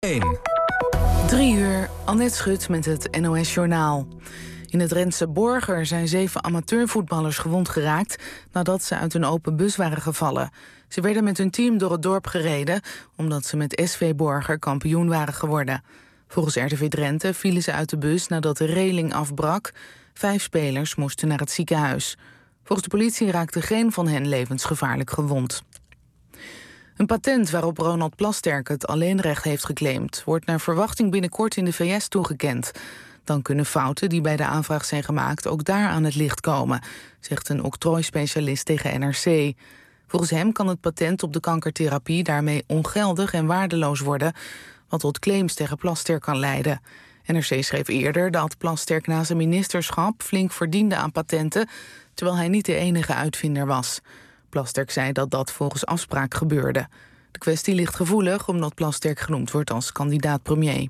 1. 3 uur, Annette Schut met het NOS Journaal. In het Drentse Borger zijn 7 amateurvoetballers gewond geraakt nadat ze uit een open bus waren gevallen. Ze werden met hun team door het dorp gereden omdat ze met SV Borger kampioen waren geworden. Volgens RTV Drenthe vielen ze uit de bus nadat de reling afbrak. 5 spelers moesten naar het ziekenhuis. Volgens de politie raakte geen van hen levensgevaarlijk gewond. Een patent waarop Ronald Plasterk het alleenrecht heeft geclaimd wordt naar verwachting binnenkort in de VS toegekend. Dan kunnen fouten die bij de aanvraag zijn gemaakt ook daar aan het licht komen, zegt een octrooispecialist tegen NRC. Volgens hem kan het patent op de kankertherapie daarmee ongeldig en waardeloos worden, wat tot claims tegen Plasterk kan leiden. NRC schreef eerder dat Plasterk na zijn ministerschap flink verdiende aan patenten, terwijl hij niet de enige uitvinder was. Plasterk zei dat dat volgens afspraak gebeurde. De kwestie ligt gevoelig omdat Plasterk genoemd wordt als kandidaat-premier.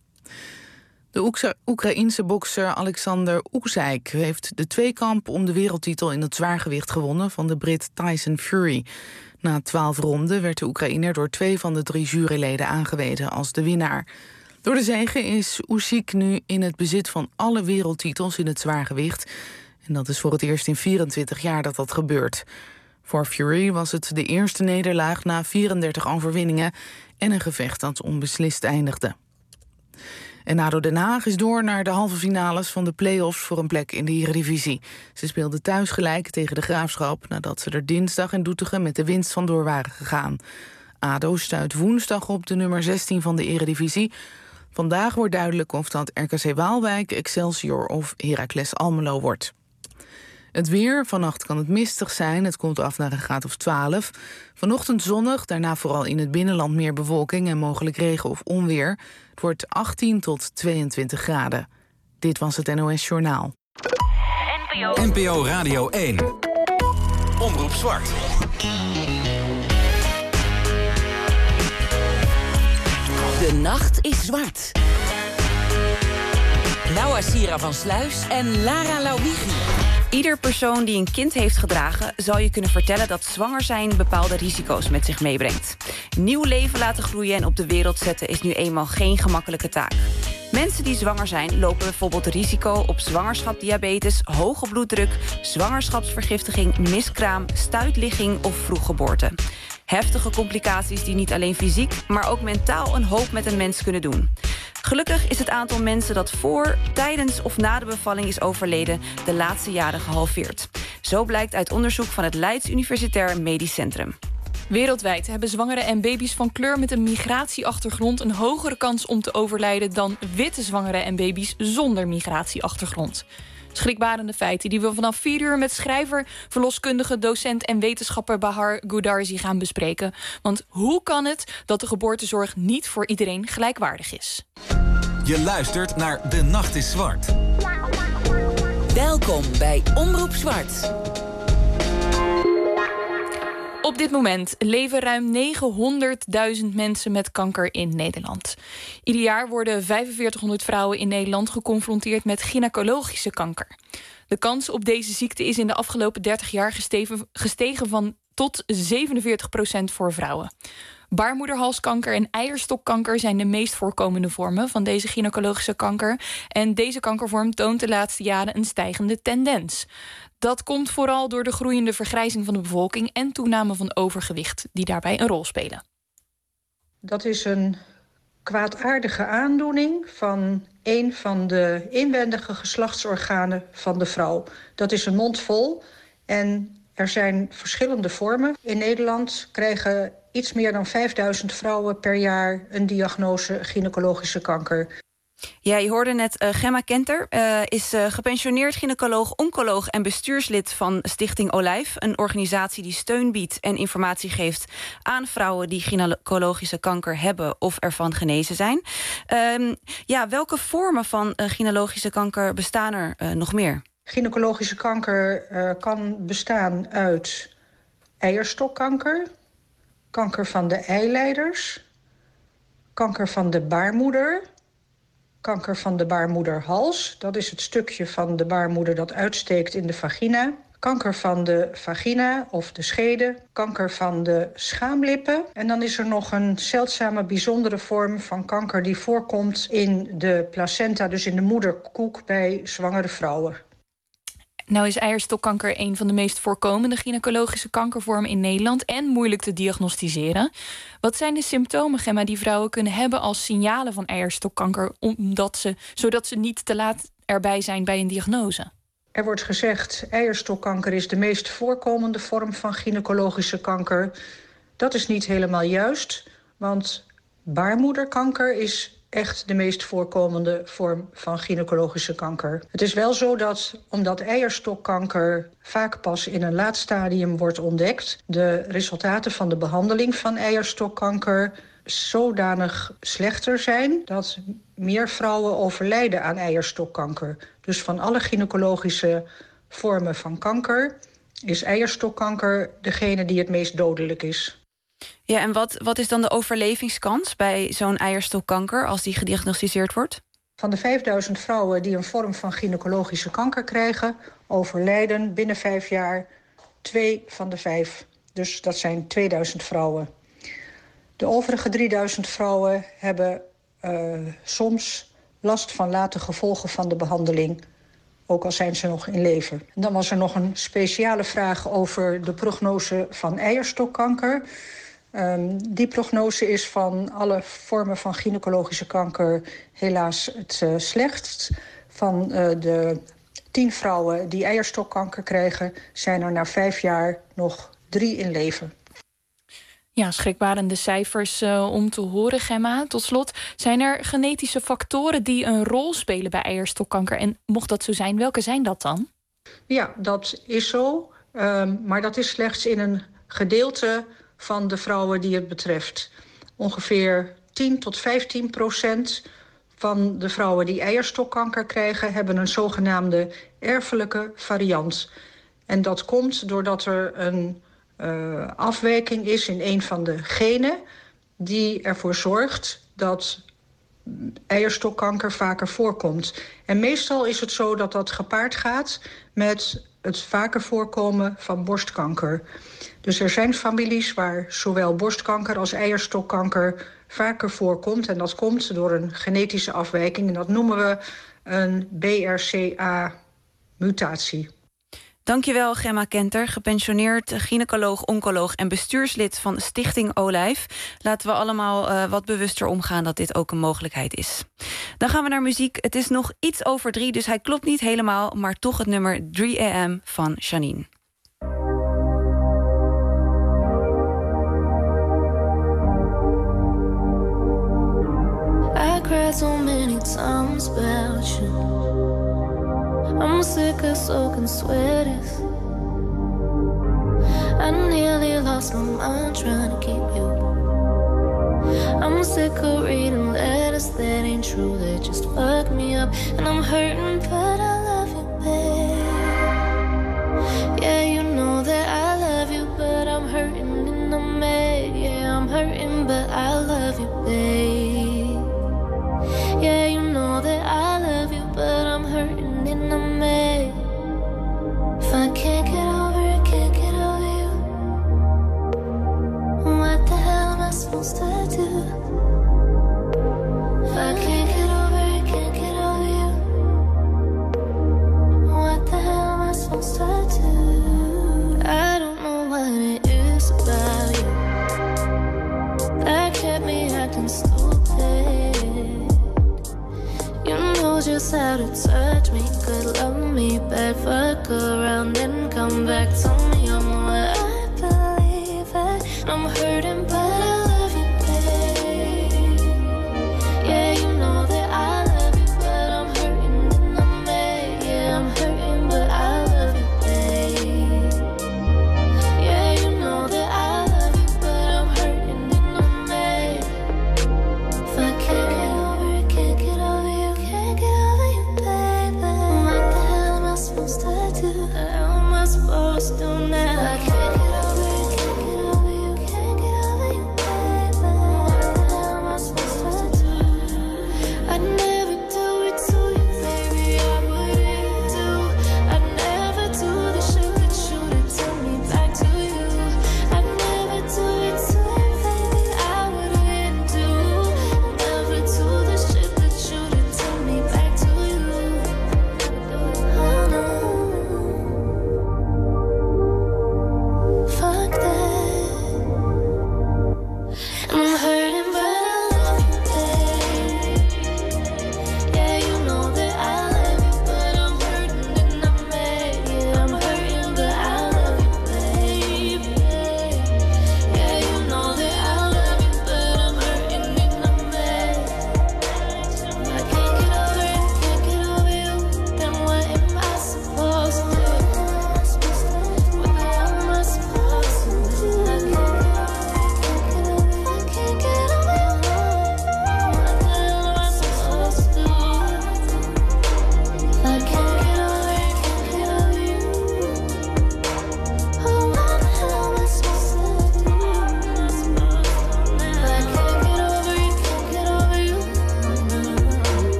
De Oekraïense bokser Alexander Usyk heeft de tweekamp om de wereldtitel in het zwaargewicht gewonnen van de Brit Tyson Fury. Na 12 ronden werd de Oekraïner door 2 van de 3 juryleden aangewezen als de winnaar. Door de zege is Usyk nu in het bezit van alle wereldtitels in het zwaargewicht. En dat is voor het eerst in 24 jaar dat dat gebeurt. Voor Fury was het de eerste nederlaag na 34 overwinningen en een gevecht dat onbeslist eindigde. En ADO Den Haag is door naar de halve finales van de play-offs voor een plek in de Eredivisie. Ze speelden thuis gelijk tegen de Graafschap nadat ze er dinsdag in Doetinchem met de winst vandoor waren gegaan. ADO stuit woensdag op de nummer 16 van de Eredivisie. Vandaag wordt duidelijk of dat RKC Waalwijk, Excelsior of Heracles Almelo wordt. Het weer, vannacht kan het mistig zijn, het komt af naar een graad of 12. Vanochtend zonnig, daarna vooral in het binnenland meer bewolking en mogelijk regen of onweer. Het wordt 18 tot 22 graden. Dit was het NOS Journaal. NPO Radio 1. Omroep Zwart. De nacht is zwart. Laura Sira van Sluis en Lara Lauwigi. Ieder persoon die een kind heeft gedragen zal je kunnen vertellen dat zwanger zijn bepaalde risico's met zich meebrengt. Nieuw leven laten groeien en op de wereld zetten is nu eenmaal geen gemakkelijke taak. Mensen die zwanger zijn lopen bijvoorbeeld risico op zwangerschap, diabetes, hoge bloeddruk, zwangerschapsvergiftiging, miskraam, stuitligging of vroeggeboorte. Heftige complicaties die niet alleen fysiek, maar ook mentaal een hoop met een mens kunnen doen. Gelukkig is het aantal mensen dat voor, tijdens of na de bevalling is overleden de laatste jaren gehalveerd. Zo blijkt uit onderzoek van het Leids Universitair Medisch Centrum. Wereldwijd hebben zwangeren en baby's van kleur met een migratieachtergrond een hogere kans om te overlijden dan witte zwangeren en baby's zonder migratieachtergrond. Schrikbarende feiten die we vanaf 4 uur met schrijver, verloskundige, docent en wetenschapper Bahar Goudarzi gaan bespreken. Want hoe kan het dat de geboortezorg niet voor iedereen gelijkwaardig is? Je luistert naar De Nacht is Zwart. Welkom bij Omroep Zwart. Op dit moment leven ruim 900.000 mensen met kanker in Nederland. Ieder jaar worden 4500 vrouwen in Nederland geconfronteerd met gynaecologische kanker. De kans op deze ziekte is in de afgelopen 30 jaar gestegen van tot 47% voor vrouwen. Baarmoederhalskanker en eierstokkanker zijn de meest voorkomende vormen van deze gynaecologische kanker. En deze kankervorm toont de laatste jaren een stijgende tendens. Dat komt vooral door de groeiende vergrijzing van de bevolking en toename van overgewicht die daarbij een rol spelen. Dat is een kwaadaardige aandoening van een van de inwendige geslachtsorganen van de vrouw. Dat is een mondvol en er zijn verschillende vormen. In Nederland krijgen iets meer dan 5000 vrouwen per jaar een diagnose gynaecologische kanker. Ja, je hoorde net Gemma Kenter, is gepensioneerd gynaecoloog, oncoloog en bestuurslid van Stichting Olijf. Een organisatie die steun biedt en informatie geeft aan vrouwen die gynaecologische kanker hebben of ervan genezen zijn. Welke vormen van gynaecologische kanker bestaan er nog meer? Gynaecologische kanker kan bestaan uit eierstokkanker, kanker van de eileiders, kanker van de baarmoeder, kanker van de baarmoederhals. Dat is het stukje van de baarmoeder dat uitsteekt in de vagina. kanker van de vagina of de schede, kanker van de schaamlippen. En dan is er nog een zeldzame, bijzondere vorm van kanker die voorkomt in de placenta, dus in de moederkoek bij zwangere vrouwen. Nou is eierstokkanker een van de meest voorkomende gynaecologische kankervormen in Nederland en moeilijk te diagnosticeren. Wat zijn de symptomen, Gemma, die vrouwen kunnen hebben als signalen van eierstokkanker, zodat ze niet te laat erbij zijn bij een diagnose? Er wordt gezegd, eierstokkanker is de meest voorkomende vorm van gynaecologische kanker. Dat is niet helemaal juist, want baarmoederkanker is echt de meest voorkomende vorm van gynaecologische kanker. Het is wel zo dat, omdat eierstokkanker vaak pas in een laat stadium wordt ontdekt, de resultaten van de behandeling van eierstokkanker zodanig slechter zijn dat meer vrouwen overlijden aan eierstokkanker. Dus van alle gynaecologische vormen van kanker is eierstokkanker degene die het meest dodelijk is. Ja, en wat is dan de overlevingskans bij zo'n eierstokkanker als die gediagnosticeerd wordt? Van de 5000 vrouwen die een vorm van gynaecologische kanker krijgen, overlijden binnen 5 jaar 2 van de 5. Dus dat zijn 2000 vrouwen. De overige 3000 vrouwen hebben soms last van late gevolgen van de behandeling, ook al zijn ze nog in leven. En dan was er nog een speciale vraag over de prognose van eierstokkanker. Die prognose is van alle vormen van gynaecologische kanker helaas het slechtst. Van de 10 vrouwen die eierstokkanker krijgen, zijn er na 5 jaar nog 3 in leven. Ja, schrikbarende cijfers om te horen, Gemma. Tot slot, zijn er genetische factoren die een rol spelen bij eierstokkanker? En mocht dat zo zijn, welke zijn dat dan? Ja, dat is zo. Maar dat is slechts in een gedeelte van de vrouwen die het betreft. Ongeveer 10 tot 15% van de vrouwen die eierstokkanker krijgen, hebben een zogenaamde erfelijke variant. En dat komt doordat er een afwijking is in een van de genen die ervoor zorgt dat eierstokkanker vaker voorkomt. En meestal is het zo dat dat gepaard gaat met het vaker voorkomen van borstkanker. Dus er zijn families waar zowel borstkanker als eierstokkanker vaker voorkomt. En dat komt door een genetische afwijking. En dat noemen we een BRCA-mutatie. Dankjewel, Gemma Kenter, gepensioneerd gynaecoloog, oncoloog en bestuurslid van Stichting Olijf. Laten we allemaal wat bewuster omgaan dat dit ook een mogelijkheid is. Dan gaan we naar muziek. Het is nog iets over 3, dus hij klopt niet helemaal, maar toch het nummer 3 AM van Janine. I cried so many times about you. I'm sick of soaking sweaters. I nearly lost my mind trying to keep you. I'm sick of reading letters that ain't true, that just fuck me up. And I'm hurting, but I love you, babe. Yeah, you know that I love you, but I'm hurting and I'm mad. Yeah, I'm hurting, but I love you, babe. Yeah, you know that I love you, but I'm hurting and I'm mad. If I can't get over it, can't get over you, what the hell am I supposed to do? If I can't get over it, can't get over you, what the hell am I supposed to do? I don't know what it is about you that kept me acting stupid. You know just how to touch me, good, love me bad, fuck around and come back to me. I'm what I believe in. I'm hurting, but I love you, babe. Yeah, you know that I love you, but I'm hurting and I'm mad. Yeah, I'm hurting, but I love you, babe. Yeah, you know that I love you, but I'm hurting and I'm mad. If I can't get over it, can't get over you, can't get over you, baby. What the hell am I supposed to do? How am I supposed to do now?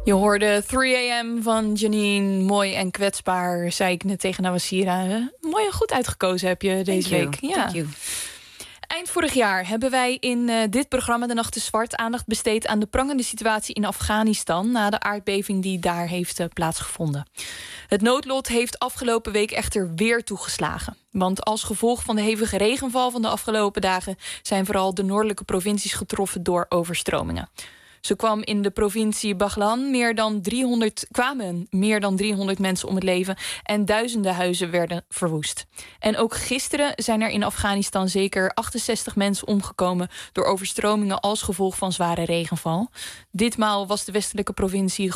Je hoorde 3 AM van Janine. Mooi en kwetsbaar, zei ik net tegen Nawasira. Mooi en goed uitgekozen heb je deze week. Ja. Thank you. Eind vorig jaar hebben wij in dit programma De Nacht is Zwart aandacht besteed aan de prangende situatie in Afghanistan na de aardbeving die daar heeft plaatsgevonden. Het noodlot heeft afgelopen week echter weer toegeslagen. Want als gevolg van de hevige regenval van de afgelopen dagen zijn vooral de noordelijke provincies getroffen door overstromingen. Zo kwam in de provincie Baghlan kwamen meer dan 300 mensen om het leven en duizenden huizen werden verwoest. En ook gisteren zijn er in Afghanistan zeker 68 mensen omgekomen door overstromingen als gevolg van zware regenval. Ditmaal was de westelijke provincie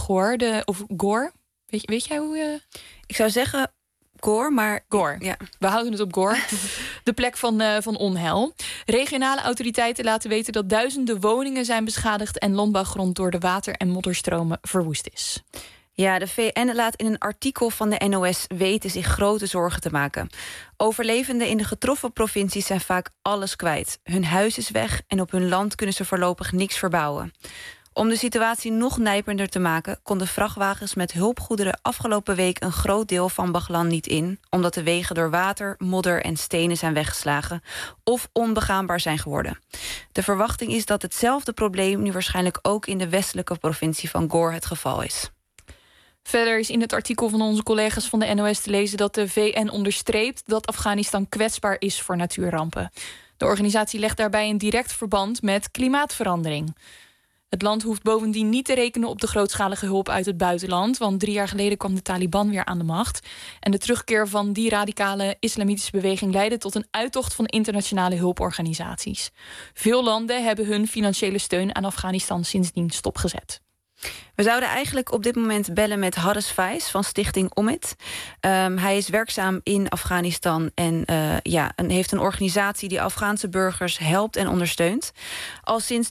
Ghor. Weet jij hoe? Ik zou zeggen Ghor, maar Ghor. Ja. We houden het op Ghor. De plek van onheil. Regionale autoriteiten laten weten dat duizenden woningen zijn beschadigd en landbouwgrond door de water- en modderstromen verwoest is. Ja, de VN laat in een artikel van de NOS weten zich grote zorgen te maken. Overlevenden in de getroffen provincies zijn vaak alles kwijt. Hun huis is weg en op hun land kunnen ze voorlopig niks verbouwen. Om de situatie nog nijpender te maken konden vrachtwagens met hulpgoederen afgelopen week een groot deel van Baghlan niet in, omdat de wegen door water, modder en stenen zijn weggeslagen of onbegaanbaar zijn geworden. De verwachting is dat hetzelfde probleem nu waarschijnlijk ook in de westelijke provincie van Ghor het geval is. Verder is in het artikel van onze collega's van de NOS te lezen dat de VN onderstreept dat Afghanistan kwetsbaar is voor natuurrampen. De organisatie legt daarbij een direct verband met klimaatverandering. Het land hoeft bovendien niet te rekenen op de grootschalige hulp uit het buitenland, want 3 jaar geleden kwam de Taliban weer aan de macht. En de terugkeer van die radicale islamitische beweging leidde tot een uittocht van internationale hulporganisaties. Veel landen hebben hun financiële steun aan Afghanistan sindsdien stopgezet. We zouden eigenlijk op dit moment bellen met Haris Faiz van Stichting Omid. Hij is werkzaam in Afghanistan en heeft een organisatie die Afghaanse burgers helpt en ondersteunt. Al sinds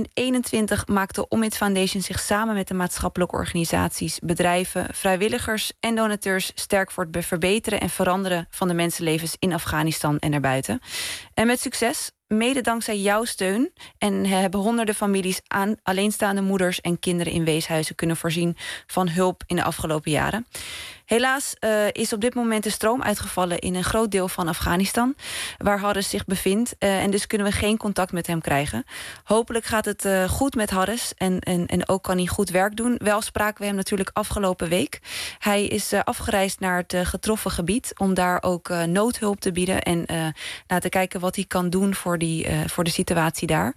2021 maakt de Omid Foundation zich samen met de maatschappelijke organisaties, bedrijven, vrijwilligers en donateurs sterk voor het verbeteren en veranderen van de mensenlevens in Afghanistan en daarbuiten. En met succes. Mede dankzij jouw steun en hebben honderden families aan alleenstaande moeders en kinderen in weeshuizen kunnen voorzien van hulp in de afgelopen jaren. Helaas is op dit moment de stroom uitgevallen in een groot deel van Afghanistan, waar Haris zich bevindt. En dus kunnen we geen contact met hem krijgen. Hopelijk gaat het goed met Haris en ook kan hij goed werk doen. Wel spraken we hem natuurlijk afgelopen week. Hij is afgereisd naar het getroffen gebied om daar ook noodhulp te bieden en te kijken wat hij kan doen voor de situatie daar.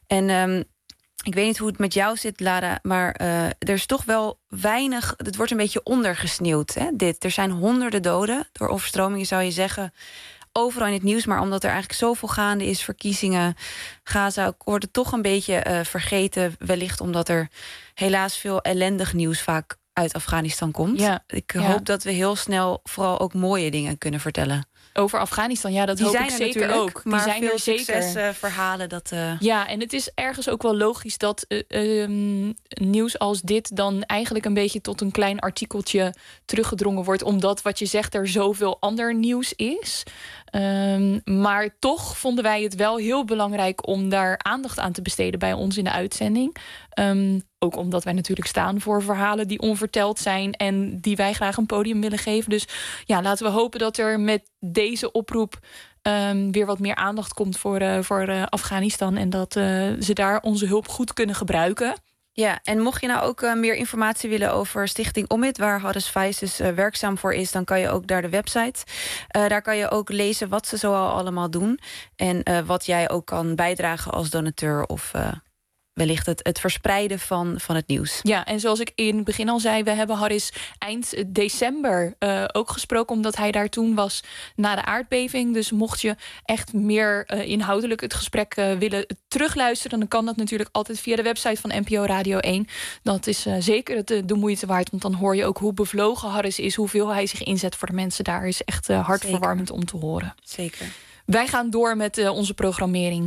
En ik weet niet hoe het met jou zit, Lara, maar er is toch wel weinig. Het wordt een beetje ondergesneeuwd, hè, dit. Er zijn honderden doden door overstromingen, zou je zeggen, overal in het nieuws. Maar omdat er eigenlijk zoveel gaande is, verkiezingen, Gaza, wordt het toch een beetje vergeten. Wellicht omdat er helaas veel ellendig nieuws vaak uit Afghanistan komt. Ja, ik hoop dat we heel snel vooral ook mooie dingen kunnen vertellen. Over Afghanistan, ja, dat hoop ik zeker ook. Maar die zijn veel er zeker. Succesverhalen. Ja, en het is ergens ook wel logisch dat nieuws als dit dan eigenlijk een beetje tot een klein artikeltje teruggedrongen wordt, omdat wat je zegt er zoveel ander nieuws is. Maar toch vonden wij het wel heel belangrijk om daar aandacht aan te besteden bij ons in de uitzending. Ook omdat wij natuurlijk staan voor verhalen die onverteld zijn en die wij graag een podium willen geven. Dus ja, laten we hopen dat er met deze oproep weer wat meer aandacht komt voor Afghanistan en dat ze daar onze hulp goed kunnen gebruiken. Ja, en mocht je nou ook meer informatie willen over Stichting Omid, waar Haris Faiz dus werkzaam voor is, dan kan je ook naar de website. Daar kan je ook lezen wat ze zoal allemaal doen en wat jij ook kan bijdragen als donateur of wellicht het verspreiden van het nieuws. Ja, en zoals ik in het begin al zei, we hebben Haris eind december ook gesproken, omdat hij daar toen was na de aardbeving. Dus mocht je echt meer inhoudelijk het gesprek willen terugluisteren, dan kan dat natuurlijk altijd via de website van NPO Radio 1. Dat is zeker de moeite waard, want dan hoor je ook hoe bevlogen Haris is, hoeveel hij zich inzet voor de mensen daar. Is echt hartverwarmend om te horen. Zeker. Wij gaan door met onze programmering.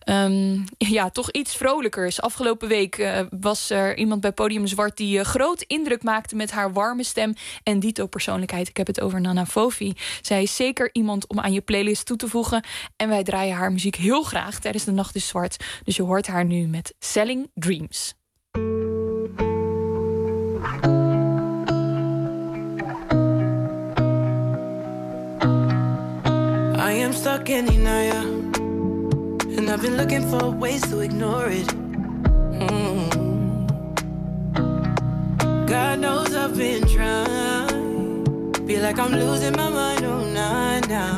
Toch iets vrolijkers. Afgelopen week was er iemand bij Podium Zwart die groot indruk maakte met haar warme stem en dito-persoonlijkheid. Ik heb het over Nana Fofi. Zij is zeker iemand om aan je playlist toe te voegen. En wij draaien haar muziek heel graag tijdens De Nacht is Zwart. Dus je hoort haar nu met Selling Dreams. I am stuck in denial, and I've been looking for ways to ignore it. God knows I've been trying. Feel like I'm losing my mind, oh nah.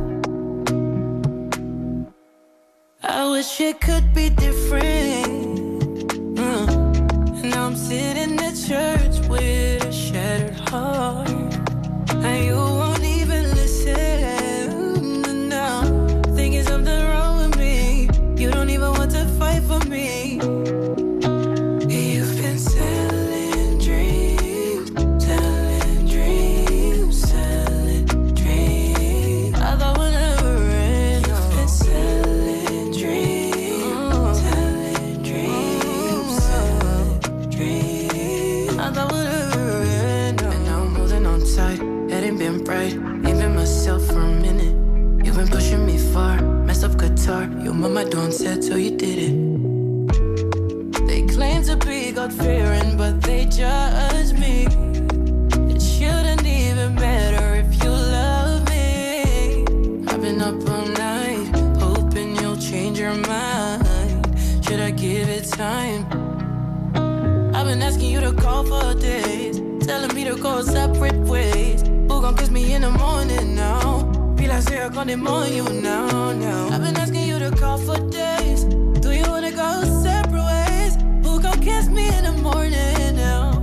I wish it could be different. And now I'm sitting at church with a shattered heart, and you won't even listen. No, thinking something wrong with me. You don't even want to fight for me. You've been selling dreams, selling dreams, selling dreams. I thought we'd never end. You've been selling dreams, selling dreams, selling dreams. I thought we'd never end. And now I'm holding on tight, head ain't been bright, ain't been myself for a minute. You've been pushing me far, messed up guitar. Your mama don't said so you did it. They claim to be God-fearing, but they judge me. It shouldn't even matter if you love me. I've been up all night, hoping you'll change your mind. Should I give it time? I've been asking you to call for days, telling me to go separate ways. Who gon' kiss me in the morning now? Feel like say I can't demand you now. I've been asking you to call for days. Do you wanna go separate ways? Who gon' kiss me in the morning now?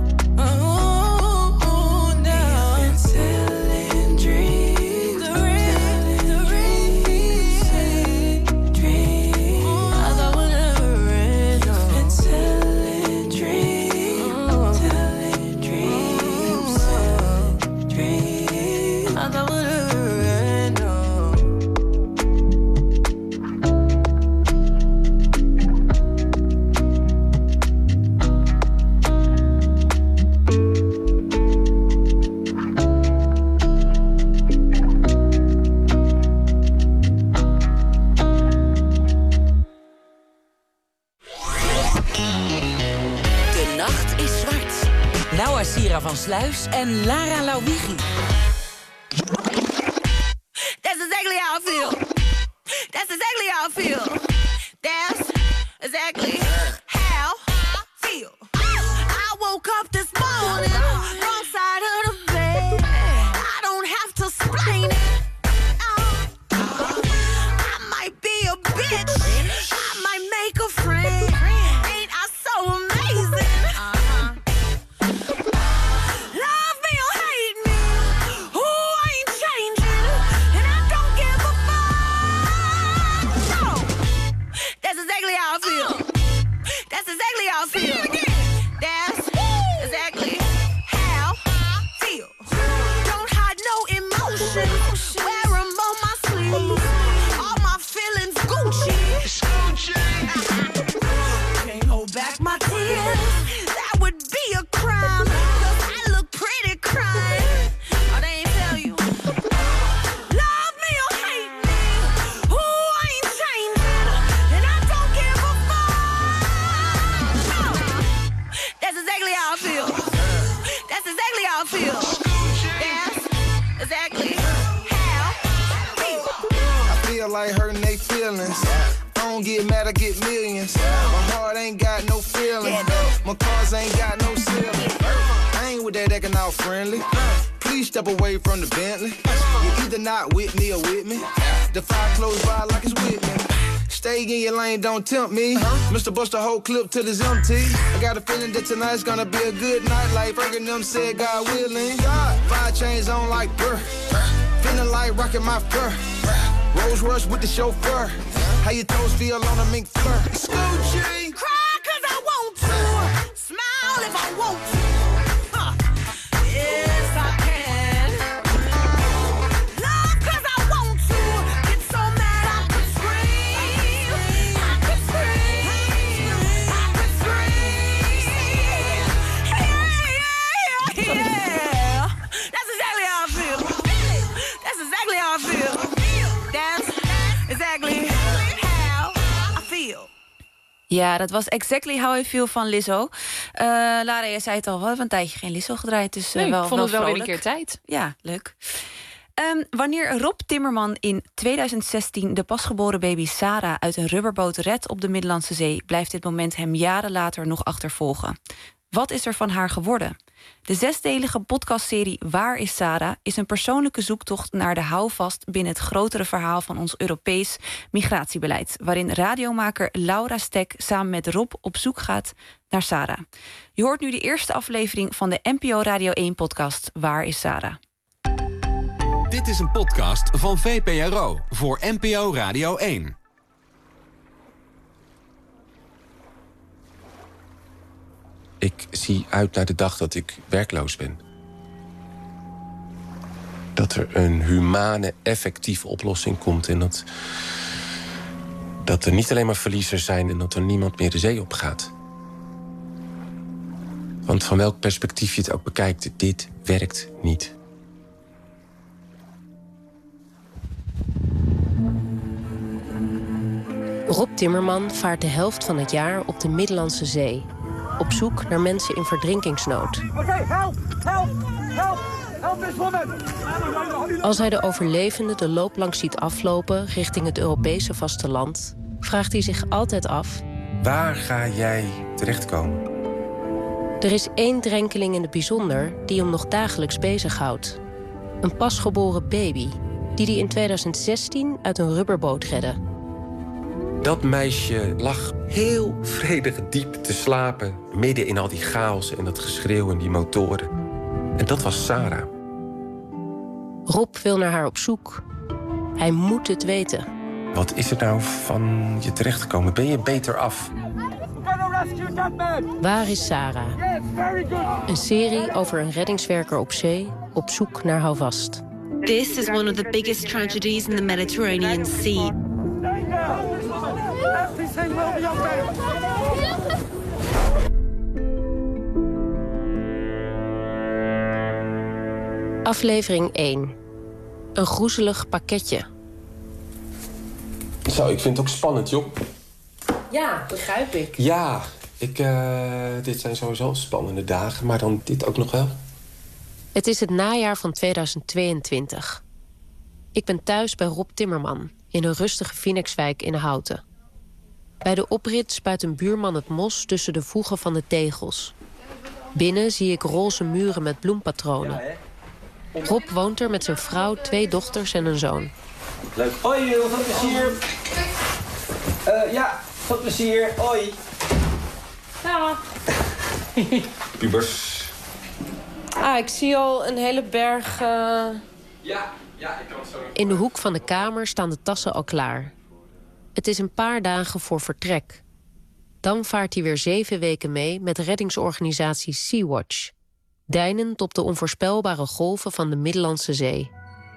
Oh, now. You've been selling dreams, selling dreams. I thought we'd never end. You've been selling dreams, selling dreams, selling dreams. I thought we'd never end. De nacht is zwart. Noah Sira van Sluis en Lara Lauwigi. That's exactly how I feel. That's exactly how I feel. That's exactly how I feel. I woke up this morning, wrong side of the bed. I don't have to explain it. I might be a bitch, I might make a friend. Ain't I so amazing? Love me or hate me, ooh, I ain't changing, and I don't give a fuck. No, that's exactly how I feel. That's exactly how I feel. That's exactly how I feel. Don't hide no emotion, wear 'em on my sleeve. All my feelings Gucci. Can't hold back my tears, that would be a crime. 'Cause I look pretty crying. Oh, they ain't tell you. Love me or hate me, ooh, I ain't changing, and I don't give a fuck. No. That's exactly how I feel. That's exactly how I feel. That's exactly how I feel. I feel like hurting they feelings. I don't get mad, I get millions. My heart ain't got no feeling. My cars ain't got no ceiling. I ain't with that acting all friendly. Please step away from the Bentley. You're either not with me or with me. The fire close by like it's with me. Stay in your lane, don't tempt me. Mr. Bust the whole clip till it's empty. I got a feeling that tonight's gonna be a good night. Like Fergie them said, God willing. 5 chains on like brr. Feeling like rocking my fur. Rolls Royce with the chauffeur. How your toes feel on a mink fur. It's Gucci. Cry 'cause I want to, smile if I want to. Yes, I can. Love 'cause I want to. Get so mad I could scream. I could scream. I could scream. Yeah. That's exactly how I feel. That's exactly how I feel. That's exactly how I feel. Ja, dat was Exactly How I Feel van Lizzo. Lara, jij zei het al, we hebben een tijdje geen Lissel gedraaid. Dus Nee, wel, ik vond het wel weer vrolijk. een keer tijd. Ja, leuk. Wanneer Rob Timmerman in 2016 de pasgeboren baby Sarah uit een rubberboot redt op de Middellandse Zee, blijft dit moment hem jaren later nog achtervolgen. Wat is er van haar geworden? De 6-delige podcastserie Waar is Sarah is een persoonlijke zoektocht naar de houvast binnen het grotere verhaal van ons Europees migratiebeleid, waarin radiomaker Laura Stek samen met Rob op zoek gaat naar Sarah. Je hoort nu de eerste aflevering van de NPO Radio 1-podcast Waar is Sarah? Dit is een podcast van VPRO voor NPO Radio 1. Ik zie uit naar de dag dat ik werkloos ben. Dat er een humane, effectieve oplossing komt. En dat er niet alleen maar verliezers zijn en dat er niemand meer de zee op gaat. Want van welk perspectief je het ook bekijkt, dit werkt niet. Rob Timmerman vaart de helft van het jaar op de Middellandse Zee. Op zoek naar mensen in verdrinkingsnood. Als hij de overlevenden de loop langs ziet aflopen richting het Europese vasteland, vraagt hij zich altijd af: waar ga jij terechtkomen? Er is één drenkeling in het bijzonder die hem nog dagelijks bezighoudt. Een pasgeboren baby die hij in 2016 uit een rubberboot redde. Dat meisje lag heel vredig diep te slapen, midden in al die chaos en dat geschreeuw en die motoren. En dat was Sarah. Rob wil naar haar op zoek. Hij moet het weten. Wat is er nou van je terechtgekomen? Ben je beter af? Waar is Sarah? Een serie over een reddingswerker op zee op zoek naar houvast. This is one of the biggest tragedies in the Mediterranean Sea. Aflevering 1. Een groezelig pakketje. Zo, ik vind het ook spannend, joh. Ja, begrijp ik. Ja, dit zijn sowieso spannende dagen, maar dan dit ook nog wel. Het is het najaar van 2022. Ik ben thuis bij Rob Timmerman in een rustige Phoenixwijk in Houten. Bij de oprit spuit een buurman het mos tussen de voegen van de tegels. Binnen zie ik roze muren met bloempatronen. Rob woont er met zijn vrouw, 2 dochters en een zoon. Leuk. Hoi, heel veel plezier. Ja, veel plezier. Hoi. Ja. Pubers. Ik zie al een hele berg... Ja, ik kan het zo. In de hoek van de kamer staan de tassen al klaar. Het is een paar dagen voor vertrek. Dan vaart hij weer 7 weken mee met reddingsorganisatie Sea-Watch, deinend op de onvoorspelbare golven van de Middellandse Zee.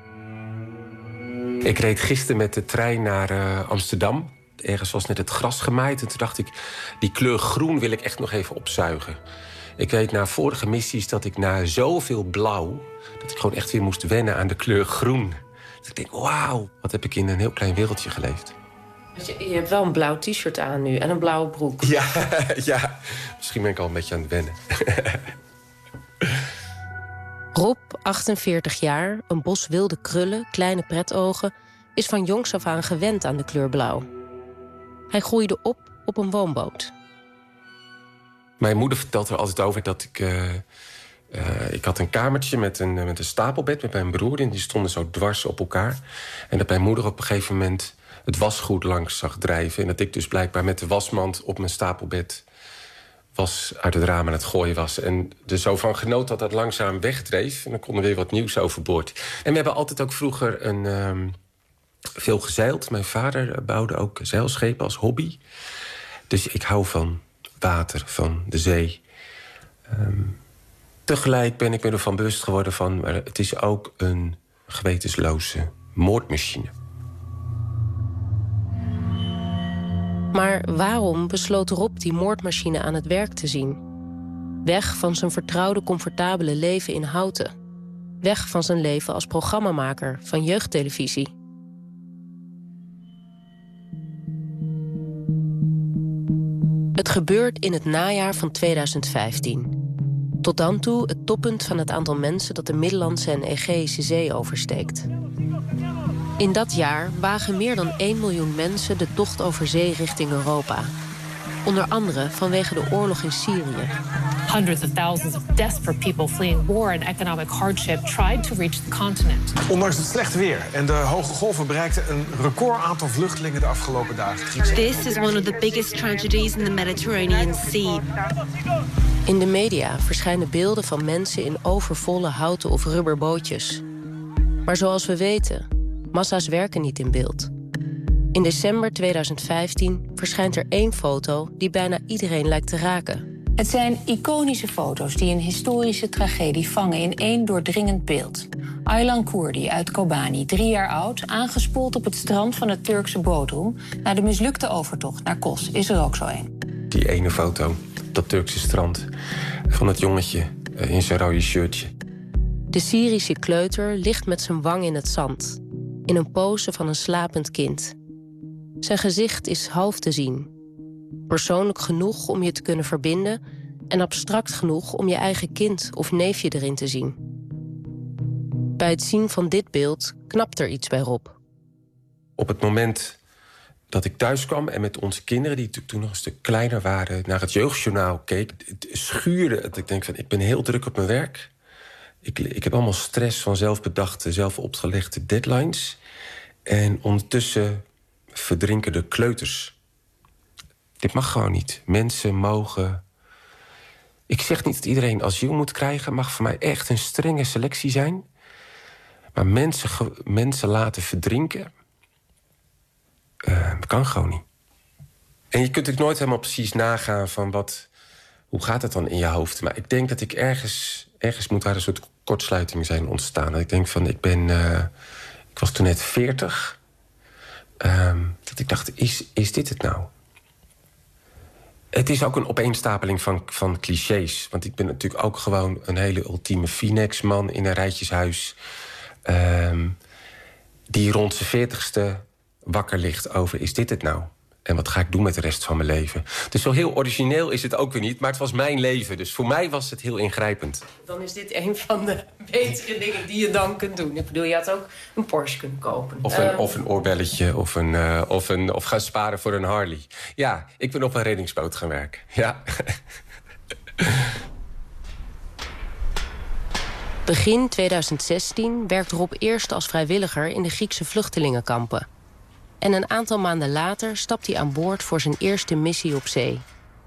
Ik reed gisteren met de trein naar Amsterdam. Ergens was net het gras gemaaid. En toen dacht ik, die kleur groen wil ik echt nog even opzuigen. Ik weet na vorige missies dat ik na zoveel blauw... dat ik gewoon echt weer moest wennen aan de kleur groen. Dus ik denk, wauw, wat heb ik in een heel klein wereldje geleefd. Je hebt wel een blauw t-shirt aan nu en een blauwe broek. Ja, misschien ben ik al een beetje aan het wennen. Rob, 48 jaar, een bos wilde krullen, kleine pretogen, is van jongs af aan gewend aan de kleur blauw. Hij groeide op een woonboot. Mijn moeder vertelt er altijd over dat ik had een kamertje met een stapelbed met mijn broer. En die stonden zo dwars op elkaar. En dat mijn moeder op een gegeven moment het wasgoed langs zag drijven. En dat ik dus blijkbaar met de wasmand op mijn stapelbed was uit het raam aan het gooien was. En er zo van genoot dat dat langzaam wegdreef. En dan kon er weer wat nieuws overboord. En we hebben altijd ook vroeger veel gezeild. Mijn vader bouwde ook zeilschepen als hobby. Dus ik hou van water, van de zee. Tegelijk ben ik me ervan bewust geworden van... maar het is ook een gewetensloze moordmachine. Maar waarom besloot Rob die moordmachine aan het werk te zien? Weg van zijn vertrouwde, comfortabele leven in Houten. Weg van zijn leven als programmamaker van jeugdtelevisie. Het Het gebeurt in het najaar van 2015. Tot dan toe het toppunt van het aantal mensen dat de Middellandse en Egeïsche Zee oversteekt. In dat jaar wagen meer dan 1 miljoen mensen de tocht over zee richting Europa. Onder andere vanwege de oorlog in Syrië. Hundreds of thousands of desperate people fleeing war and economic hardship tried to reach the continent. Ondanks het slechte weer en de hoge golven bereikte een record aantal vluchtelingen de afgelopen dagen. This is one of the biggest tragedies in the Mediterranean Sea. In de media verschijnen beelden van mensen in overvolle houten of rubberbootjes. Maar zoals we weten, massa's werken niet in beeld. In december 2015 verschijnt er 1 foto die bijna iedereen lijkt te raken. Het zijn iconische foto's die een historische tragedie vangen in 1 doordringend beeld. Aylan Kurdi uit Kobani, 3 jaar oud, aangespoeld op het strand van het Turkse Bodrum na de mislukte overtocht naar Kos, is er ook zo een. Die ene foto, dat Turkse strand, van het jongetje in zijn rode shirtje. De Syrische kleuter ligt met zijn wang in het zand, in een pose van een slapend kind. Zijn gezicht is half te zien. Persoonlijk genoeg om je te kunnen verbinden en abstract genoeg om je eigen kind of neefje erin te zien. Bij het zien van dit beeld knapt er iets bij Rob. Op het moment dat ik thuis kwam en met onze kinderen, die toen nog een stuk kleiner waren, naar het jeugdjournaal keek, het schuurde het. Ik denk van, ik ben heel druk op mijn werk. Ik heb allemaal stress van zelfbedachte, zelf opgelegde deadlines. En ondertussen verdrinken de kleuters. Dit mag gewoon niet. Mensen mogen... Ik zeg niet dat iedereen asiel moet krijgen. Mag voor mij echt een strenge selectie zijn. Maar mensen laten verdrinken... kan gewoon niet. En je kunt ook nooit helemaal precies nagaan van hoe gaat het dan in je hoofd. Maar ik denk dat ik ergens moet daar een soort kortsluiting zijn ontstaan. Dat ik denk van, ik was toen net 40. Dat ik dacht, is dit het nou? Het is ook een opeenstapeling van clichés. Want ik ben natuurlijk ook gewoon een hele ultieme Phoenix-man in een rijtjeshuis. Die rond zijn 40ste wakker ligt over, is dit het nou? En wat ga ik doen met de rest van mijn leven? Dus zo heel origineel is het ook weer niet, maar het was mijn leven. Dus voor mij was het heel ingrijpend. Dan is dit een van de betere dingen die je dan kunt doen. Ik bedoel, je had ook een Porsche kunnen kopen. Of een oorbelletje, of gaan sparen voor een Harley. Ja, ik ben op een reddingsboot gaan werken. Ja. Begin 2016 werkt Rob eerst als vrijwilliger in de Griekse vluchtelingenkampen. En een aantal maanden later stapt hij aan boord voor zijn eerste missie op zee.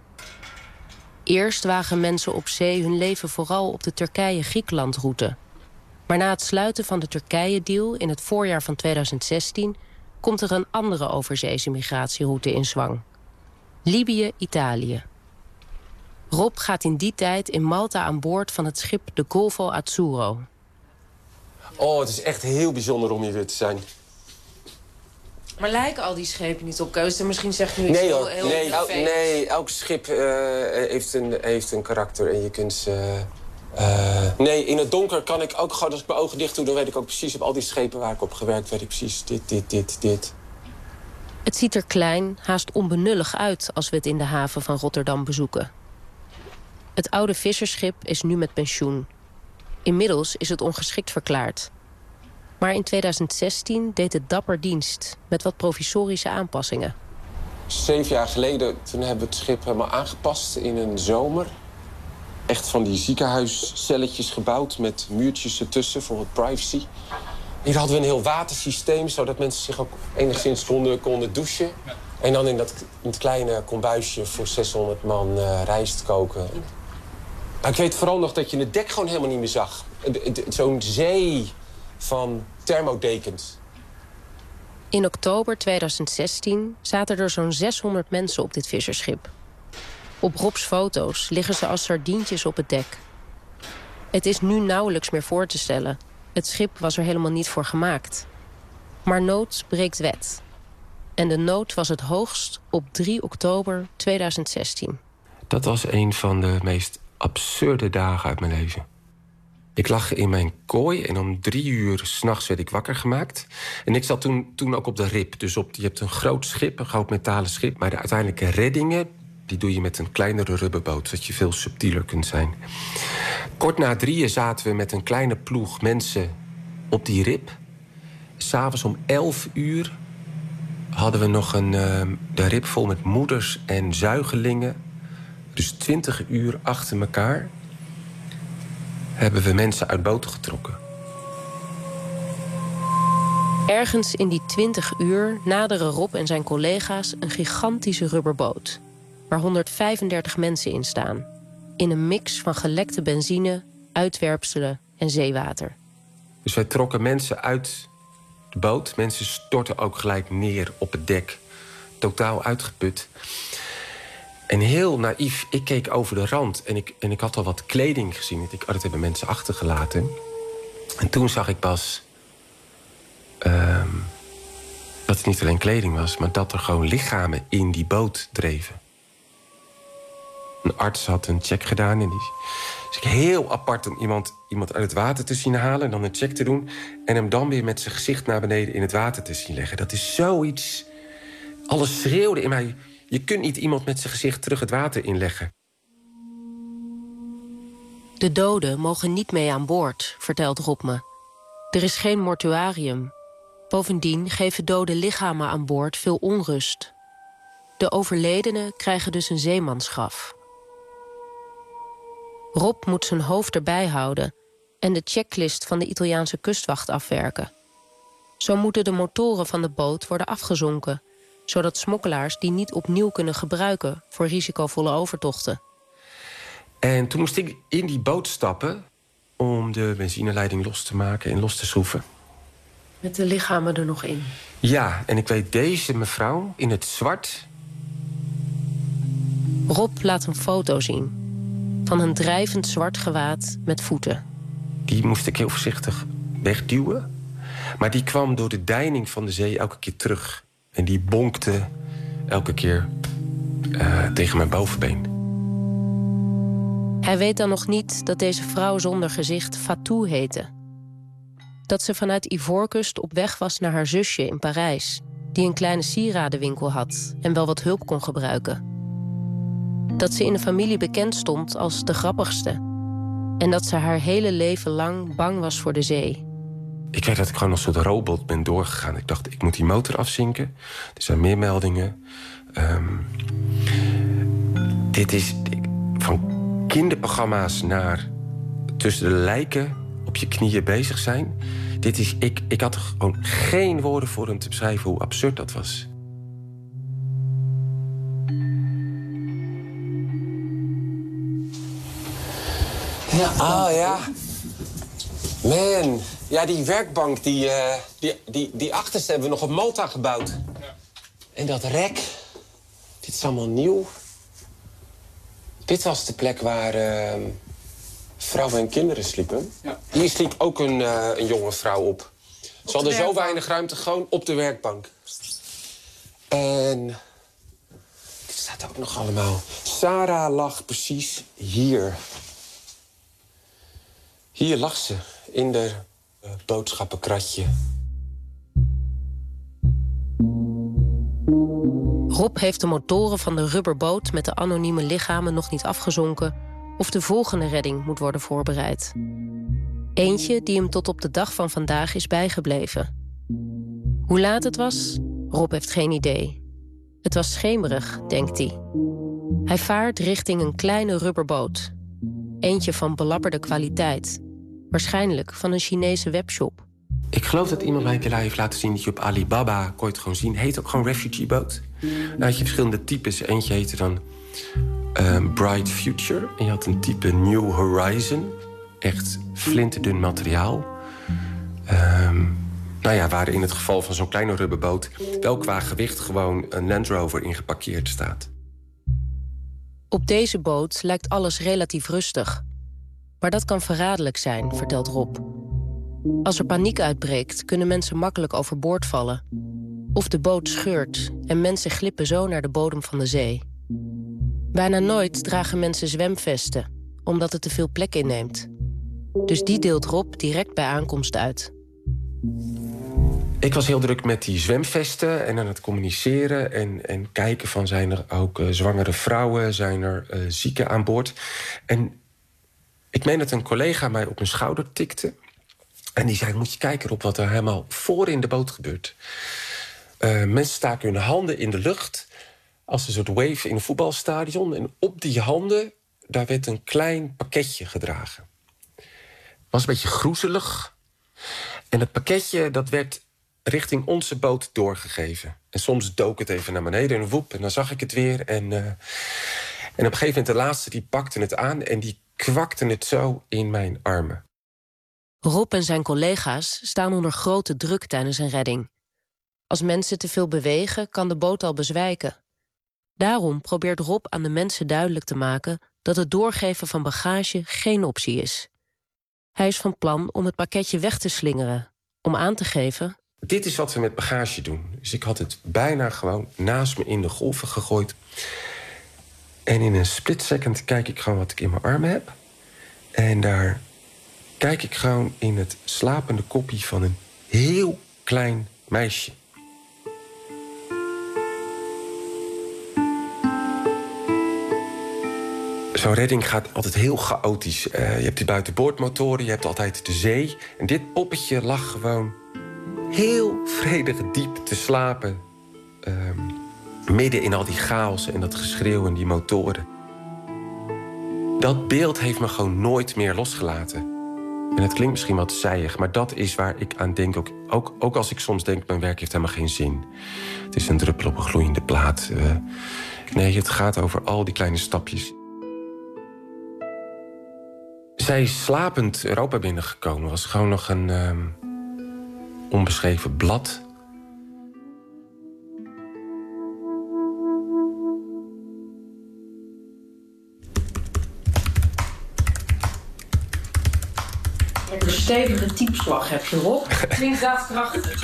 Eerst wagen mensen op zee hun leven vooral op de Turkije-Griekenland-route. Maar na het sluiten van de Turkije-deal in het voorjaar van 2016... komt er een andere overzeese migratieroute in zwang. Libië-Italië. Rob gaat in die tijd in Malta aan boord van het schip de Golfo Azzurro. Oh, het is echt heel bijzonder om hier weer te zijn. Maar lijken al die schepen niet op keuze? Misschien zegt u iets nee, elk schip heeft een karakter en je kunt ze... nee, in het donker kan ik ook gewoon, als ik mijn ogen dicht doe... dan weet ik ook precies op al die schepen waar ik op gewerkt weet ik precies dit. Het ziet er klein, haast onbenullig uit als we het in de haven van Rotterdam bezoeken. Het oude vissersschip is nu met pensioen. Inmiddels is het ongeschikt verklaard. Maar in 2016 deed het dapper dienst met wat provisorische aanpassingen. 7 jaar geleden toen hebben we het schip helemaal aangepast in een zomer. Echt van die ziekenhuiscelletjes gebouwd met muurtjes ertussen voor wat privacy. Hier hadden we een heel watersysteem, zodat mensen zich ook enigszins konden douchen. En dan in het kleine kombuisje voor 600 man rijst koken. Maar ik weet vooral nog dat je het dek gewoon helemaal niet meer zag. Zo'n zee van thermodekens. In oktober 2016 zaten er zo'n 600 mensen op dit visserschip. Op Rob's foto's liggen ze als sardientjes op het dek. Het is nu nauwelijks meer voor te stellen. Het schip was er helemaal niet voor gemaakt. Maar nood breekt wet. En de nood was het hoogst op 3 oktober 2016. Dat was een van de meest absurde dagen uit mijn leven. Ik lag in mijn kooi en om 3 uur 's nachts werd ik wakker gemaakt. En ik zat toen ook op de RIP. Dus je hebt een groot schip, een groot metalen schip. Maar de uiteindelijke reddingen die doe je met een kleinere rubberboot, zodat je veel subtieler kunt zijn. Kort na 3 zaten we met een kleine ploeg mensen op die rib. 'S Avonds om 11 uur hadden we nog de rib vol met moeders en zuigelingen. Dus 20 uur achter elkaar hebben we mensen uit boten getrokken. Ergens in die 20 uur naderen Rob en zijn collega's een gigantische rubberboot, waar 135 mensen in staan, in een mix van gelekte benzine, uitwerpselen en zeewater. Dus wij trokken mensen uit de boot. Mensen stortten ook gelijk neer op het dek, totaal uitgeput. En heel naïef, ik keek over de rand en ik had al wat kleding gezien. Dat hebben mensen achtergelaten. En toen zag ik pas dat het niet alleen kleding was, maar dat er gewoon lichamen in die boot dreven. Een arts had een check gedaan en die is heel apart om iemand uit het water te zien halen en dan een check te doen en hem dan weer met zijn gezicht naar beneden in het water te zien leggen. Dat is zoiets. Alles schreeuwde in mij. Je kunt niet iemand met zijn gezicht terug het water inleggen. De doden mogen niet mee aan boord, vertelt Rob me. Er is geen mortuarium. Bovendien geven dode lichamen aan boord veel onrust. De overledenen krijgen dus een zeemansgraf. Rob moet zijn hoofd erbij houden en de checklist van de Italiaanse kustwacht afwerken. Zo moeten de motoren van de boot worden afgezonken, zodat smokkelaars die niet opnieuw kunnen gebruiken voor risicovolle overtochten. En toen moest ik in die boot stappen om de benzineleiding los te maken en los te schroeven. Met de lichamen er nog in? Ja, en ik weet deze mevrouw in het zwart. Rob laat een foto zien van een drijvend zwart gewaad met voeten. Die moest ik heel voorzichtig wegduwen. Maar die kwam door de deining van de zee elke keer terug. En die bonkte elke keer tegen mijn bovenbeen. Hij weet dan nog niet dat deze vrouw zonder gezicht Fatou heette. Dat ze vanuit Ivoorkust op weg was naar haar zusje in Parijs, die een kleine sieradenwinkel had en wel wat hulp kon gebruiken. Dat ze in de familie bekend stond als de grappigste. En dat ze haar hele leven lang bang was voor de zee. Ik weet dat ik gewoon als een soort robot ben doorgegaan. Ik dacht, ik moet die motor afzinken. Er zijn meer meldingen. Dit is van kinderprogramma's naar tussen de lijken op je knieën bezig zijn. Dit is, ik had er gewoon geen woorden voor om te beschrijven hoe absurd dat was. Ja, ja. Man, ja, die werkbank, die achterste hebben we nog op Malta gebouwd. Ja. En dat rek, dit is allemaal nieuw. Dit was de plek waar vrouwen en kinderen sliepen. Ja. Hier sliep ook een jonge vrouw op. Ze hadden zo weinig ruimte, gewoon op de werkbank. En dit staat ook nog allemaal. Sarah lag precies hier. Hier lag ze, in de boodschappenkratje. Rob heeft de motoren van de rubberboot met de anonieme lichamen nog niet afgezonken of de volgende redding moet worden voorbereid. Eentje die hem tot op de dag van vandaag is bijgebleven. Hoe laat het was? Rob heeft geen idee. Het was schemerig, denkt hij. Hij vaart richting een kleine rubberboot. Eentje van belabberde kwaliteit. Waarschijnlijk van een Chinese webshop. Ik geloof dat iemand mij heeft laten zien dat je op Alibaba, kon je het gewoon zien, heet ook gewoon refugieboot. Dan had je verschillende types. Eentje heette dan Bright Future. En je had een type New Horizon. Echt flinterdun materiaal. Waar in het geval van zo'n kleine rubberboot wel qua gewicht gewoon een Land Rover ingeparkeerd staat. Op deze boot lijkt alles relatief rustig. Maar dat kan verraderlijk zijn, vertelt Rob. Als er paniek uitbreekt, kunnen mensen makkelijk overboord vallen. Of de boot scheurt en mensen glippen zo naar de bodem van de zee. Bijna nooit dragen mensen zwemvesten, omdat het te veel plek inneemt. Dus die deelt Rob direct bij aankomst uit. Ik was heel druk met die zwemvesten en aan het communiceren... en kijken van, zijn er ook zwangere vrouwen, zijn er zieken aan boord. En ik meen dat een collega mij op mijn schouder tikte... en die zei, moet je kijken op wat er helemaal voor in de boot gebeurt. Mensen staken hun handen in de lucht... als een soort wave in een voetbalstadion. En op die handen, daar werd een klein pakketje gedragen. Het was een beetje groezelig. En het pakketje, dat werd richting onze boot doorgegeven. En soms dook het even naar beneden en woep, en dan zag ik het weer. En op een gegeven moment de laatste, die pakte het aan... en die kwakte het zo in mijn armen. Rob en zijn collega's staan onder grote druk tijdens een redding. Als mensen te veel bewegen, kan de boot al bezwijken. Daarom probeert Rob aan de mensen duidelijk te maken... dat het doorgeven van bagage geen optie is. Hij is van plan om het pakketje weg te slingeren. Om aan te geven... Dit is wat we met bagage doen. Dus ik had het bijna gewoon naast me in de golven gegooid. En in een split second kijk ik gewoon wat ik in mijn armen heb. En daar kijk ik gewoon in het slapende koppie van een heel klein meisje. Zo'n redding gaat altijd heel chaotisch. Je hebt die buitenboordmotoren, je hebt altijd de zee. En dit poppetje lag gewoon heel vredig diep te slapen. Midden in al die chaos en dat geschreeuw en die motoren. Dat beeld heeft me gewoon nooit meer losgelaten. En het klinkt misschien wat saaiig, maar dat is waar ik aan denk. Ook als ik soms denk, mijn werk heeft helemaal geen zin. Het is een druppel op een gloeiende plaat. Nee, het gaat over al die kleine stapjes. Zij is slapend Europa binnengekomen. Was gewoon nog een onbeschreven blad. Lekker stevige typslag heb je, Rob. Klinkt daadkrachtig.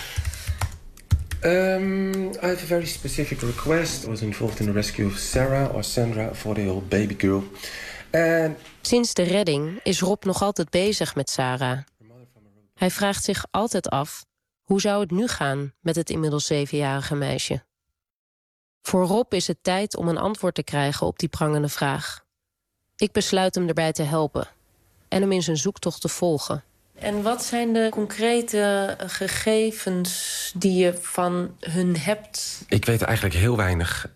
I have a very specific request. I was involved in the rescue of Sarah or Sandra, a 40-year-old baby girl. Sinds de redding is Rob nog altijd bezig met Sarah. Hij vraagt zich altijd af, hoe zou het nu gaan met het inmiddels 7-jarige meisje? Voor Rob is het tijd om een antwoord te krijgen op die prangende vraag. Ik besluit hem erbij te helpen en hem in zijn zoektocht te volgen. En wat zijn de concrete gegevens die je van hun hebt? Ik weet eigenlijk heel weinig.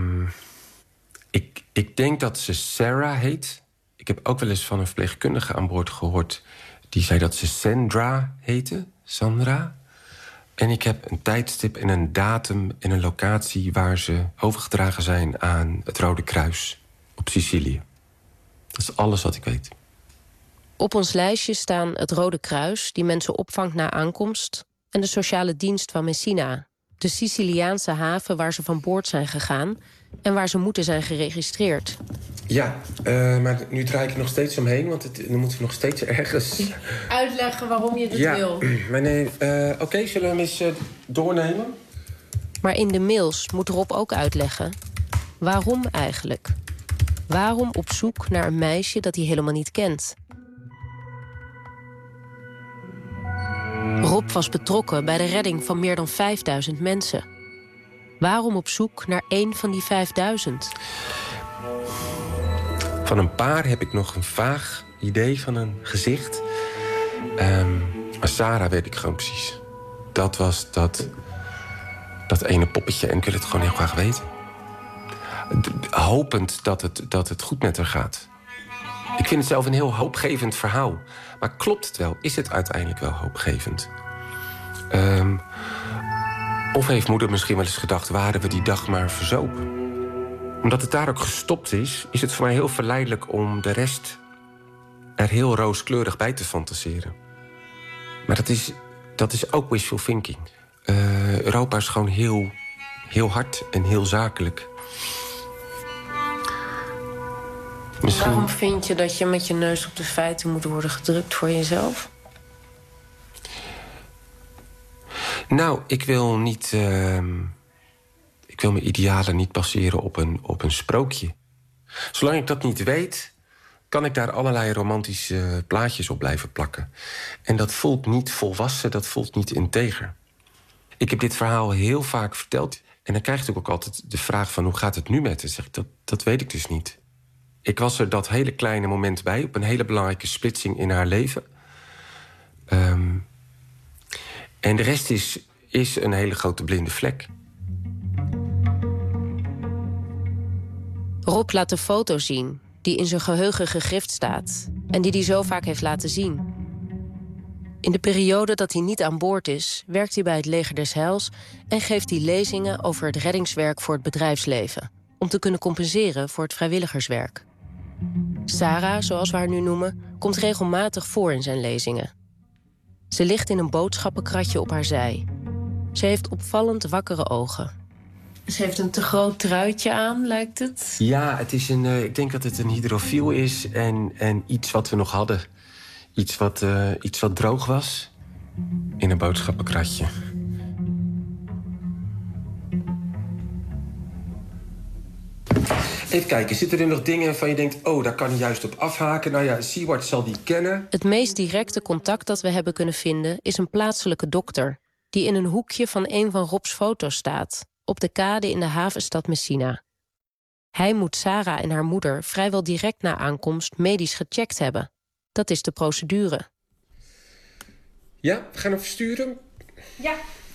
Ik denk dat ze Sarah heet. Ik heb ook wel eens van een verpleegkundige aan boord gehoord... die zei dat ze Sandra heette. Sandra. En ik heb een tijdstip en een datum en een locatie... waar ze overgedragen zijn aan het Rode Kruis op Sicilië. Dat is alles wat ik weet. Op ons lijstje staan het Rode Kruis... die mensen opvangt na aankomst... en de sociale dienst van Messina... de Siciliaanse haven waar ze van boord zijn gegaan... en waar ze moeten zijn geregistreerd. Ja, maar nu draai ik nog steeds omheen... want nu moeten we nog steeds ergens... Uitleggen waarom je dit wil. Maar nee, oké, zullen we hem eens doornemen? Maar in de mails moet Rob ook uitleggen... waarom eigenlijk? Waarom op zoek naar een meisje dat hij helemaal niet kent? Rob was betrokken bij de redding van meer dan 5000 mensen. Waarom op zoek naar één van die 5000? Van een paar heb ik nog een vaag idee van een gezicht. Maar Sarah weet ik gewoon precies. Dat was dat ene poppetje en ik wil het gewoon heel graag weten. Hopend dat het goed met haar gaat. Ik vind het zelf een heel hoopgevend verhaal. Maar klopt het wel? Is het uiteindelijk wel hoopgevend? Of heeft moeder misschien wel eens gedacht... waren we die dag maar verzopen? Omdat het daar ook gestopt is het voor mij heel verleidelijk om de rest er heel rooskleurig bij te fantaseren. Maar dat is ook wishful thinking. Europa is gewoon heel, heel hard en heel zakelijk. Misschien... Waarom vind je dat je met je neus op de feiten moet worden gedrukt voor jezelf? Nou, ik wil niet... ik wil mijn idealen niet baseren op een sprookje. Zolang ik dat niet weet, kan ik daar allerlei romantische plaatjes op blijven plakken. En dat voelt niet volwassen, dat voelt niet integer. Ik heb dit verhaal heel vaak verteld. En dan krijg je natuurlijk ook altijd de vraag van... hoe gaat het nu met haar? Zeg ik, dat weet ik dus niet. Ik was er dat hele kleine moment bij... op een hele belangrijke splitsing in haar leven. En de rest is een hele grote blinde vlek. Rob laat de foto zien die in zijn geheugen gegrift staat... en die hij zo vaak heeft laten zien. In de periode dat hij niet aan boord is... werkt hij bij het Leger des Heils... en geeft hij lezingen over het reddingswerk voor het bedrijfsleven... om te kunnen compenseren voor het vrijwilligerswerk. Sarah, zoals we haar nu noemen, komt regelmatig voor in zijn lezingen. Ze ligt in een boodschappenkratje op haar zij. Ze heeft opvallend wakkere ogen. Ze heeft een te groot truitje aan, lijkt het. Ja, het is ik denk dat het een hydrofiel is en iets wat we nog hadden. Iets wat droog was in een boodschappenkratje. Even kijken, zitten er nog dingen waarvan je denkt... oh, daar kan hij juist op afhaken? Nou ja, Siewert zal die kennen. Het meest directe contact dat we hebben kunnen vinden... is een plaatselijke dokter... die in een hoekje van een van Rob's foto's staat... op de kade in de havenstad Messina. Hij moet Sarah en haar moeder vrijwel direct na aankomst... medisch gecheckt hebben. Dat is de procedure. Ja, we gaan hem versturen? Ja.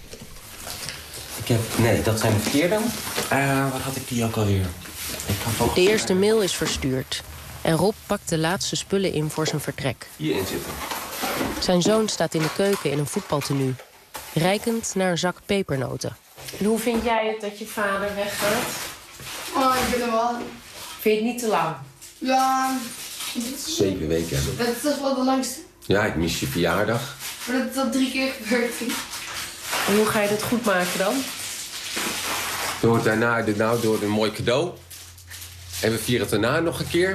Nee, dat zijn de verkeerde. Wat had ik die ook alweer? De eerste mail is verstuurd. En Rob pakt de laatste spullen in voor zijn vertrek. Hierin zitten. Zijn zoon staat in de keuken in een voetbaltenue. Reikend naar een zak pepernoten. En hoe vind jij het dat je vader weggaat? Oh, ik vind het wel. Vind je het niet te lang? Ja. 7 weken. Dat is wel de langste. Ja, ik mis je verjaardag. Maar dat is al 3 keer gebeurd. En hoe ga je dat goed maken dan? Door een mooi cadeau. En we vieren het daarna nog een keer.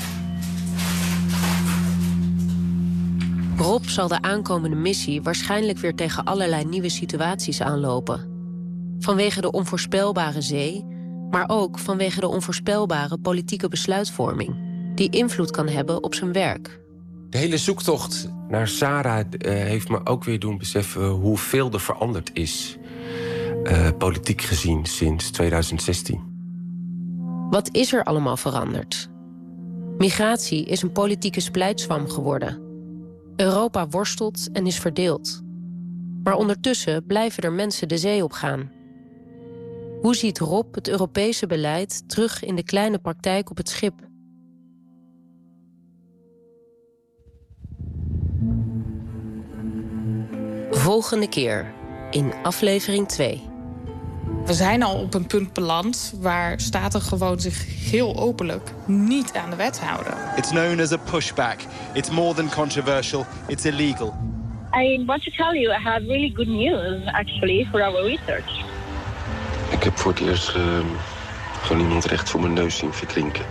Rob zal de aankomende missie waarschijnlijk weer tegen allerlei nieuwe situaties aanlopen. Vanwege de onvoorspelbare zee, maar ook vanwege de onvoorspelbare politieke besluitvorming... die invloed kan hebben op zijn werk. De hele zoektocht naar Sarah heeft me ook weer doen beseffen... hoeveel er veranderd is, politiek gezien, sinds 2016. Wat is er allemaal veranderd? Migratie is een politieke splijtswam geworden. Europa worstelt en is verdeeld. Maar ondertussen blijven er mensen de zee opgaan. Hoe ziet Rob het Europese beleid terug in de kleine praktijk op het schip? Volgende keer in aflevering 2. We zijn al op een punt beland waar staten gewoon zich heel openlijk niet aan de wet houden. It's known as a pushback. It's more than controversial. It's illegal. I want to tell you I have really good news actually for our research. Ik heb voor het eerst gewoon iemand recht voor mijn neus zien verdrinken.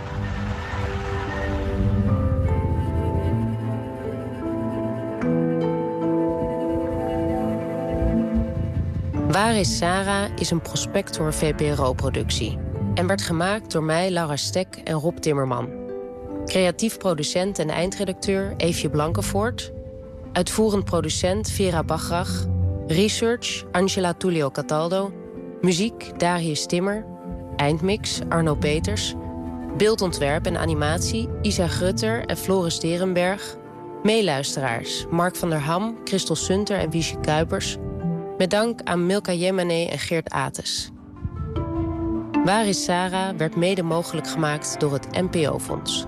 Waar is Sarah is een Prospector VPRO-productie... en werd gemaakt door mij, Laura Stek en Rob Timmerman. Creatief producent en eindredacteur Eefje Blankenvoort... uitvoerend producent Vera Bachrach... research Angela Tullio Cataldo... muziek Darius Timmer... eindmix Arno Peters... beeldontwerp en animatie Isa Grutter en Floris Derenberg... meeluisteraars Mark van der Ham, Christel Sunter en Wiesje Kuipers... met dank aan Milka Jemane en Geert Ates. Waar is Sarah werd mede mogelijk gemaakt door het NPO-fonds.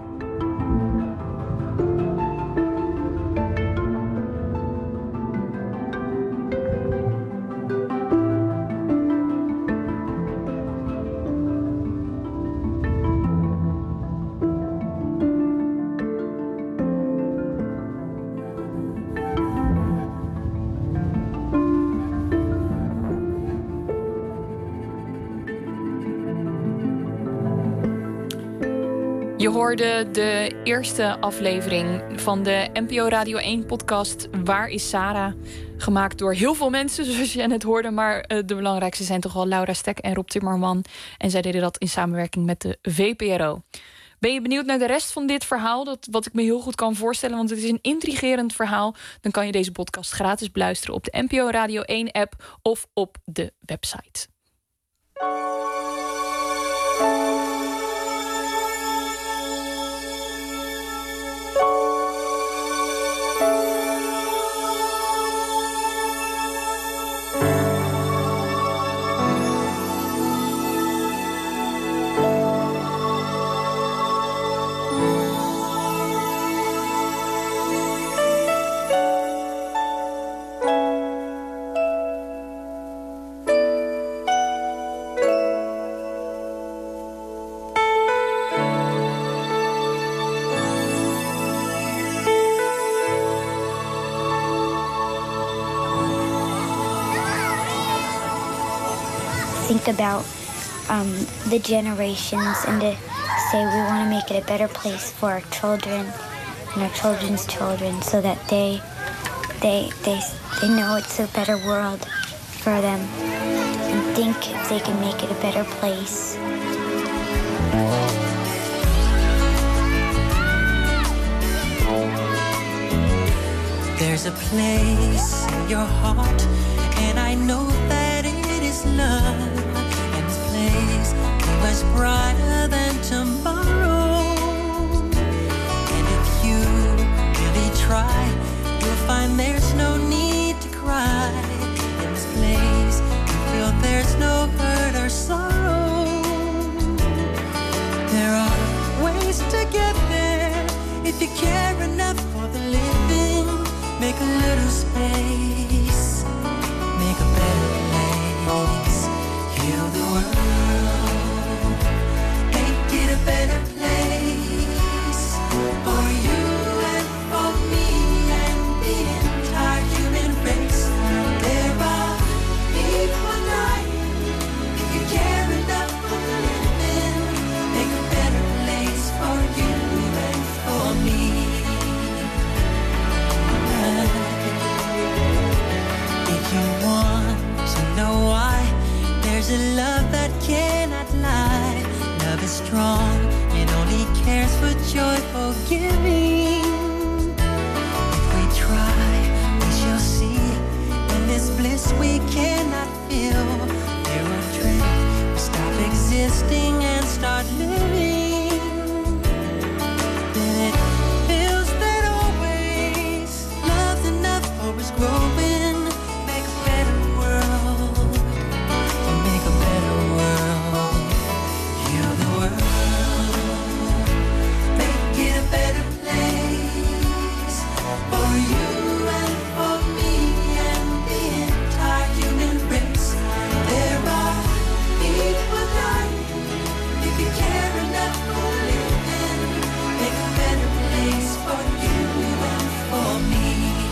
Je hoorde de eerste aflevering van de NPO Radio 1-podcast Waar is Sarah? Gemaakt door heel veel mensen, zoals je net hoorde. Maar de belangrijkste zijn toch wel Laura Stek en Rob Timmerman. En zij deden dat in samenwerking met de VPRO. Ben je benieuwd naar de rest van dit verhaal? Wat ik me heel goed kan voorstellen, want het is een intrigerend verhaal. Dan kan je deze podcast gratis beluisteren op de NPO Radio 1-app of op de website. Think about the generations and to say we want to make it a better place for our children and our children's children, so that they know it's a better world for them and think if they can make it a better place. There's a place in your heart, and I know that it is love. And this place is much brighter than tomorrow. And if you really try, you'll find there's no need to cry. In this place, you feel there's no hurt or sorrow. There are ways to get there if you care enough for the living. Make a little space, make a better place. Heal the world, make it a better place for you and for me and the entire human race. There are people dying. If you care enough for the living, make a better place for you and for me. If you want to know why, there's a love that cannot lie. Love is strong, it only cares for joyful giving. If we try, we shall see. In this bliss we cannot feel. There are dreams, we stop existing and start living. Then it feels that always love's enough for us growing. Make a better world, to make a better world. Heal the world, make it a better place for you and for me and the entire human race. There are people dying. If you care enough for living, make a better place for you and for me.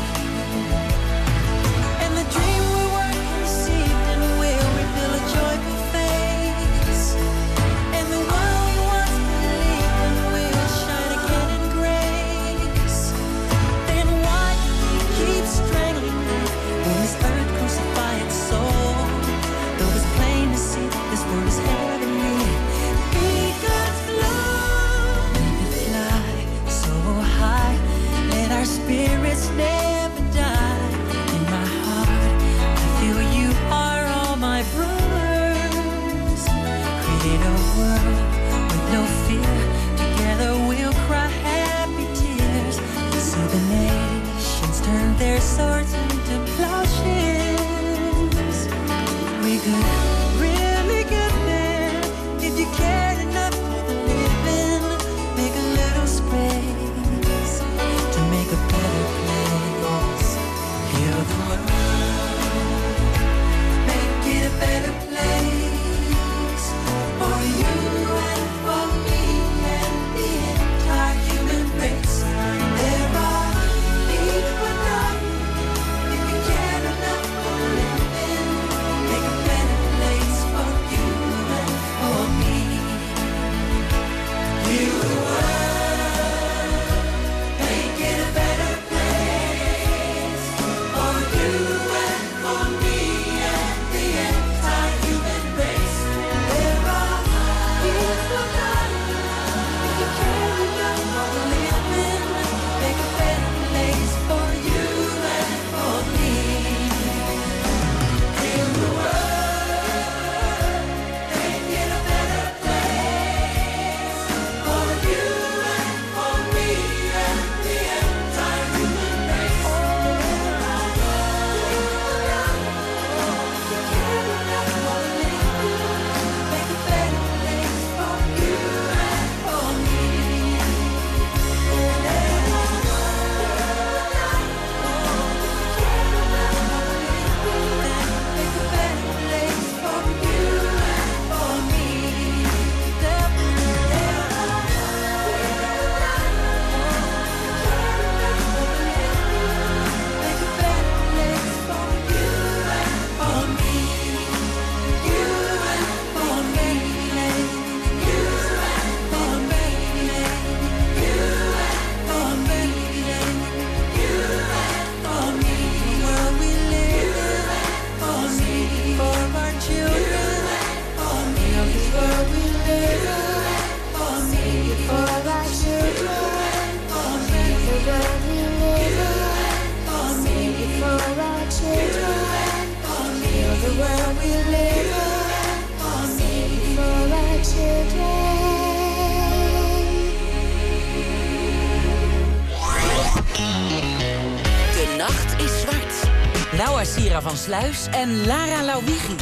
And the dream we work received and will reveal a joyful face. And the one we once believed in will shine again in grace. Then why keep strangling me when this earth crucify its soul? Though it's plain to see this world is heavenly. Be God's love, make it fly so high. Let our spirits never die. In my heart, I feel you are all my brothers. Create a world with no fear. Together we'll cry happy tears. See the nations turn their swords into plowshares. We could really get there if you cared enough for the living. Make a little space to make a better place. Heal the world, make it a better place for you and for me and the entire human race. There are people dying. If you care enough for living, make a better world we live in. For our children. De nacht is zwart. Noah Sira van Sluis en Lara Lauwigi.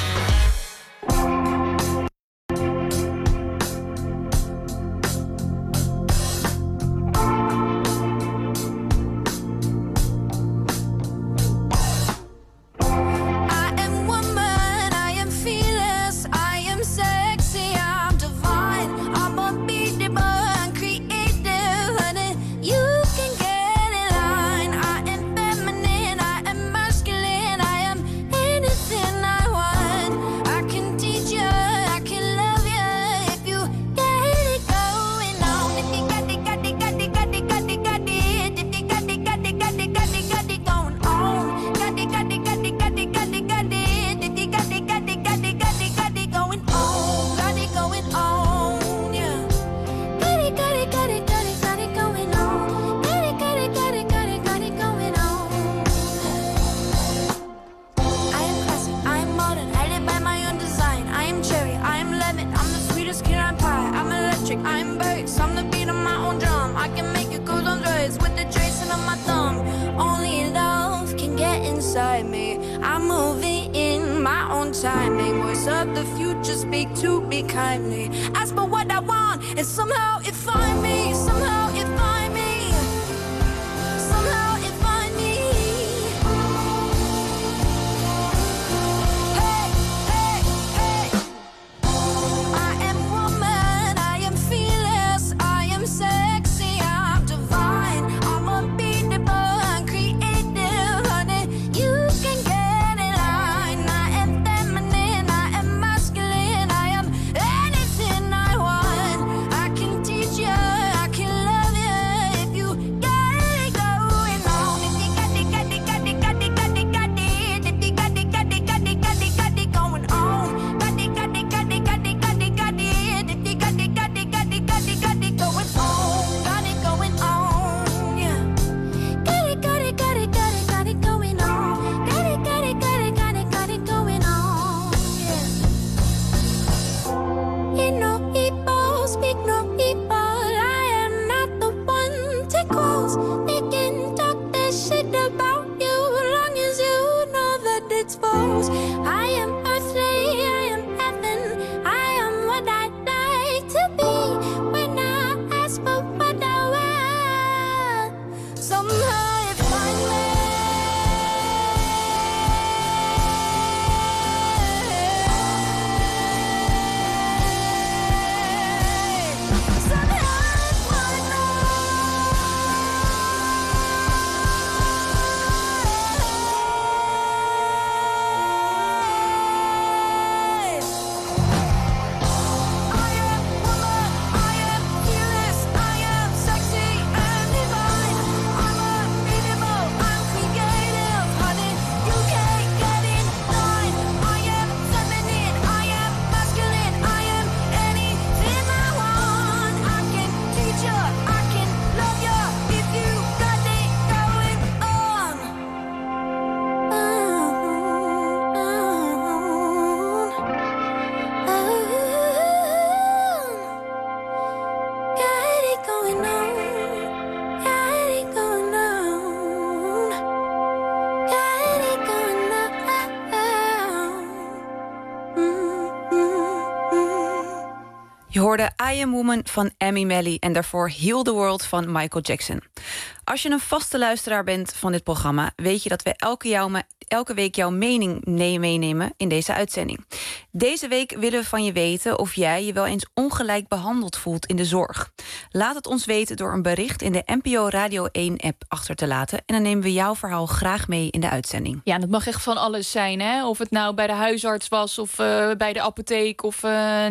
Je hoorde I Am Woman van Amy Melly en daarvoor Heal the World van Michael Jackson. Als je een vaste luisteraar bent van dit programma, weet je dat we elke week jouw mening meenemen in deze uitzending. Deze week willen we van je weten of jij je wel eens ongelijk behandeld voelt in de zorg. Laat het ons weten door een bericht in de NPO Radio 1-app achter te laten. En dan nemen we jouw verhaal graag mee in de uitzending. Ja, dat mag echt van alles zijn, hè? Of het nou bij de huisarts was of bij de apotheek of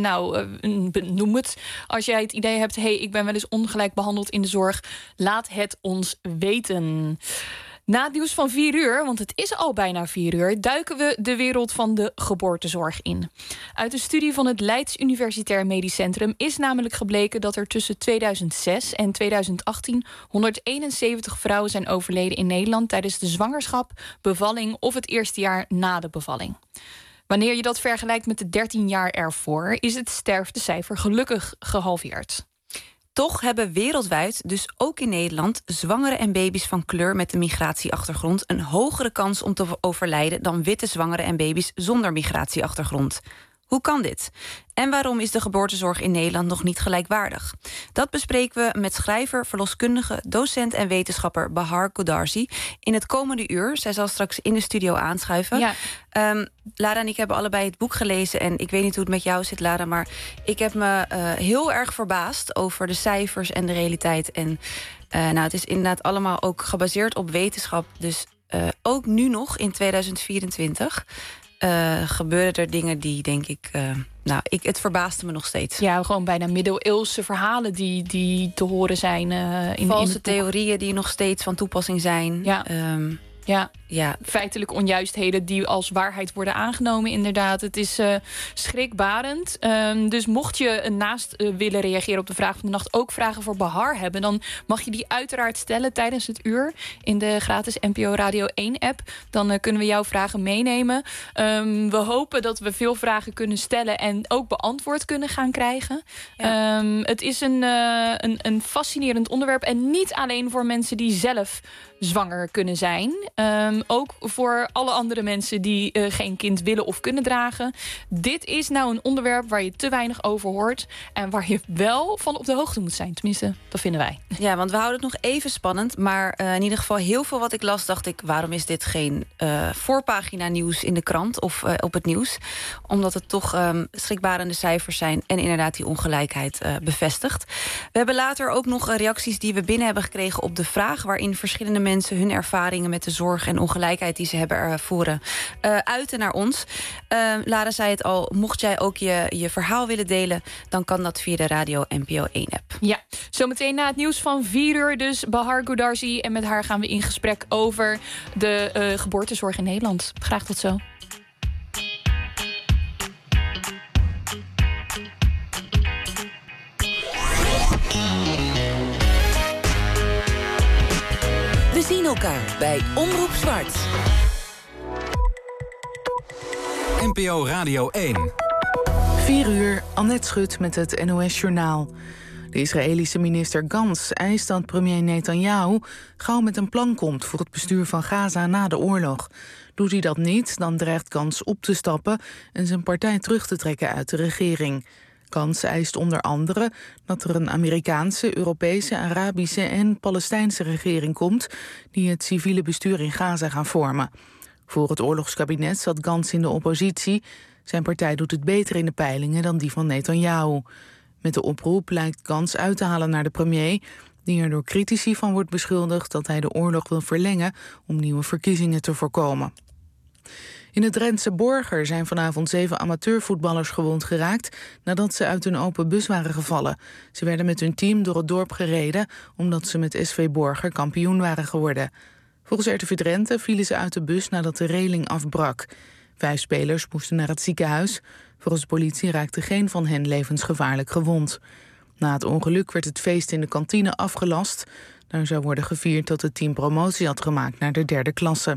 noem het. Als jij het idee hebt, ik ben wel eens ongelijk behandeld in de zorg, laat het ons weten. Na het nieuws van 4 uur, want het is al bijna 4 uur... duiken we de wereld van de geboortezorg in. Uit een studie van het Leids Universitair Medisch Centrum is namelijk gebleken dat er tussen 2006 en 2018... 171 vrouwen zijn overleden in Nederland tijdens de zwangerschap, bevalling of het eerste jaar na de bevalling. Wanneer je dat vergelijkt met de 13 jaar ervoor, is het sterftecijfer gelukkig gehalveerd. Toch hebben wereldwijd, dus ook in Nederland, zwangere en baby's van kleur met een migratieachtergrond een hogere kans om te overlijden dan witte zwangere en baby's zonder migratieachtergrond. Hoe kan dit? En waarom is de geboortezorg in Nederland nog niet gelijkwaardig? Dat bespreken we met schrijver, verloskundige, docent en wetenschapper Bahar Goodarzi in het komende uur. Zij zal straks in de studio aanschuiven. Ja. Lara en ik hebben allebei het boek gelezen en ik weet niet hoe het met jou zit, Lara, maar ik heb me heel erg verbaasd over de cijfers en de realiteit. En het is inderdaad allemaal ook gebaseerd op wetenschap. Dus ook nu nog in 2024... gebeuren er dingen die, denk ik... het verbaasde me nog steeds. Ja, gewoon bijna middeleeuwse verhalen die te horen zijn. Valse theorieën die nog steeds van toepassing zijn. Ja. Feitelijk onjuistheden die als waarheid worden aangenomen, inderdaad. Het is schrikbarend. Dus mocht je naast willen reageren op de vraag van de nacht ook vragen voor Bahar hebben, dan mag je die uiteraard stellen tijdens het uur in de gratis NPO Radio 1-app. Dan kunnen we jouw vragen meenemen. We hopen dat we veel vragen kunnen stellen en ook beantwoord kunnen gaan krijgen. Ja. Het is een fascinerend onderwerp en niet alleen voor mensen die zelf zwanger kunnen zijn. Ook voor alle andere mensen die geen kind willen of kunnen dragen. Dit is nou een onderwerp waar je te weinig over hoort en waar je wel van op de hoogte moet zijn. Tenminste, dat vinden wij. Ja, want we houden het nog even spannend. Maar in ieder geval heel veel wat ik las, dacht ik, waarom is dit geen voorpagina nieuws in de krant of op het nieuws? Omdat het toch schrikbarende cijfers zijn en inderdaad die ongelijkheid bevestigt. We hebben later ook nog reacties die we binnen hebben gekregen op de vraag waarin verschillende mensen hun ervaringen met de zorg en ongelijkheid die ze hebben ervoeren uiten naar ons. Lara zei het al, mocht jij ook je verhaal willen delen, dan kan dat via de Radio NPO 1-app. Ja, zometeen na het nieuws van 4 uur dus Bahar Goodarzi. En met haar gaan we in gesprek over de geboortezorg in Nederland. Graag tot zo. We zien elkaar bij Omroep Zwart. NPO Radio 1. 4 uur, Annette Schut met het NOS-journaal. De Israëlische minister Gantz eist dat premier Netanyahu gauw met een plan komt voor het bestuur van Gaza na de oorlog. Doet hij dat niet, dan dreigt Gantz op te stappen en zijn partij terug te trekken uit de regering. Gantz eist onder andere dat er een Amerikaanse, Europese, Arabische en Palestijnse regering komt die het civiele bestuur in Gaza gaan vormen. Voor het oorlogskabinet zat Gantz in de oppositie. Zijn partij doet het beter in de peilingen dan die van Netanyahu. Met de oproep lijkt Gantz uit te halen naar de premier, die er door critici van wordt beschuldigd dat hij de oorlog wil verlengen om nieuwe verkiezingen te voorkomen. In het Drentse Borger zijn vanavond 7 amateurvoetballers gewond geraakt nadat ze uit een open bus waren gevallen. Ze werden met hun team door het dorp gereden omdat ze met SV Borger kampioen waren geworden. Volgens RTV Drenthe vielen ze uit de bus nadat de reling afbrak. 5 spelers moesten naar het ziekenhuis. Volgens de politie raakte geen van hen levensgevaarlijk gewond. Na het ongeluk werd het feest in de kantine afgelast. Daar zou worden gevierd dat het team promotie had gemaakt naar de 3e klasse.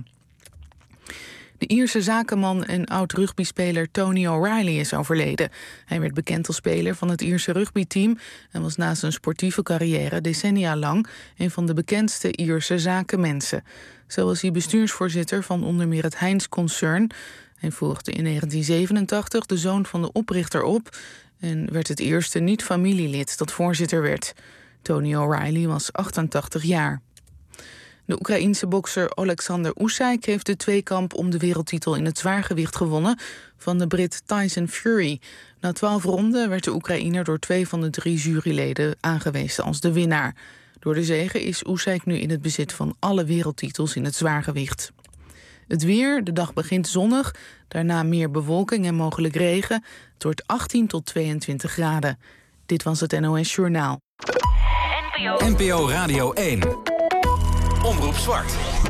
De Ierse zakenman en oud-rugbyspeler Tony O'Reilly is overleden. Hij werd bekend als speler van het Ierse rugbyteam en was na zijn sportieve carrière decennia lang een van de bekendste Ierse zakenmensen. Zo was hij bestuursvoorzitter van onder meer het Heinz Concern. Hij volgde in 1987 de zoon van de oprichter op en werd het eerste niet-familielid dat voorzitter werd. Tony O'Reilly was 88 jaar. De Oekraïense bokser Alexander Usyk heeft de tweekamp om de wereldtitel in het zwaargewicht gewonnen van de Brit Tyson Fury. Na 12 ronden werd de Oekraïner door 2 van de 3 juryleden aangewezen als de winnaar. Door de zege is Usyk nu in het bezit van alle wereldtitels in het zwaargewicht. Het weer, de dag begint zonnig, daarna meer bewolking en mogelijk regen. Het wordt 18 tot 22 graden. Dit was het NOS Journaal. NPO Radio 1. Omroep Zwart.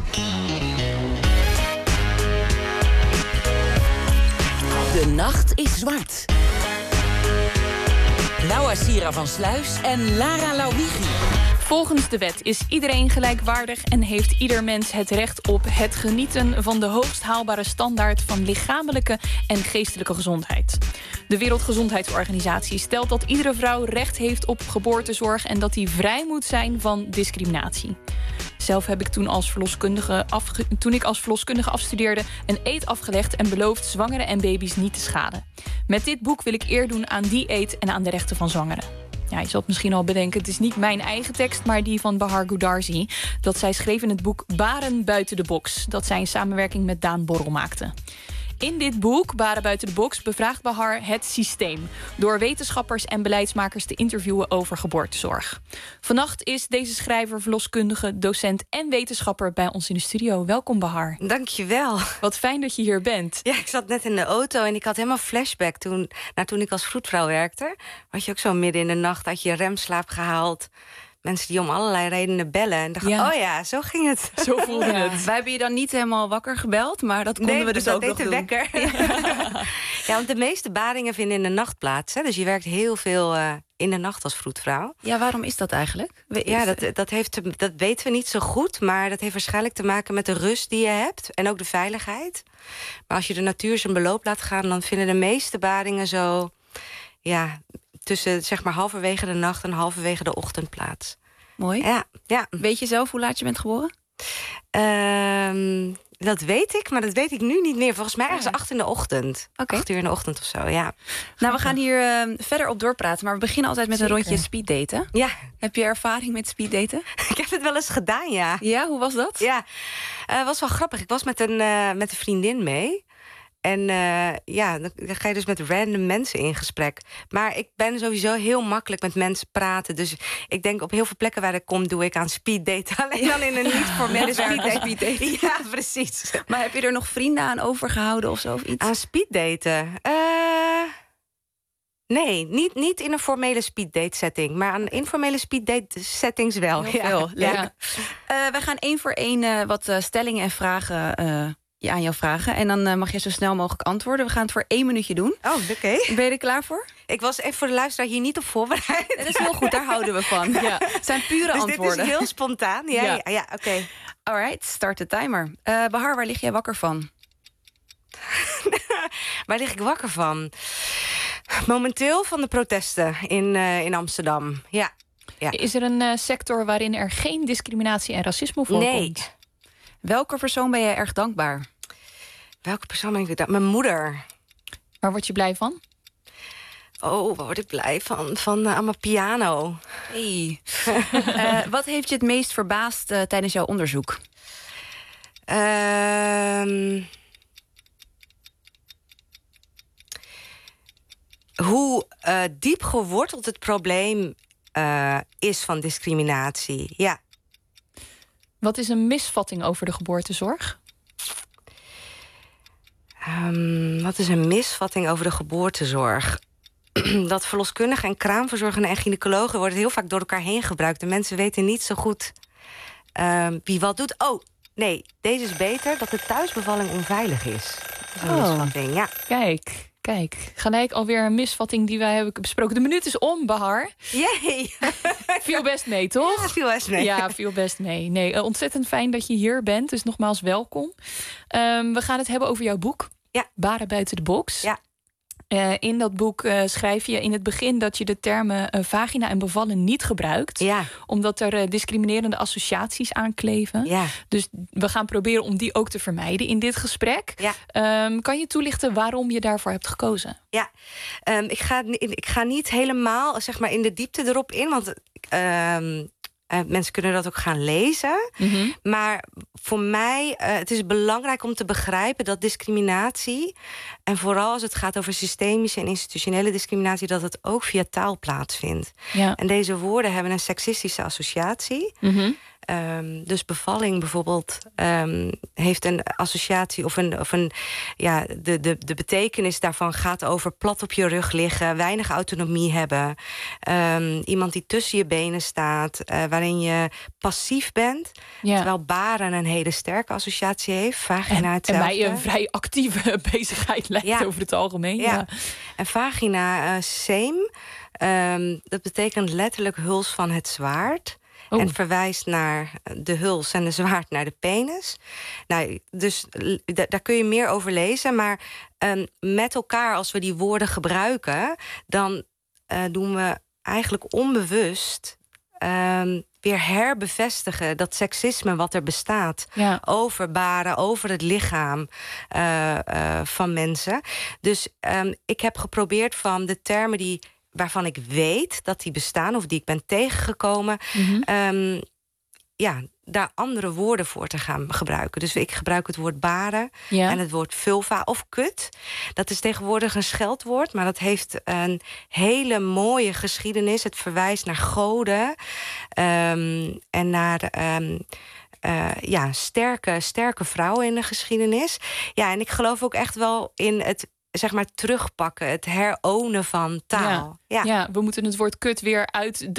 De nacht is zwart. Noah Sira van Sluis en Lara Lauwigi. Volgens de wet is iedereen gelijkwaardig en heeft ieder mens het recht op het genieten van de hoogst haalbare standaard van lichamelijke en geestelijke gezondheid. De Wereldgezondheidsorganisatie stelt dat iedere vrouw recht heeft op geboortezorg en dat die vrij moet zijn van discriminatie. Zelf heb ik toen ik als verloskundige afstudeerde een eed afgelegd en beloofd zwangeren en baby's niet te schaden. Met dit boek wil ik eer doen aan die eed en aan de rechten van zwangeren. Ja, je zult misschien al bedenken, het is niet mijn eigen tekst, maar die van Bahar Goodarzi. Dat zij schreef in het boek Baren buiten de box, dat zij in samenwerking met Daan Borrel maakte. In dit boek, Baren buiten de box, bevraagt Bahar het systeem door wetenschappers en beleidsmakers te interviewen over geboortezorg. Vannacht is deze schrijver, verloskundige, docent en wetenschapper bij ons in de studio. Welkom, Bahar. Dankjewel. Wat fijn dat je hier bent. Ja, ik zat net in de auto en ik had helemaal flashback toen ik als vroedvrouw werkte. Had je ook zo midden in de nacht uit je remslaap gehaald. Mensen die om allerlei redenen bellen. En dachten, oh ja, zo ging het. Zo voelde het. Wij hebben je dan niet helemaal wakker gebeld, maar dat konden we dus ook nog doen. Nee, dat deed de wekker. Ja, want de meeste badingen vinden in de nacht plaats. Hè? Dus je werkt heel veel in de nacht als vroedvrouw. Ja, waarom is dat eigenlijk? Ja, dat weten we niet zo goed. Maar dat heeft waarschijnlijk te maken met de rust die je hebt. En ook de veiligheid. Maar als je de natuur zijn beloop laat gaan, dan vinden de meeste badingen zo, ja, tussen zeg maar halverwege de nacht en halverwege de ochtend plaats. Mooi. Ja. Weet je zelf hoe laat je bent geboren? Dat weet ik, maar dat weet ik nu niet meer. Volgens mij ergens 8 in de ochtend. 8 uur in de ochtend of zo, ja. Nou, we gaan hier verder op doorpraten. Maar we beginnen altijd met een rondje speeddaten. Ja. Heb je ervaring met speeddaten? Ik heb het wel eens gedaan, ja. Ja, hoe was dat? Ja, was wel grappig. Ik was met een vriendin mee. En dan ga je dus met random mensen in gesprek. Maar ik ben sowieso heel makkelijk met mensen praten. Dus ik denk op heel veel plekken waar ik kom, doe ik aan speeddaten. Alleen dan in een niet-formele speeddate. Ja, precies. Maar heb je er nog vrienden aan overgehouden of zo? Of iets? Aan speeddaten? Nee, niet in een formele speeddate setting. Maar aan informele speeddate settings wel. Heel veel. Ja. Wij gaan 1 voor 1 wat stellingen en vragen aan jou vragen. En dan mag je zo snel mogelijk antwoorden. We gaan het voor 1 minuutje doen. Oh, oké. Ben je er klaar voor? Ik was even voor de luisteraar hier niet op voorbereid. Dat is heel goed, daar houden we van. Ja. Het zijn pure dus antwoorden. Dit is heel spontaan. Ja, oké. Alright, start de timer. Bahar, waar lig jij wakker van? Waar lig ik wakker van? Momenteel van de protesten in Amsterdam. Ja. Is er een sector waarin er geen discriminatie en racisme voorkomt? Nee. Welke persoon ben jij erg dankbaar? Welke persoon ben ik dankbaar? Mijn moeder. Waar word je blij van? Oh, waar word ik blij van? Van aan mijn piano. Hey. Wat heeft je het meest verbaasd tijdens jouw onderzoek? Hoe diep geworteld het probleem is van discriminatie. Ja. Wat is een misvatting over de geboortezorg? Wat is een misvatting over de geboortezorg? Dat verloskundigen en kraamverzorgenden en gynaecologen worden heel vaak door elkaar heen gebruikt. De mensen weten niet zo goed wie wat doet. Oh, nee, deze is beter, dat de thuisbevalling onveilig is. Dat is een misvatting, ja. Kijk, gelijk alweer een misvatting die wij hebben besproken. De minuut is om, Bahar. Jee! Viel best mee, toch? Ja, viel best mee. Ja, viel best mee. Nee, ontzettend fijn dat je hier bent, dus nogmaals welkom. We gaan het hebben over jouw boek. Ja. Baren buiten de box. Ja. In dat boek schrijf je in het begin dat je de termen vagina en bevallen niet gebruikt. Ja. Omdat er discriminerende associaties aan kleven. Ja. Dus we gaan proberen om die ook te vermijden in dit gesprek. Ja. Kan je toelichten waarom je daarvoor hebt gekozen? Ja, ik ga niet helemaal zeg maar in de diepte erop in. Want mensen kunnen dat ook gaan lezen. Mm-hmm. Maar voor mij, het is belangrijk om te begrijpen dat discriminatie, en vooral als het gaat over systemische en institutionele discriminatie, dat het ook via taal plaatsvindt. Ja. En deze woorden hebben een seksistische associatie. Mm-hmm. Dus bevalling bijvoorbeeld heeft een associatie of de betekenis daarvan gaat over plat op je rug liggen, weinig autonomie hebben, iemand die tussen je benen staat, waarin je passief bent, terwijl baren een hele sterke associatie heeft, vagina hetzelfde. En mij een vrij actieve bezigheid lijkt over het algemeen. Ja. En vagina, same, dat betekent letterlijk huls van het zwaard. En verwijst naar de huls en de zwaard naar de penis. Nou, dus daar kun je meer over lezen. Maar met elkaar, als we die woorden gebruiken, dan doen we eigenlijk onbewust weer herbevestigen dat seksisme wat er bestaat. Ja. Over baren, over het lichaam van mensen. Dus ik heb geprobeerd van de termen waarvan ik weet dat die bestaan, of die ik ben tegengekomen, daar andere woorden voor te gaan gebruiken. Dus ik gebruik het woord baren en het woord vulva of kut. Dat is tegenwoordig een scheldwoord, maar dat heeft een hele mooie geschiedenis. Het verwijst naar goden en naar sterke vrouwen in de geschiedenis. Ja, en ik geloof ook echt wel in het terugpakken, het heronen van taal. Ja, we moeten het woord kut weer uit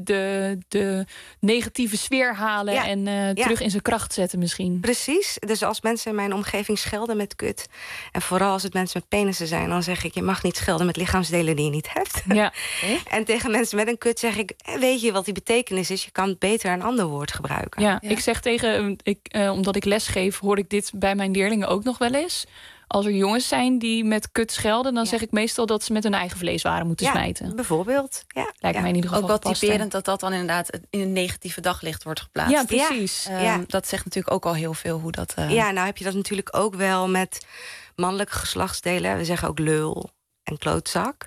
de negatieve sfeer halen en terug in zijn kracht zetten misschien. Precies. Dus als mensen in mijn omgeving schelden met kut, en vooral als het mensen met penissen zijn, dan zeg ik, je mag niet schelden met lichaamsdelen die je niet hebt. Ja. En tegen mensen met een kut zeg ik, weet je wat die betekenis is? Je kan beter een ander woord gebruiken. Ja. Ik zeg omdat ik lesgeef, hoor ik dit bij mijn leerlingen ook nog wel eens. Als er jongens zijn die met kut schelden, dan zeg ik meestal dat ze met hun eigen vleeswaren moeten smijten. Bijvoorbeeld. Ja. Lijkt mij in ieder geval ook wel typerend dat dan inderdaad in een negatieve daglicht wordt geplaatst. Ja, precies. Dat zegt natuurlijk ook al heel veel hoe dat. Ja, nou heb je dat natuurlijk ook wel met mannelijke geslachtsdelen. We zeggen ook lul en klootzak.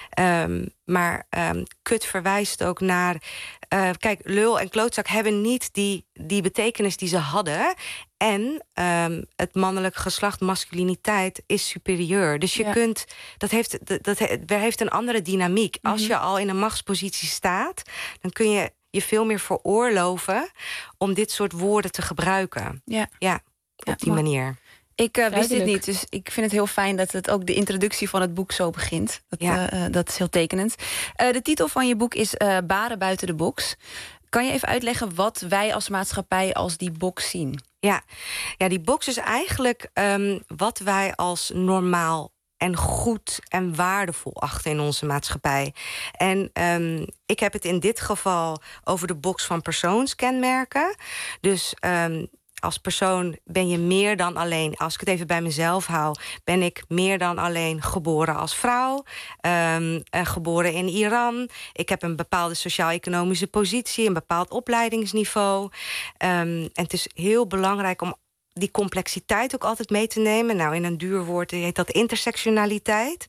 Maar kut verwijst ook naar. Kijk, lul en klootzak hebben niet die betekenis die ze hadden. En het mannelijk geslacht, masculiniteit, is superieur. Dus je kunt. Dat heeft een andere dynamiek. Als je al in een machtspositie staat, dan kun je veel meer veroorloven om dit soort woorden te gebruiken. Ja, op die manier. Ik wist dit niet, dus ik vind het heel fijn dat het ook de introductie van het boek zo begint. Dat is heel tekenend. De titel van je boek is Baren buiten de box. Kan je even uitleggen wat wij als maatschappij als die box zien? Ja, die box is eigenlijk wat wij als normaal en goed en waardevol achten in onze maatschappij. En ik heb het in dit geval over de box van persoonskenmerken. Dus als persoon ben je meer dan alleen, als ik het even bij mezelf hou, ben ik meer dan alleen geboren als vrouw, geboren in Iran. Ik heb een bepaalde sociaal-economische positie, een bepaald opleidingsniveau. En het is heel belangrijk om die complexiteit ook altijd mee te nemen. Nou, in een duur woord heet dat intersectionaliteit.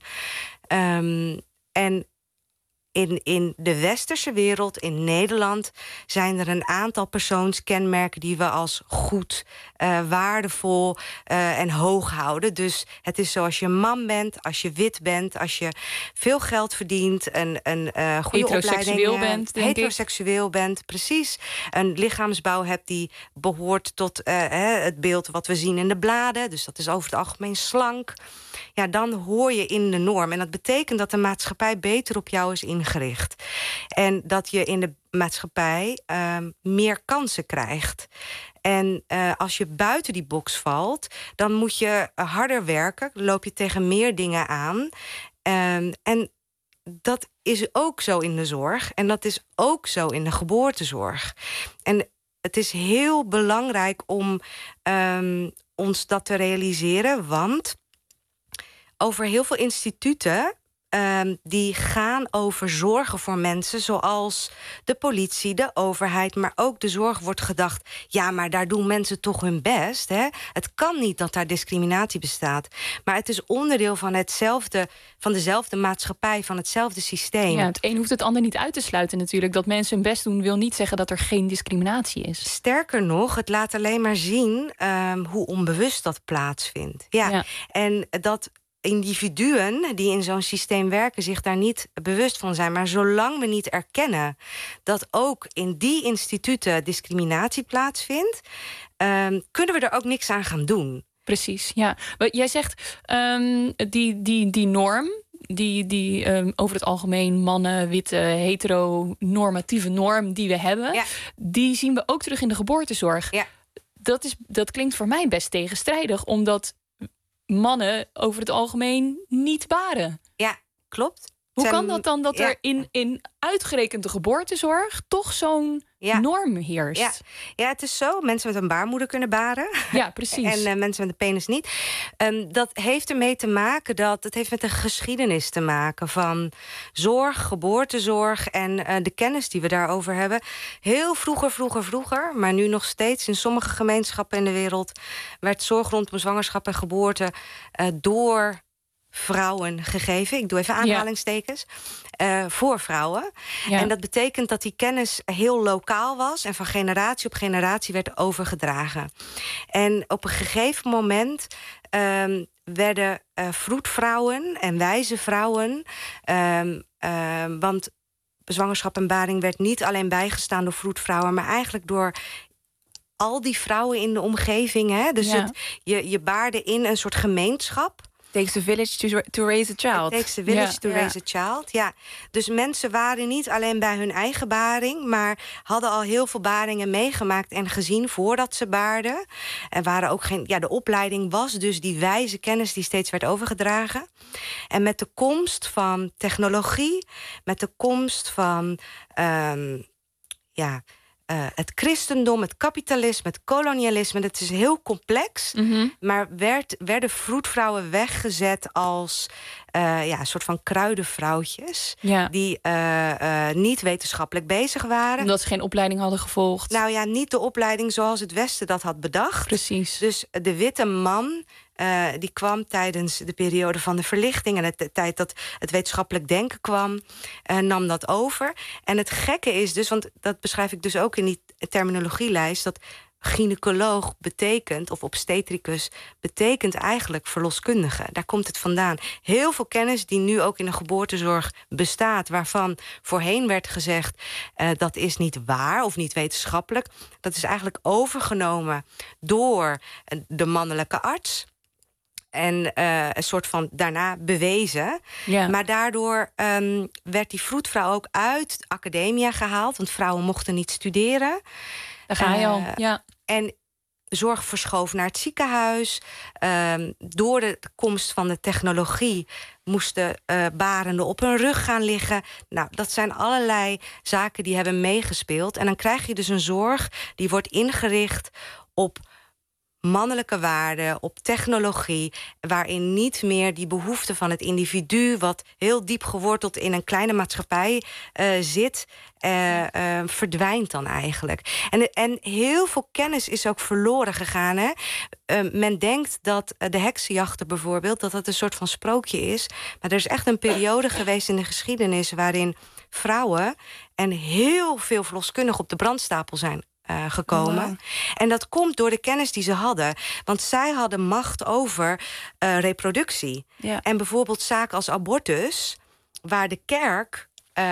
En in de westerse wereld, in Nederland, zijn er een aantal persoonskenmerken die we als goed, waardevol en hoog houden. Dus het is zoals je man bent, als je wit bent, als je veel geld verdient, een goede opleiding bent, heteroseksueel bent, precies. Een lichaamsbouw hebt die behoort tot het beeld wat we zien in de bladen. Dus dat is over het algemeen slank. Ja, dan hoor je in de norm. En dat betekent dat de maatschappij beter op jou is ingericht. En dat je in de maatschappij meer kansen krijgt. En als je buiten die box valt, dan moet je harder werken. Dan loop je tegen meer dingen aan. En dat is ook zo in de zorg. En dat is ook zo in de geboortezorg. En het is heel belangrijk om ons dat te realiseren, want over heel veel instituten die gaan over zorgen voor mensen, zoals de politie, de overheid, maar ook de zorg wordt gedacht, ja, maar daar doen mensen toch hun best. Hè? Het kan niet dat daar discriminatie bestaat. Maar het is onderdeel van dezelfde maatschappij, van hetzelfde systeem. Ja, het een hoeft het ander niet uit te sluiten natuurlijk. Dat mensen hun best doen wil niet zeggen dat er geen discriminatie is. Sterker nog, het laat alleen maar zien hoe onbewust dat plaatsvindt. Ja. En dat individuen die in zo'n systeem werken zich daar niet bewust van zijn. Maar zolang we niet erkennen dat ook in die instituten discriminatie plaatsvindt, kunnen we er ook niks aan gaan doen. Precies, ja. Jij zegt die norm, die over het algemeen mannen, witte, heteronormatieve norm die we hebben, die zien we ook terug in de geboortezorg. Ja. Dat klinkt voor mij best tegenstrijdig, omdat mannen over het algemeen niet baren. Ja, klopt. Hoe kan dat dan dat er in uitgerekend de geboortezorg toch zo'n norm heerst. Ja, het is zo. Mensen met een baarmoeder kunnen baren. Ja, precies. En mensen met een penis niet. Dat heeft ermee te maken het heeft met de geschiedenis te maken van zorg, geboortezorg en de kennis die we daarover hebben. Heel vroeger, maar nu nog steeds in sommige gemeenschappen in de wereld werd zorg rondom zwangerschap en geboorte door vrouwen gegeven. Ik doe even aanhalingstekens. Voor vrouwen. Ja. En dat betekent dat die kennis heel lokaal was en van generatie op generatie werd overgedragen. En op een gegeven moment werden vroedvrouwen en wijze vrouwen, want zwangerschap en baring werd niet alleen bijgestaan door vroedvrouwen, maar eigenlijk door al die vrouwen in de omgeving. Hè? Dus je baarde in een soort gemeenschap. Takes a village to raise a child. It takes a village to raise a child, ja. Dus mensen waren niet alleen bij hun eigen baring, maar hadden al heel veel baringen meegemaakt en gezien voordat ze baarden. En waren ook de opleiding was dus die wijze kennis die steeds werd overgedragen. En met de komst van technologie, met de komst van het christendom, het kapitalisme, het kolonialisme, dat is heel complex. Maar werden vroedvrouwen weggezet als een soort van kruidenvrouwtjes. Ja. Die niet wetenschappelijk bezig waren. Omdat ze geen opleiding hadden gevolgd. Nou ja, niet de opleiding zoals het Westen dat had bedacht. Precies. Dus de witte man die kwam tijdens de periode van de verlichting en de tijd dat het wetenschappelijk denken kwam, nam dat over. En het gekke is dus, want dat beschrijf ik dus ook in die terminologielijst, dat gynaecoloog betekent, of obstetricus betekent eigenlijk verloskundige. Daar komt het vandaan. Heel veel kennis die nu ook in de geboortezorg bestaat, waarvan voorheen werd gezegd dat is niet waar of niet wetenschappelijk. Dat is eigenlijk overgenomen door de mannelijke arts. En een soort van daarna bewezen. Ja. Maar daardoor werd die vroedvrouw ook uit academia gehaald. Want vrouwen mochten niet studeren. Daar ga je al, ja. En zorg verschoof naar het ziekenhuis. Door de komst van de technologie moesten barenden op hun rug gaan liggen. Nou, dat zijn allerlei zaken die hebben meegespeeld. En dan krijg je dus een zorg die wordt ingericht op mannelijke waarden, op technologie, waarin niet meer die behoefte van het individu, wat heel diep geworteld in een kleine maatschappij zit, verdwijnt dan eigenlijk. En heel veel kennis is ook verloren gegaan. Hè? Men denkt dat de heksenjachten bijvoorbeeld, dat dat een soort van sprookje is. Maar er is echt een periode geweest in de geschiedenis waarin vrouwen en heel veel verloskundigen op de brandstapel zijn gekomen. Wow. En dat komt door de kennis die ze hadden. Want zij hadden macht over reproductie. Ja. En bijvoorbeeld zaken als abortus, waar de kerk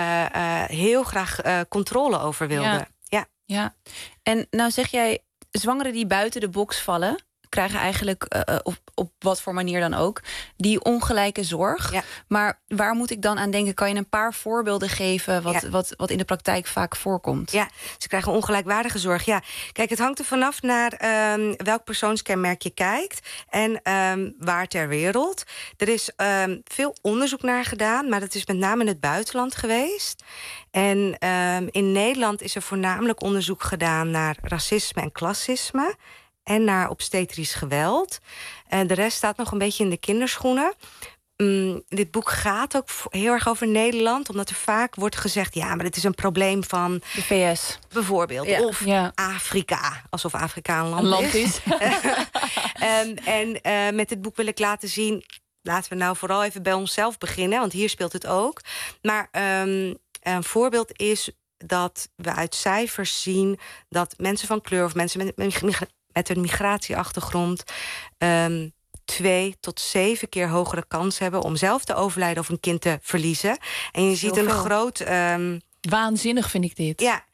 heel graag controle over wilde. Ja. En nou zeg jij, zwangeren die buiten de box vallen, krijgen eigenlijk op wat voor manier dan ook die ongelijke zorg. Ja. Maar waar moet ik dan aan denken? Kan je een paar voorbeelden geven wat in de praktijk vaak voorkomt? Ja, ze krijgen ongelijkwaardige zorg. Ja, kijk, het hangt er vanaf naar welk persoonskenmerk je kijkt en waar ter wereld. Er is veel onderzoek naar gedaan, maar dat is met name in het buitenland geweest. En in Nederland is er voornamelijk onderzoek gedaan naar racisme en klassisme en naar obstetrisch geweld. De rest staat nog een beetje in de kinderschoenen. Dit boek gaat ook heel erg over Nederland, omdat er vaak wordt gezegd, ja, maar dit is een probleem van de VS bijvoorbeeld, ja. Of Afrika, alsof Afrika een land is. En met dit boek wil ik laten zien, laten we nou vooral even bij onszelf beginnen, want hier speelt het ook. Maar een voorbeeld is dat we uit cijfers zien dat mensen van kleur of mensen met een migratieachtergrond 2 tot 7 keer hogere kans hebben om zelf te overlijden of een kind te verliezen. En je ziet een groot waanzinnig vind ik dit. Ja.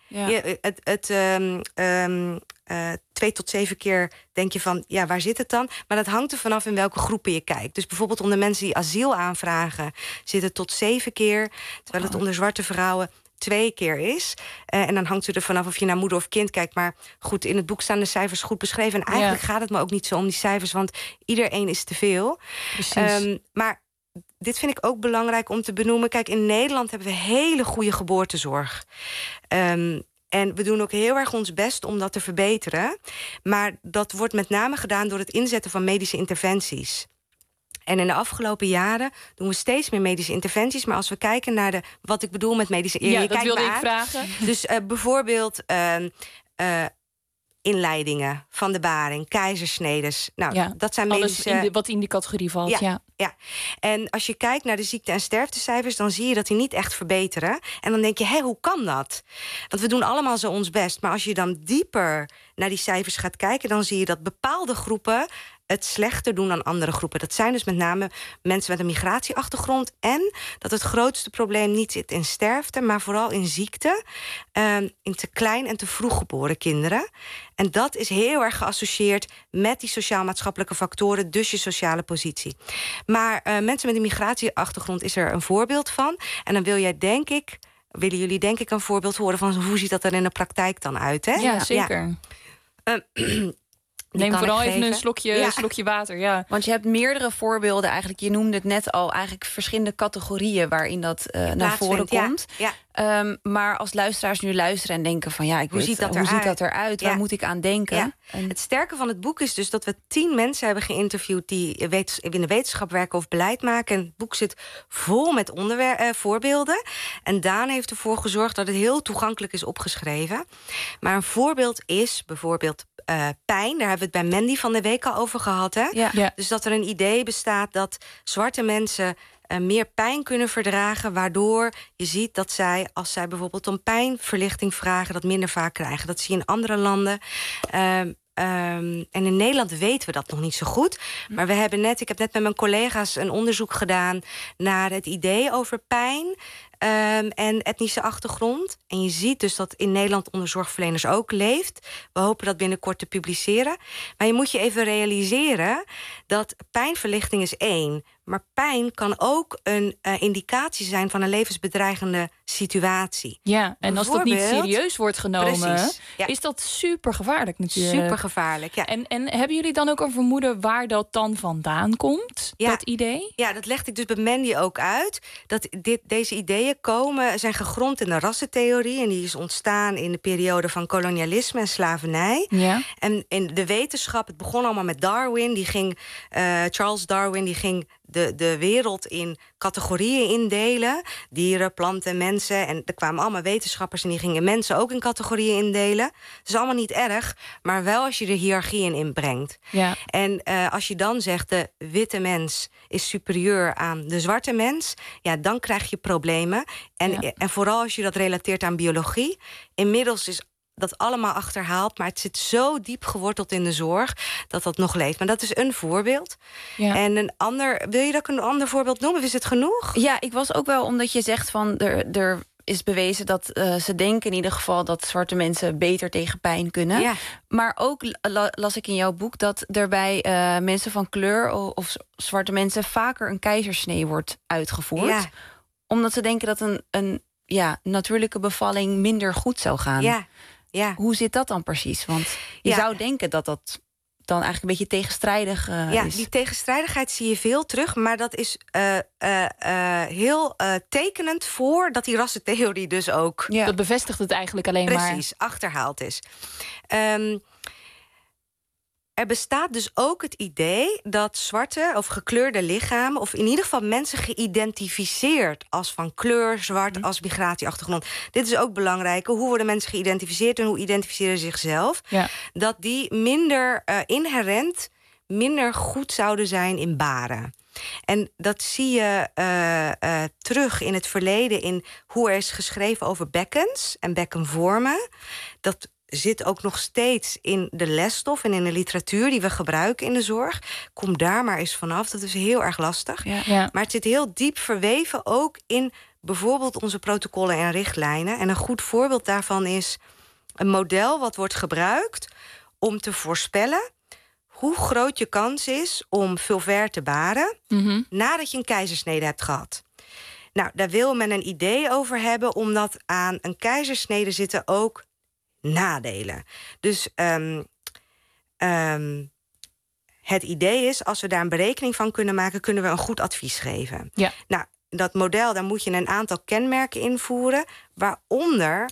2 tot 7 keer denk je van, ja, waar zit het dan? Maar dat hangt er vanaf in welke groepen je kijkt. Dus bijvoorbeeld onder mensen die asiel aanvragen zit het tot 7 keer, terwijl het onder zwarte vrouwen 2 keer is. En dan hangt het er vanaf of je naar moeder of kind kijkt. Maar goed, in het boek staan de cijfers goed beschreven. En eigenlijk gaat het me ook niet zo om die cijfers, want iedereen is te veel. Maar dit vind ik ook belangrijk om te benoemen. Kijk, in Nederland hebben we hele goede geboortezorg. En we doen ook heel erg ons best om dat te verbeteren. Maar dat wordt met name gedaan door het inzetten van medische interventies. En in de afgelopen jaren doen we steeds meer medische interventies. Maar als we kijken naar wat ik bedoel met medische... Ja, dat wilde ik vragen. Dus bijvoorbeeld inleidingen van de baring, keizersnedes. Nou, dat zijn medische... Alles wat in die categorie valt, ja. En als je kijkt naar de ziekte- en sterftecijfers, dan zie je dat die niet echt verbeteren. En dan denk je, hoe kan dat? Want we doen allemaal zo ons best. Maar als je dan dieper naar die cijfers gaat kijken, dan zie je dat bepaalde groepen het slechter doen dan andere groepen. Dat zijn dus met name mensen met een migratieachtergrond. En dat het grootste probleem niet zit in sterfte, maar vooral in ziekte. In te klein en te vroeg geboren kinderen. En dat is heel erg geassocieerd met die sociaal-maatschappelijke factoren, dus je sociale positie. Maar mensen met een migratieachtergrond is er een voorbeeld van. En dan willen jullie denk ik een voorbeeld horen van hoe ziet dat er in de praktijk dan uit, hè? Ja, zeker. Neem vooral even een slokje water. Ja. Want je hebt meerdere voorbeelden eigenlijk. Je noemde het net al, eigenlijk verschillende categorieën waarin dat naar voren komt. Ja. Maar als luisteraars nu luisteren en denken van hoe ziet dat eruit? Waar moet ik aan denken? Ja. Het sterke van het boek is dus dat we 10 mensen hebben geïnterviewd die in de wetenschap werken of beleid maken. En het boek zit vol met voorbeelden. En Daan heeft ervoor gezorgd dat het heel toegankelijk is opgeschreven. Maar een voorbeeld is bijvoorbeeld pijn. Daar hebben we het bij Mandy van de week al over gehad. Hè? Ja. Dus dat er een idee bestaat dat zwarte mensen meer pijn kunnen verdragen, waardoor je ziet dat zij, als zij bijvoorbeeld om pijnverlichting vragen, dat minder vaak krijgen. Dat zie je in andere landen. En in Nederland weten we dat nog niet zo goed. Maar ik heb net met mijn collega's een onderzoek gedaan naar het idee over pijn en etnische achtergrond. En je ziet dus dat in Nederland onder zorgverleners ook leeft. We hopen dat binnenkort te publiceren. Maar je moet je even realiseren dat pijnverlichting is 1. Maar pijn kan ook een indicatie zijn van een levensbedreigende situatie. Ja, en als dat niet serieus wordt genomen, is dat super gevaarlijk natuurlijk. Super gevaarlijk, ja. En hebben jullie dan ook een vermoeden waar dat dan vandaan komt, dat idee? Ja, dat legde ik dus bij Mandy ook uit. Dat deze ideeën zijn gegrond in de rassentheorie. En die is ontstaan in de periode van kolonialisme en slavernij. Ja. En in de wetenschap, het begon allemaal met Darwin. Charles Darwin, die ging de wereld in categorieën indelen. Dieren, planten, mensen. En er kwamen allemaal wetenschappers en die gingen mensen ook in categorieën indelen. Dat is allemaal niet erg, maar wel als je de hiërarchie inbrengt. Ja. En als je dan zegt de witte mens is superieur aan de zwarte mens, dan krijg je problemen. En vooral als je dat relateert aan biologie. Inmiddels is dat allemaal achterhaald, maar het zit zo diep geworteld in de zorg dat nog leeft. Maar dat is een voorbeeld. Ja. En wil je dat een ander voorbeeld noemen? Is het genoeg? Ja, ik was ook wel, omdat je zegt van er is bewezen dat ze denken in ieder geval dat zwarte mensen beter tegen pijn kunnen. Ja. Maar ook las ik in jouw boek dat er bij mensen van kleur of zwarte mensen vaker een keizersnee wordt uitgevoerd. Ja. Omdat ze denken dat een natuurlijke bevalling minder goed zou gaan. Ja. Hoe zit dat dan precies? Want je zou denken dat dat dan eigenlijk een beetje tegenstrijdig is. Die tegenstrijdigheid zie je veel terug, maar dat is heel tekenend voor dat die rassentheorie dus ook... Ja. Dat bevestigt het eigenlijk alleen maar. Precies, achterhaald is. Er bestaat dus ook het idee dat zwarte of gekleurde lichamen, of in ieder geval mensen geïdentificeerd als van kleur, zwart, als migratieachtergrond. Dit is ook belangrijk. Hoe worden mensen geïdentificeerd en hoe identificeren ze zichzelf? Ja. Dat die inherent minder goed zouden zijn in baren. En dat zie je terug in het verleden in hoe er is geschreven over bekkens en bekkenvormen. Dat zit ook nog steeds in de lesstof en in de literatuur die we gebruiken in de zorg. Kom daar maar eens vanaf, dat is heel erg lastig. Ja. Maar het zit heel diep verweven ook in bijvoorbeeld onze protocollen en richtlijnen. En een goed voorbeeld daarvan is een model wat wordt gebruikt om te voorspellen hoe groot je kans is om vulvair te baren nadat je een keizersnede hebt gehad. Nou, daar wil men een idee over hebben, omdat aan een keizersnede zitten ook nadelen. Dus het idee is, als we daar een berekening van kunnen maken, kunnen we een goed advies geven. Ja. Nou, dat model, daar moet je een aantal kenmerken invoeren, waaronder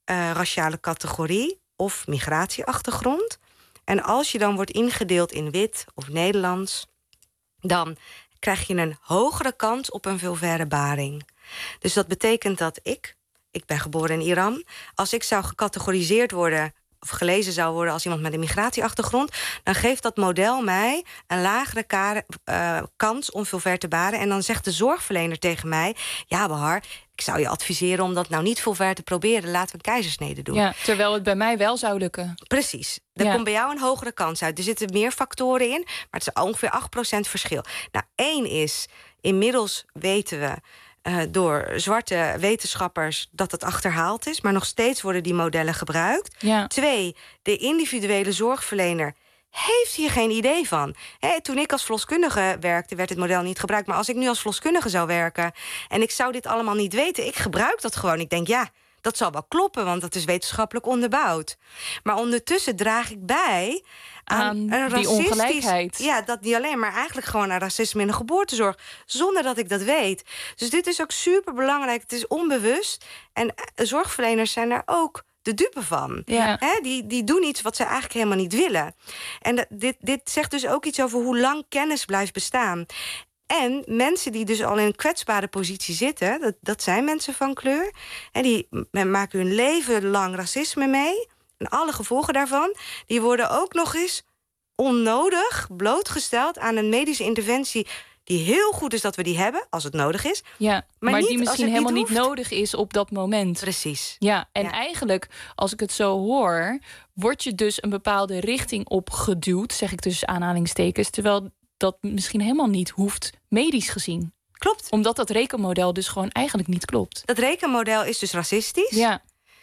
raciale categorie of migratieachtergrond. En als je dan wordt ingedeeld in wit of Nederlands, dan krijg je een hogere kans op een vulvaire baring. Dus dat betekent dat ik ben geboren in Iran, als ik zou gecategoriseerd worden of gelezen zou worden als iemand met een migratieachtergrond, dan geeft dat model mij een lagere kans om vulvair te baren. En dan zegt de zorgverlener tegen mij, ja Bahar, ik zou je adviseren om dat nou niet vulvair te proberen. Laten we een keizersnede doen. Ja, terwijl het bij mij wel zou lukken. Precies. Er komt bij jou een hogere kans uit. Er zitten meer factoren in, maar het is ongeveer 8% verschil. Nou, 1 is, inmiddels weten we door zwarte wetenschappers dat het achterhaald is, maar nog steeds worden die modellen gebruikt. Ja. 2, de individuele zorgverlener heeft hier geen idee van. Toen ik als verloskundige werkte, werd het model niet gebruikt. Maar als ik nu als verloskundige zou werken en ik zou dit allemaal niet weten, ik gebruik dat gewoon. Ik denk, ja, dat zal wel kloppen, want dat is wetenschappelijk onderbouwd. Maar ondertussen draag ik bij aan een die ongelijkheid. Ja, dat niet alleen, maar eigenlijk gewoon aan racisme in de geboortezorg, zonder dat ik dat weet. Dus dit is ook super belangrijk. Het is onbewust. En zorgverleners zijn daar ook de dupe van. Ja. Die doen iets wat ze eigenlijk helemaal niet willen. En dit zegt dus ook iets over hoe lang kennis blijft bestaan. En mensen die dus al in een kwetsbare positie zitten, dat zijn mensen van kleur, en die maken hun leven lang racisme mee en alle gevolgen daarvan, die worden ook nog eens onnodig blootgesteld aan een medische interventie die heel goed is dat we die hebben, als het nodig is. Ja, maar die misschien helemaal niet nodig is op dat moment. Precies. Ja, en eigenlijk, als ik het zo hoor, word je dus een bepaalde richting op geduwd, zeg ik tussen aanhalingstekens, terwijl dat misschien helemaal niet hoeft, medisch gezien. Klopt. Omdat dat rekenmodel dus gewoon eigenlijk niet klopt. Dat rekenmodel is dus racistisch. Ja.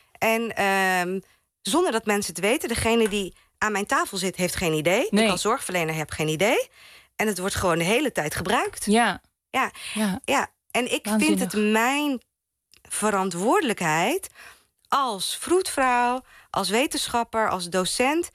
En zonder dat mensen het weten, degene die aan mijn tafel zit, heeft geen idee. Nee. Ik als zorgverlener heb geen idee. En het wordt gewoon de hele tijd gebruikt. Ja. En ik vind het mijn verantwoordelijkheid als vroedvrouw, als wetenschapper, als docent,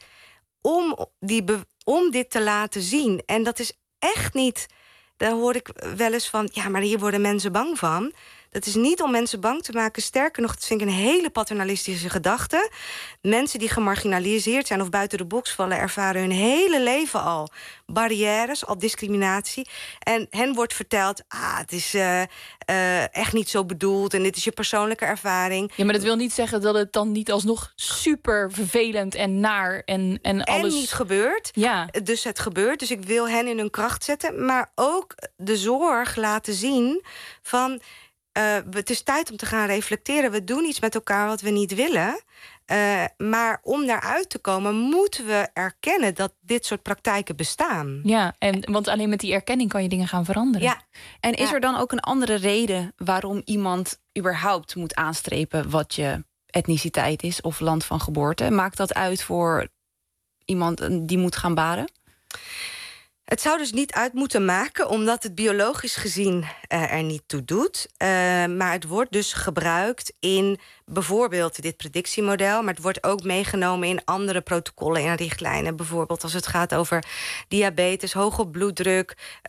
om dit te laten zien. En dat is echt niet, daar hoor ik wel eens van, ja, maar hier worden mensen bang van. Dat is niet om mensen bang te maken. Sterker nog, dat vind ik een hele paternalistische gedachte. Mensen die gemarginaliseerd zijn of buiten de box vallen, ervaren hun hele leven al barrières, al discriminatie. En hen wordt verteld, het is echt niet zo bedoeld en dit is je persoonlijke ervaring. Ja, maar dat wil niet zeggen dat het dan niet alsnog super vervelend en naar en alles... En niet gebeurt. Ja. Dus het gebeurt. Dus ik wil hen in hun kracht zetten. Maar ook de zorg laten zien van, het is tijd om te gaan reflecteren. We doen iets met elkaar wat we niet willen. Maar om daaruit te komen moeten we erkennen dat dit soort praktijken bestaan. Ja, want alleen met die erkenning kan je dingen gaan veranderen. Ja. En is er dan ook een andere reden waarom iemand überhaupt moet aanstrepen wat je etniciteit is of land van geboorte? Maakt dat uit voor iemand die moet gaan baren? Het zou dus niet uit moeten maken, omdat het biologisch gezien er niet toe doet. Maar het wordt dus gebruikt in bijvoorbeeld dit predictiemodel, maar het wordt ook meegenomen in andere protocollen en richtlijnen. Bijvoorbeeld als het gaat over diabetes, hoge bloeddruk,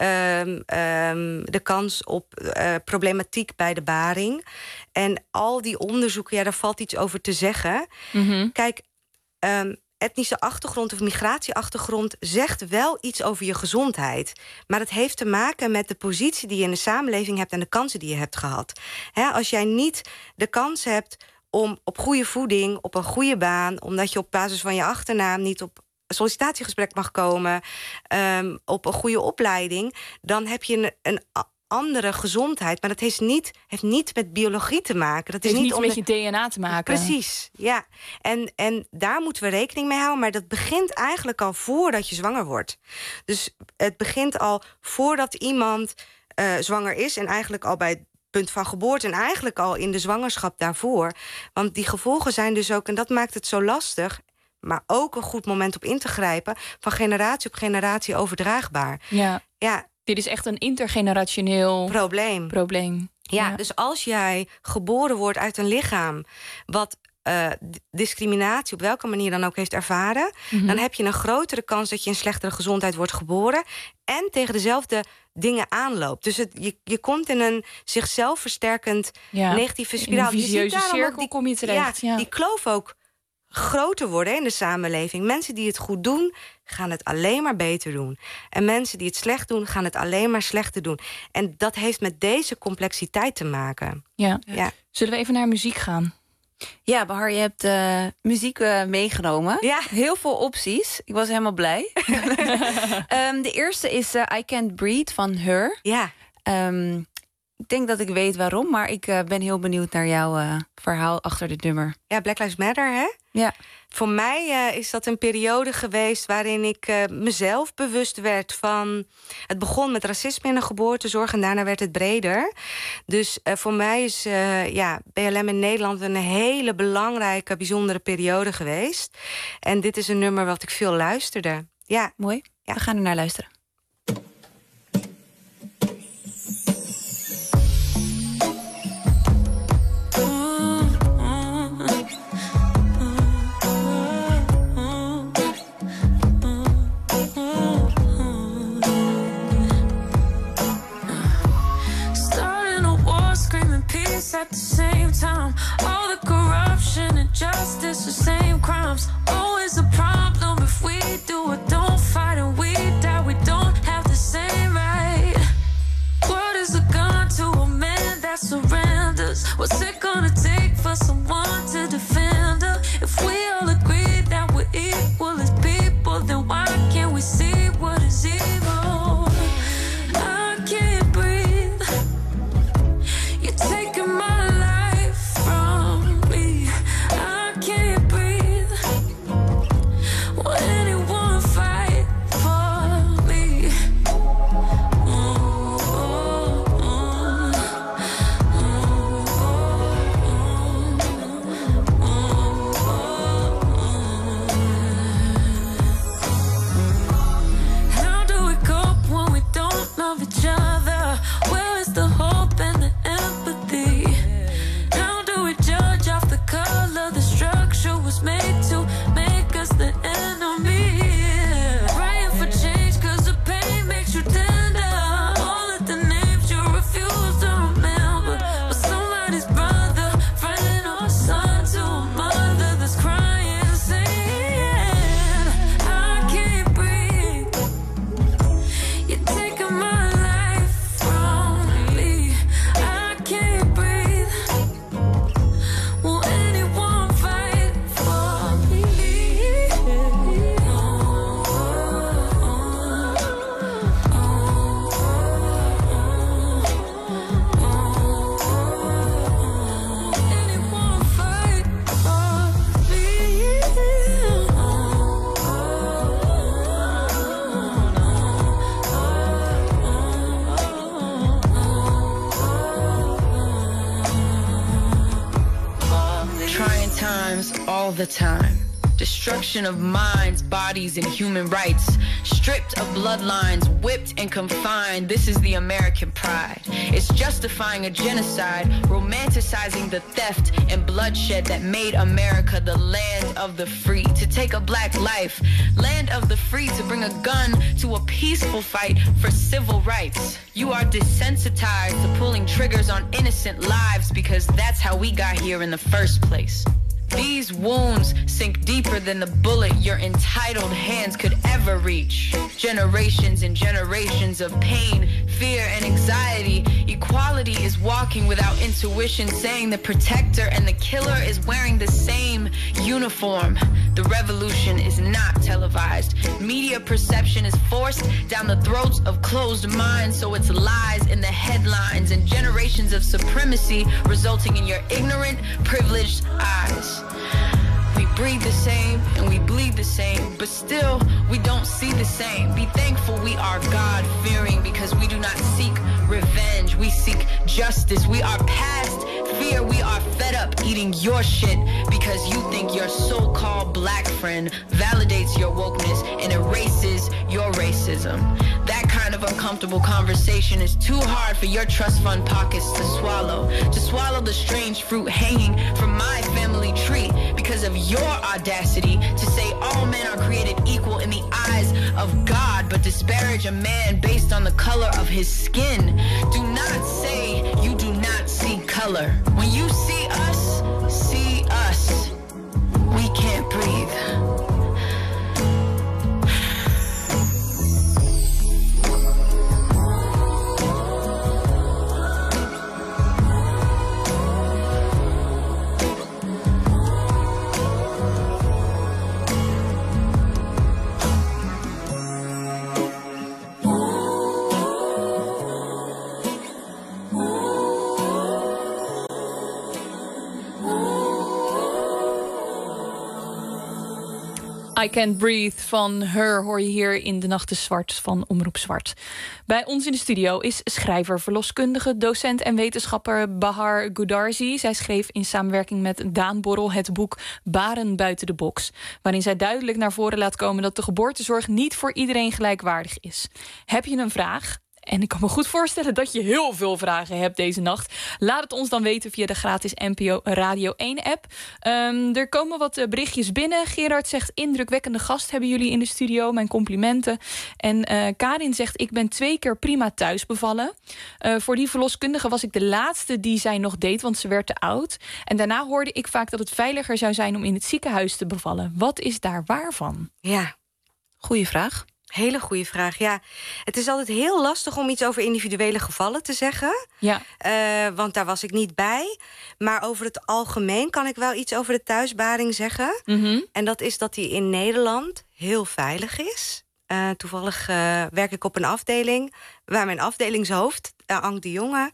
de kans op problematiek bij de baring. En al die onderzoeken, daar valt iets over te zeggen. Mm-hmm. Kijk, etnische achtergrond of migratieachtergrond zegt wel iets over je gezondheid. Maar het heeft te maken met de positie die je in de samenleving hebt en de kansen die je hebt gehad. Als jij niet de kans hebt om op goede voeding, op een goede baan, omdat je op basis van je achternaam niet op sollicitatiegesprek mag komen, op een goede opleiding, dan heb je een andere gezondheid. Maar dat heeft niet met biologie te maken. Dat is niet met je DNA te maken. Precies, ja. En daar moeten we rekening mee houden. Maar dat begint eigenlijk al voordat je zwanger wordt. Dus het begint al voordat iemand zwanger is, en eigenlijk al bij het punt van geboorte en eigenlijk al in de zwangerschap daarvoor. Want die gevolgen zijn dus ook, en dat maakt het zo lastig, maar ook een goed moment op in te grijpen, van generatie op generatie overdraagbaar. Ja. Dit is echt een intergenerationeel probleem. Ja, dus als jij geboren wordt uit een lichaam wat discriminatie op welke manier dan ook heeft ervaren... dan heb je een grotere kans dat je in slechtere gezondheid wordt geboren... en tegen dezelfde dingen aanloopt. Dus je komt in een zichzelf versterkend negatieve spiraal. In een visieuze cirkel kom je terecht. Die kloof ook groter worden in de samenleving. Mensen die het goed doen, gaan het alleen maar beter doen. En mensen die het slecht doen, gaan het alleen maar slechter doen. En dat heeft met deze complexiteit te maken. Ja. Zullen we even naar muziek gaan? Ja, Bahar, je hebt muziek meegenomen. Ja. Heel veel opties. Ik was helemaal blij. De eerste is I Can't Breathe van Her. Ja. Ik denk dat ik weet waarom, maar ik ben heel benieuwd naar jouw verhaal achter dit nummer. Ja, Black Lives Matter, hè? Ja. Voor mij is dat een periode geweest waarin ik mezelf bewust werd van... Het begon met racisme in de geboortezorg en daarna werd het breder. Dus voor mij is BLM in Nederland een hele belangrijke, bijzondere periode geweest. En dit is een nummer wat ik veel luisterde. Ja. Mooi. Ja. We gaan er naar luisteren. At the same time, all the corruption and justice, the same crimes. Always a problem if we do it, don't fight and we die. We don't have the same right. What is a gun to a man that surrenders? What's it gonna take for someone to defend her? If we all agree that we're equal as people, then why can't we see what is evil? I can't breathe. You're taking my life from me. I can't breathe. Will anyone fight for me? How do we cope when we don't love each other? Where is the hope and the empathy? How do we judge off the color? The structure was made to make us the enemy. Praying for change cause the pain makes you tender. All of the names you refuse to remember, but somebody's brother, friend or son to a mother that's crying, saying I can't breathe. You're taking my life from me. I can't breathe. Will anyone fight for me? Anyone fight for Trying times all the time. Destruction of minds, bodies, and human rights. Stripped of bloodlines, whipped and confined. This is the American pride. It's justifying a genocide, romanticizing the theft and bloodshed that made America the land of the free. To take a black life, land of the free, to bring a gun to a peaceful fight for civil rights. You are desensitized to pulling triggers on innocent lives because that's how we got here in the first place. These wounds sink deeper than the bullet your entitled hands could ever reach. Generations and generations of pain, fear, and anxiety. Equality is walking without intuition, saying the protector and the killer is wearing the same uniform. The revolution is not televised. Media perception is forced down the throats of closed minds, so it's lies in the headlines and generations of supremacy resulting in your ignorant, privileged eyes. We breathe the same and we bleed the same, but still we don't see the same. Be thankful we are God-fearing because we do not seek revenge. We seek justice. We are past fear. We are fed up eating your shit because you think your so-called black friend validates your wokeness and erases your racism. That kind of uncomfortable conversation is too hard for your trust fund pockets to swallow. To swallow the strange fruit hanging from my family tree. because of your audacity to say all men are created equal in the eyes of God, but disparage a man based on the color of his skin. Do not say you do not see color. When you see us, we can't breathe. I Can't Breathe van Her hoor je hier in De Nacht is Zwart van Omroep Zwart. Bij ons in de studio is schrijver, verloskundige, docent en wetenschapper Bahar Goodarzi. Zij schreef in samenwerking met Daan Borrel het boek Baren buiten de box, waarin zij duidelijk naar voren laat komen dat de geboortezorg niet voor iedereen gelijkwaardig is. Heb je een vraag? En ik kan me goed voorstellen dat je heel veel vragen hebt deze nacht. Laat het ons dan weten via de gratis NPO Radio 1-app. Er komen wat berichtjes binnen. Gerard zegt, indrukwekkende gast hebben jullie in de studio. Mijn complimenten. En Karin zegt, ik ben 2 keer prima thuis bevallen. Voor die verloskundige was ik de laatste die zij nog deed, want ze werd te oud. En daarna hoorde ik vaak dat het veiliger zou zijn om in het ziekenhuis te bevallen. Wat is daar waar van? Ja, goeie vraag. Hele goede vraag, ja. Het is altijd heel lastig om iets over individuele gevallen te zeggen. Ja. Want daar was ik niet bij. Maar over het algemeen kan ik wel iets over de thuisbaring zeggen. Mm-hmm. En dat is dat die in Nederland heel veilig is. Toevallig werk ik op een afdeling waar mijn afdelingshoofd, Ank de Jonge,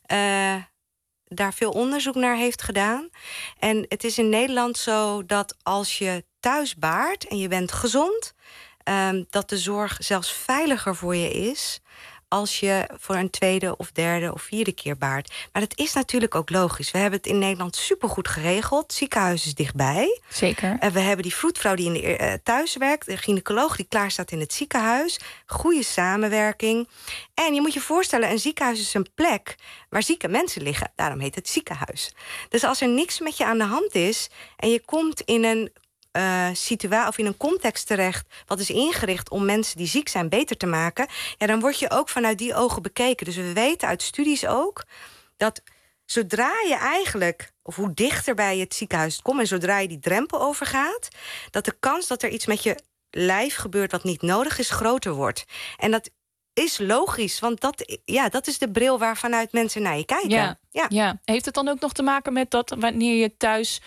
daar veel onderzoek naar heeft gedaan. En het is in Nederland zo dat als je thuis baart en je bent gezond, dat de zorg zelfs veiliger voor je is als je voor een 2e of 3e of 4e keer baart. Maar dat is natuurlijk ook logisch. We hebben het in Nederland supergoed geregeld. Het ziekenhuis is dichtbij. Zeker. We hebben die vroedvrouw die in de thuis werkt, de gynaecoloog die klaar staat in het ziekenhuis. Goede samenwerking. En je moet je voorstellen, een ziekenhuis is een plek waar zieke mensen liggen. Daarom heet het ziekenhuis. Dus als er niks met je aan de hand is en je komt in een situatie of in een context terecht wat is ingericht om mensen die ziek zijn beter te maken, ja, dan word je ook vanuit die ogen bekeken. Dus we weten uit studies ook dat zodra je eigenlijk, of hoe dichter bij het ziekenhuis komt en zodra je die drempel overgaat, dat de kans dat er iets met je lijf gebeurt wat niet nodig is, groter wordt. En dat is logisch, want dat is de bril waarvanuit mensen naar je kijken. Ja. Heeft het dan ook nog te maken met dat wanneer je thuis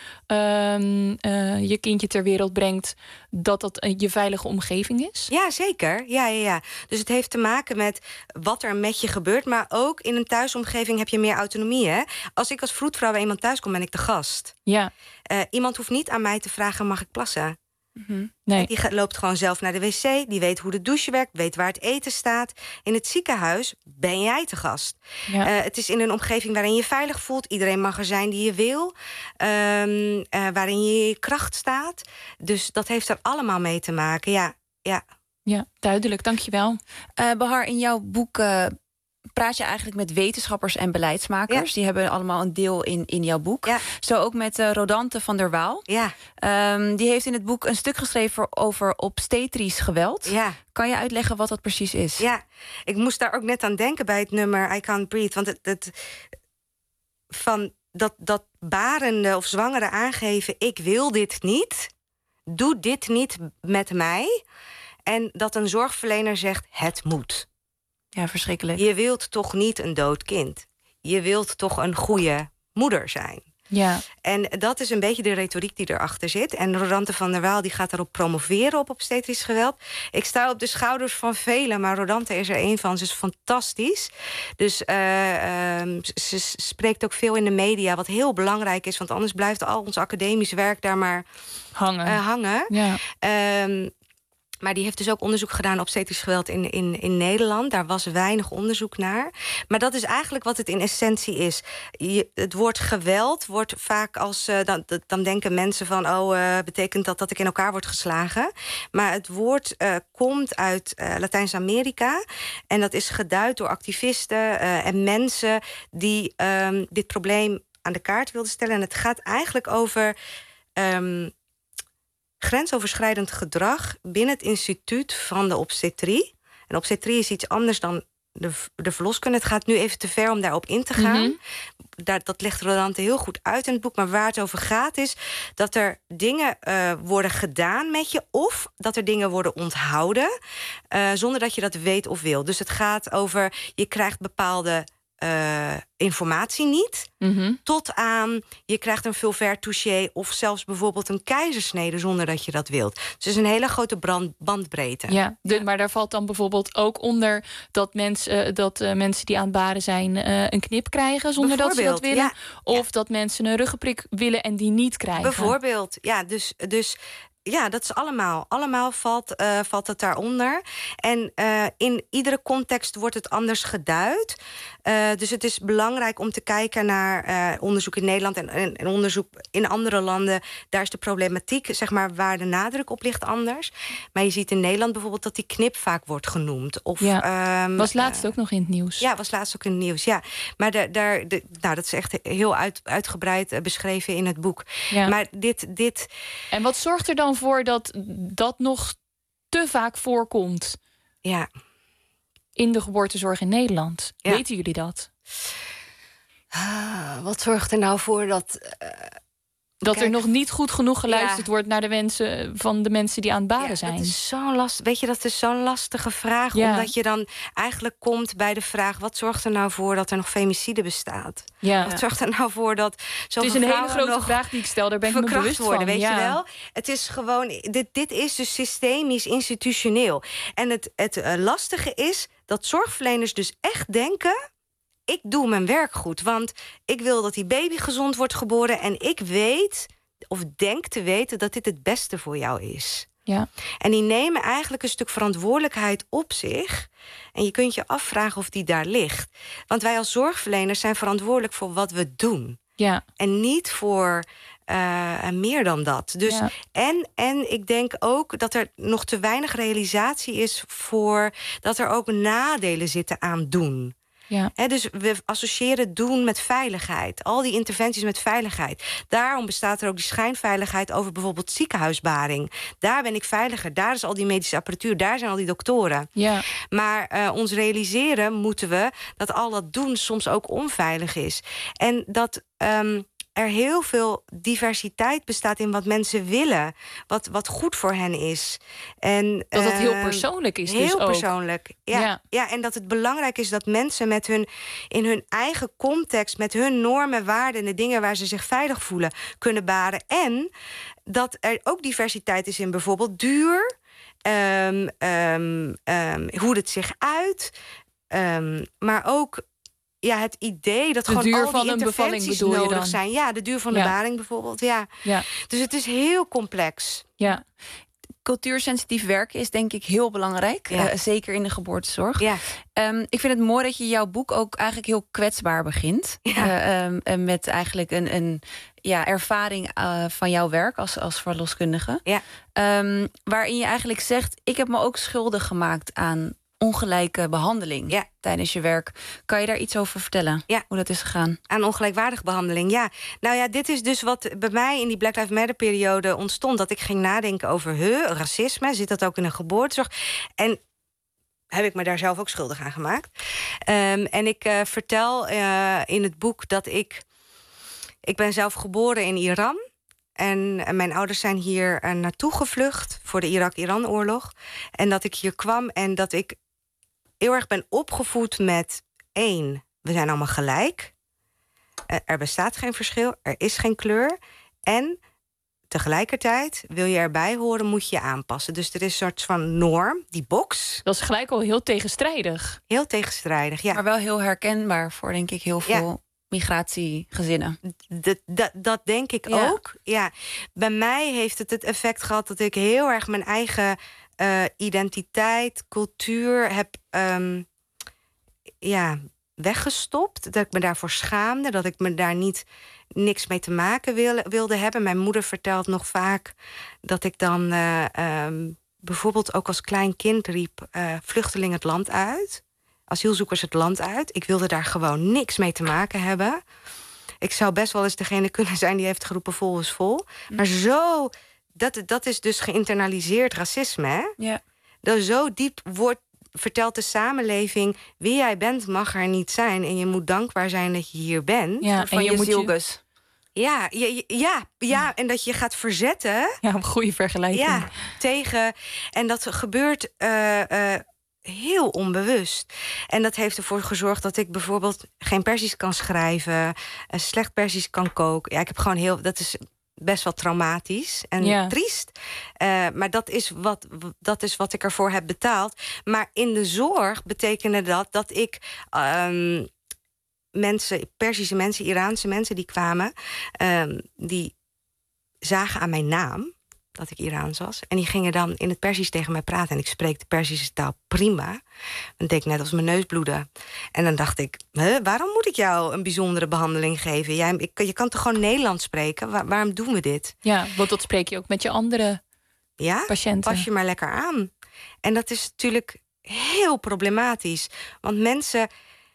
je kindje ter wereld brengt, dat je veilige omgeving is? Ja, zeker. Ja. Dus het heeft te maken met wat er met je gebeurt, maar ook in een thuisomgeving heb je meer autonomie. Hè? Als ik als vroedvrouw bij iemand thuis kom, ben ik de gast. Ja. Iemand hoeft niet aan mij te vragen, mag ik plassen? Mm-hmm. Nee. Die loopt gewoon zelf naar de wc, die weet hoe de douche werkt, weet waar het eten staat. In het ziekenhuis ben jij te gast. Ja. Het is in een omgeving waarin je je veilig voelt. Iedereen mag er zijn die je wil. Waarin je kracht staat. Dus dat heeft er allemaal mee te maken, ja. Ja, duidelijk, dankjewel. Bahar, in jouw boek praat je eigenlijk met wetenschappers en beleidsmakers. Ja. Die hebben allemaal een deel in jouw boek. Ja. Zo ook met Rodante van der Waal. Ja. Die heeft in het boek een stuk geschreven over obstetrisch geweld. Ja. Kan je uitleggen wat dat precies is? Ja, ik moest daar ook net aan denken bij het nummer I Can't Breathe. Want dat barende of zwangere aangeven, ik wil dit niet, doe dit niet met mij. En dat een zorgverlener zegt, het moet. Ja, verschrikkelijk. Je wilt toch niet een dood kind? Je wilt toch een goede moeder zijn? Ja. En dat is een beetje de retoriek die erachter zit. En Rodante van der Waal die gaat daarop promoveren op obstetrisch geweld. Ik sta op de schouders van velen, maar Rodante is er één van. Ze is fantastisch. Dus ze spreekt ook veel in de media, wat heel belangrijk is. Want anders blijft al ons academisch werk daar maar hangen. Ja. Maar die heeft dus ook onderzoek gedaan op obstetrisch geweld in Nederland. Daar was weinig onderzoek naar. Maar dat is eigenlijk wat het in essentie is. Het woord geweld wordt vaak als dan denken mensen van, betekent dat ik in elkaar word geslagen? Maar het woord komt uit Latijns-Amerika. En dat is geduid door activisten en mensen die dit probleem aan de kaart wilden stellen. En het gaat eigenlijk over grensoverschrijdend gedrag binnen het instituut van de obstetrie. En obstetrie is iets anders dan de verloskunde. Het gaat nu even te ver om daarop in te gaan. Dat legt Rolante heel goed uit in het boek. Maar waar het over gaat is dat er dingen worden gedaan met je, of dat er dingen worden onthouden zonder dat je dat weet of wil. Dus het gaat over, je krijgt bepaalde informatie niet, tot aan je krijgt een vulvair touché of zelfs bijvoorbeeld een keizersnede zonder dat je dat wilt. Dus het is een hele grote bandbreedte. Ja, maar daar valt dan bijvoorbeeld ook onder dat mensen die aan het baren zijn een knip krijgen zonder dat ze dat willen. Ja. Of dat mensen een ruggenprik willen en die niet krijgen. Bijvoorbeeld, ja, dus ja, dat is allemaal valt het daaronder. En in iedere context wordt het anders geduid. Dus het is belangrijk om te kijken naar onderzoek in Nederland en onderzoek in andere landen. Daar is de problematiek, zeg maar, waar de nadruk op ligt anders. Maar je ziet in Nederland bijvoorbeeld dat die knip vaak wordt genoemd. Of, was laatst ook nog in het nieuws. Ja, was laatst ook in het nieuws, ja. Maar dat is echt heel uitgebreid beschreven in het boek. Ja. Maar dit... En wat zorgt er dan voor dat nog te vaak voorkomt? Ja. In de geboortezorg in Nederland. Ja. Weten jullie dat? Wat zorgt er nou voor dat... Dat er nog niet goed genoeg geluisterd wordt naar de wensen van de mensen die aan het baren zijn. Dat is zo'n lastig. Weet je, dat is zo'n lastige vraag. Ja. Omdat je dan eigenlijk komt bij de vraag: wat zorgt er nou voor dat er nog femicide bestaat? Ja. Wat zorgt er nou voor dat zoveel Het is een hele vrouwen grote nog vraag die ik stel. Daar ben ik me verkracht bewust worden, van. weet je wel? Het is gewoon. Dit is dus systemisch, institutioneel. En het lastige is dat zorgverleners dus echt denken: ik doe mijn werk goed, want ik wil dat die baby gezond wordt geboren en ik weet, of denk te weten, dat dit het beste voor jou is. Ja. En die nemen eigenlijk een stuk verantwoordelijkheid op zich. En je kunt je afvragen of die daar ligt. Want wij als zorgverleners zijn verantwoordelijk voor wat we doen. Ja. En niet voor meer dan dat. Dus, ja. En ik denk ook dat er nog te weinig realisatie is voor dat er ook nadelen zitten aan doen. Ja. Dus we associëren doen met veiligheid. Al die interventies met veiligheid. Daarom bestaat er ook die schijnveiligheid over bijvoorbeeld ziekenhuisbaring. Daar ben ik veiliger. Daar is al die medische apparatuur. Daar zijn al die doktoren. Ja. Maar ons realiseren moeten we dat al dat doen soms ook onveilig is. En dat er heel veel diversiteit bestaat in wat mensen willen. Wat goed voor hen is. En, dat het heel persoonlijk is dus heel ook. Persoonlijk, ja, en dat het belangrijk is dat mensen in hun eigen context, met hun normen, waarden en de dingen waar ze zich veilig voelen, kunnen baren. En dat er ook diversiteit is in bijvoorbeeld duur, hoe het zich uit, maar ook het idee dat gewoon duur al die van een bevalling interventies bedoel je nodig dan? zijn. Ja, de duur van de baring bijvoorbeeld. Ja. Dus het is heel complex. Ja. Cultuursensitief werken is denk ik heel belangrijk. Ja. Zeker in de geboortezorg. Ja. Ik vind het mooi dat je jouw boek ook eigenlijk heel kwetsbaar begint. Ja. Met eigenlijk een ervaring van jouw werk als verloskundige. Ja. Waarin je eigenlijk zegt: ik heb me ook schuldig gemaakt aan ongelijke behandeling tijdens je werk. Kan je daar iets over vertellen? Hoe dat is gegaan? Aan ongelijkwaardige behandeling, ja. Nou ja, dit is dus wat bij mij in die Black Lives Matter periode ontstond. Dat ik ging nadenken over racisme. Zit dat ook in een geboortezorg? En heb ik me daar zelf ook schuldig aan gemaakt. En ik vertel in het boek dat ik ben zelf geboren in Iran. En mijn ouders zijn hier naartoe gevlucht voor de Irak-Iran-oorlog. En dat ik hier kwam en dat ik heel erg ben opgevoed met 1. We zijn allemaal gelijk. Er bestaat geen verschil. Er is geen kleur. En tegelijkertijd, wil je erbij horen, moet je je aanpassen. Dus er is een soort van norm, die box. Dat is gelijk al heel tegenstrijdig. Heel tegenstrijdig, ja. Maar wel heel herkenbaar voor, denk ik, heel veel migratiegezinnen. Dat denk ik ook. Ja. Bij mij heeft het effect gehad dat ik heel erg mijn eigen identiteit, cultuur heb weggestopt. Dat ik me daarvoor schaamde. Dat ik me daar niks mee te maken wilde hebben. Mijn moeder vertelt nog vaak dat ik dan bijvoorbeeld ook als klein kind riep: vluchtelingen het land uit. Asielzoekers het land uit. Ik wilde daar gewoon niks mee te maken hebben. Ik zou best wel eens degene kunnen zijn die heeft geroepen vol is vol. Maar zo, dat is dus geïnternaliseerd racisme, hè? Ja. Dat zo diep vertelt de samenleving, wie jij bent mag er niet zijn. En je moet dankbaar zijn dat je hier bent. Ja, van en je zielgus. Ja, en dat je gaat verzetten. Ja, een goede vergelijking. Ja, tegen. En dat gebeurt heel onbewust. En dat heeft ervoor gezorgd dat ik bijvoorbeeld geen Perzisch kan schrijven, slecht Perzisch kan koken. Ja, ik heb gewoon dat is best wel traumatisch en triest. Maar dat is wat ik ervoor heb betaald. Maar in de zorg betekende dat ik Perzische mensen, Iraanse mensen die kwamen, die zagen aan mijn naam dat ik Iraans was. En die gingen dan in het Perzisch tegen mij praten. En ik spreek de Perzische taal prima. Dan deed ik net als mijn neus bloedde. En dan dacht ik, waarom moet ik jou een bijzondere behandeling geven? Je kan toch gewoon Nederlands spreken? Waarom doen we dit? Ja, want dat spreek je ook met je andere patiënten. Pas je maar lekker aan. En dat is natuurlijk heel problematisch. Want mensen,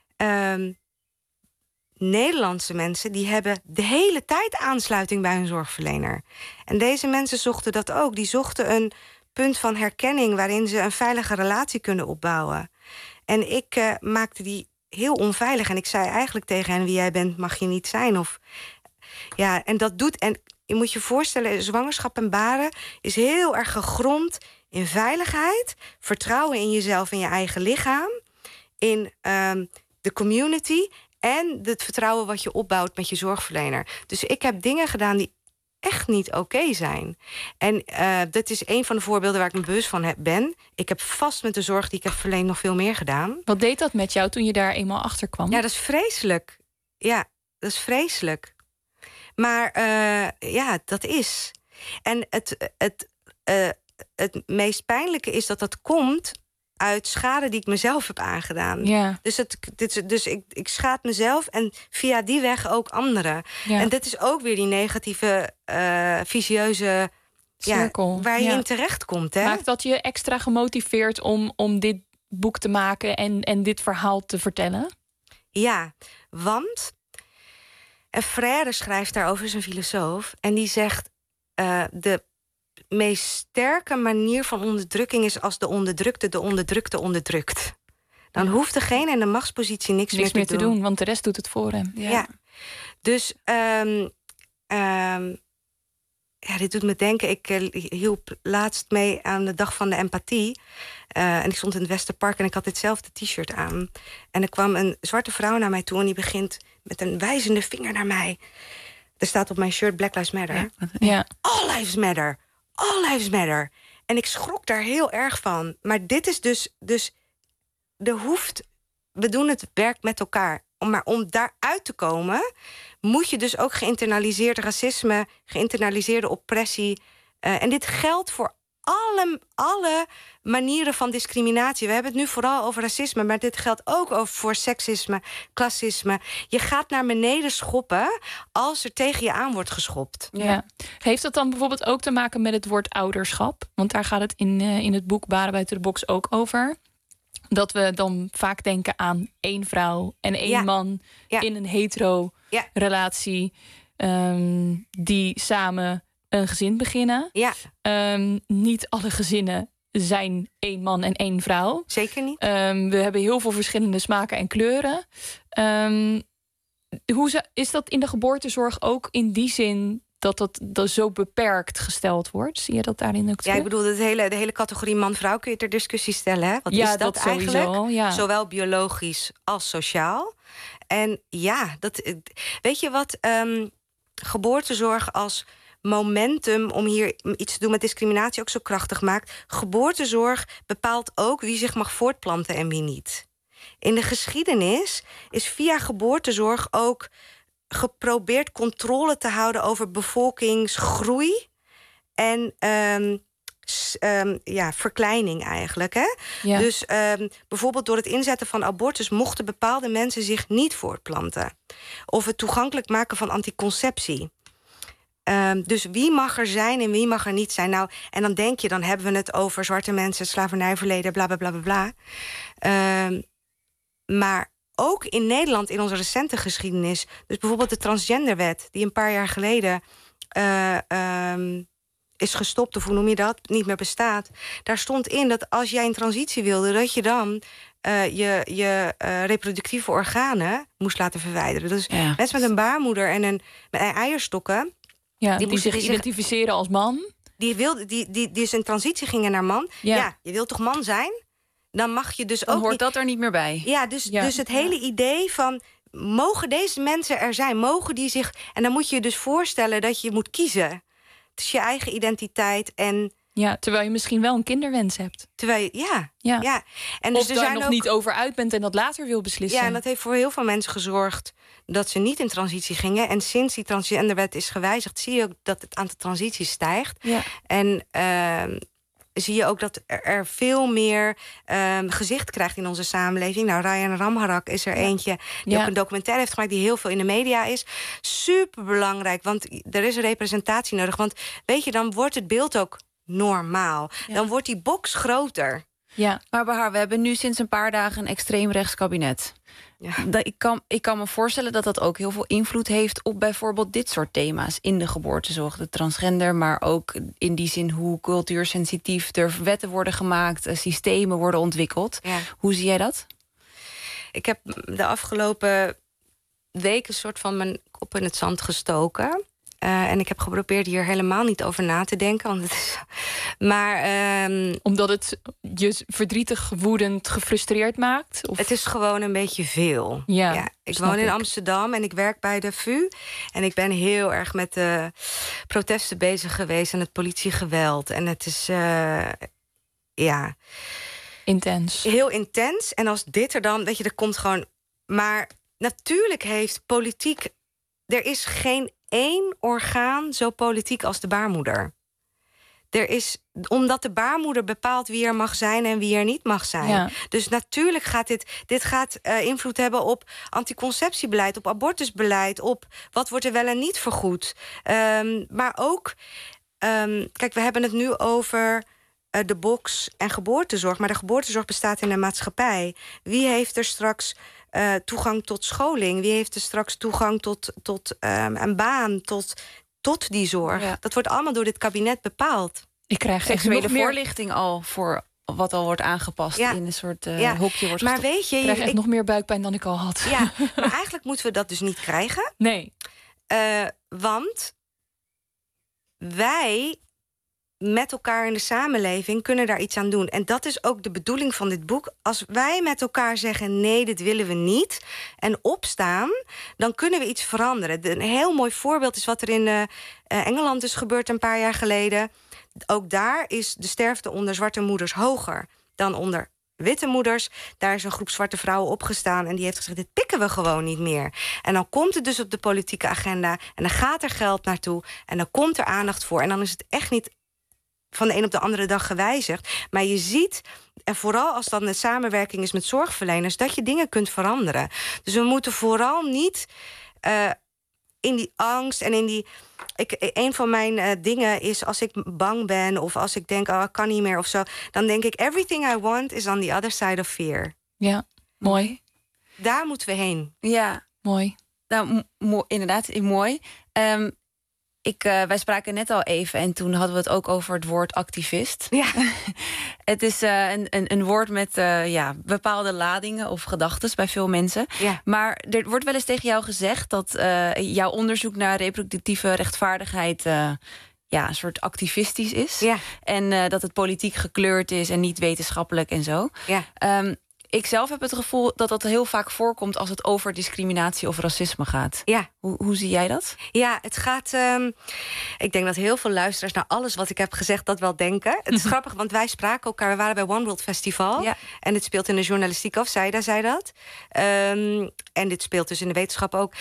Nederlandse mensen, die hebben de hele tijd aansluiting bij hun zorgverlener. En deze mensen zochten dat ook. Die zochten een punt van herkenning waarin ze een veilige relatie kunnen opbouwen. En ik maakte die heel onveilig. En ik zei eigenlijk tegen hen, wie jij bent mag je niet zijn. En dat doet. En je moet je voorstellen, zwangerschap en baren is heel erg gegrond in veiligheid, vertrouwen in jezelf en je eigen lichaam, in de community en het vertrouwen wat je opbouwt met je zorgverlener. Dus ik heb dingen gedaan die echt niet oké zijn. En dat is een van de voorbeelden waar ik me bewust van ben. Ik heb vast met de zorg die ik heb verleend nog veel meer gedaan. Wat deed dat met jou toen je daar eenmaal achter kwam? Ja, dat is vreselijk. Ja, dat is vreselijk. Maar dat is. En het meest pijnlijke is dat komt uit schade die ik mezelf heb aangedaan. Ja. Dus ik schaad mezelf en via die weg ook anderen. Ja. En dit is ook weer die negatieve, vicieuze cirkel waar je in terecht komt. Hè? Maakt dat je extra gemotiveerd om dit boek te maken en dit verhaal te vertellen? Ja, want Freire schrijft daarover, is een filosoof, en die zegt de meest sterke manier van onderdrukking is als de onderdrukte onderdrukt. Dan hoeft degene in de machtspositie niks meer te doen, want de rest doet het voor hem. Ja. Dus dit doet me denken. Ik hielp laatst mee aan de dag van de empathie. En ik stond in het Westerpark en ik had ditzelfde t-shirt aan. En er kwam een zwarte vrouw naar mij toe en die begint met een wijzende vinger naar mij. Er staat op mijn shirt Black Lives Matter. Ja. All lives matter. All lives matter. En ik schrok daar heel erg van. Maar dit is dus we doen het werk met elkaar. Maar om daaruit te komen, moet je dus ook geïnternaliseerd racisme, geïnternaliseerde oppressie. En dit geldt voor alle manieren van discriminatie. We hebben het nu vooral over racisme, maar dit geldt ook voor seksisme, klassisme. Je gaat naar beneden schoppen als er tegen je aan wordt geschopt. Ja. Heeft dat dan bijvoorbeeld ook te maken met het woord ouderschap? Want daar gaat het in het boek Baren buiten de box ook over. Dat we dan vaak denken aan 1 vrouw en 1 man in een hetero-relatie die samen een gezin beginnen. Ja. Niet alle gezinnen zijn 1 man en 1 vrouw. Zeker niet. We hebben heel veel verschillende smaken en kleuren. Is dat in de geboortezorg ook in die zin dat zo beperkt gesteld wordt? Zie je dat daarin ook terug? Ja, ik bedoel, de hele categorie man-vrouw kun je ter discussie stellen. Hè? Wat is dat eigenlijk? Sowieso, ja. Zowel biologisch als sociaal. En weet je wat geboortezorg als momentum om hier iets te doen met discriminatie ook zo krachtig maakt? Geboortezorg bepaalt ook wie zich mag voortplanten en wie niet. In de geschiedenis is via geboortezorg ook geprobeerd controle te houden over bevolkingsgroei en verkleining eigenlijk. Hè? Ja. Dus bijvoorbeeld door het inzetten van abortus mochten bepaalde mensen zich niet voortplanten. Of het toegankelijk maken van anticonceptie. Dus wie mag er zijn en wie mag er niet zijn? Nou, en dan denk je, dan hebben we het over zwarte mensen, slavernijverleden, bla bla bla bla bla. Maar ook in Nederland, in onze recente geschiedenis... dus bijvoorbeeld de transgenderwet... die een paar jaar geleden is gestopt, of hoe noem je dat? Niet meer bestaat. Daar stond in dat als jij een transitie wilde... dat je dan je reproductieve organen moest laten verwijderen. Dus mensen met een baarmoeder en met eierstokken... die zich identificeren als man... Die dus in transitie gingen naar man. Ja, je wilt toch man zijn? Dan mag je dus dan ook hoort dat er niet meer bij. Ja, dus het hele idee van... mogen deze mensen er zijn? Mogen die zich... En dan moet je je dus voorstellen dat je moet kiezen. Het is je eigen identiteit en... Ja, terwijl je misschien wel een kinderwens hebt. Terwijl je, ja. En of dus daar nog niet over uit bent en dat later wil beslissen. Ja, en dat heeft voor heel veel mensen gezorgd... dat ze niet in transitie gingen. En sinds die transgenderwet is gewijzigd... zie je ook dat het aantal transities stijgt. Ja. En zie je ook dat er veel meer gezicht krijgt in onze samenleving. Nou, Ryan Ramharak is er eentje die ook een documentaire heeft gemaakt... die heel veel in de media is. Superbelangrijk, want er is een representatie nodig. Want weet je, dan wordt het beeld ook normaal. Ja. Dan wordt die box groter. Ja, maar Bahar, we hebben nu sinds een paar dagen een extreemrechts kabinet. Ja. Ik kan me voorstellen dat dat ook heel veel invloed heeft... op bijvoorbeeld dit soort thema's in de geboortezorg. De transgender, maar ook in die zin hoe cultuursensitief... er wetten worden gemaakt, systemen worden ontwikkeld. Ja. Hoe zie jij dat? Ik heb de afgelopen week een soort van mijn kop in het zand gestoken... en ik heb geprobeerd hier helemaal niet over na te denken. Want het is, maar, omdat het je verdrietig, woedend, gefrustreerd maakt? Of? Het is gewoon een beetje veel. Ja, ik woon in Amsterdam en ik werk bij de VU. En ik ben heel erg met de protesten bezig geweest... en het politiegeweld. En het is, intens. Heel intens. En als dit er dan, weet je, er komt gewoon... Maar natuurlijk heeft politiek... Er is geen één orgaan zo politiek als de baarmoeder. Omdat de baarmoeder bepaalt wie er mag zijn en wie er niet mag zijn. Ja. Dus natuurlijk gaat dit gaat invloed hebben op anticonceptiebeleid... op abortusbeleid, op wat wordt er wel en niet vergoed. Maar ook, kijk, we hebben het nu over... de box en geboortezorg. Maar de geboortezorg bestaat in de maatschappij. Wie heeft er straks... toegang tot scholing? Wie heeft er straks toegang tot een baan, tot die zorg? Ja. Dat wordt allemaal door dit kabinet bepaald. Ik krijg seksuele voorlichting al voor wat al wordt aangepast in een soort hokje wordt gestopt. Maar weet je, ik krijg echt nog meer buikpijn dan ik al had. Ja, maar eigenlijk moeten we dat dus niet krijgen. Nee. Want wij... met elkaar in de samenleving kunnen daar iets aan doen. En dat is ook de bedoeling van dit boek. Als wij met elkaar zeggen, nee, dit willen we niet... en opstaan, dan kunnen we iets veranderen. Een heel mooi voorbeeld is wat er in Engeland is gebeurd... een paar jaar geleden. Ook daar is de sterfte onder zwarte moeders hoger... dan onder witte moeders. Daar is een groep zwarte vrouwen opgestaan... en die heeft gezegd, dit pikken we gewoon niet meer. En dan komt het dus op de politieke agenda... en dan gaat er geld naartoe... en dan komt er aandacht voor... en dan is het echt niet... van de een op de andere dag gewijzigd. Maar je ziet, en vooral als dan de samenwerking is met zorgverleners... dat je dingen kunt veranderen. Dus we moeten vooral niet in die angst en in die... Een van mijn dingen is als ik bang ben... of als ik denk, ik kan niet meer of zo... dan denk ik, everything I want is on the other side of fear. Ja, mooi. Daar moeten we heen. Ja, mooi. Nou, inderdaad, mooi. Wij spraken net al even en toen hadden we het ook over het woord activist. Ja. Het is een woord met bepaalde ladingen of gedachten bij veel mensen. Ja. Maar er wordt wel eens tegen jou gezegd dat jouw onderzoek naar reproductieve rechtvaardigheid... een soort activistisch is. Ja. En dat het politiek gekleurd is en niet wetenschappelijk en zo. Ja. Ik zelf heb het gevoel dat dat heel vaak voorkomt... als het over discriminatie of racisme gaat. Ja. Hoe zie jij dat? Ja, het gaat... ik denk dat heel veel luisteraars naar alles wat ik heb gezegd... dat wel denken. Het is grappig, want wij spraken elkaar. We waren bij One World Festival. Ja. En dit speelt in de journalistiek af. Zaida zei dat. En dit speelt dus in de wetenschap ook.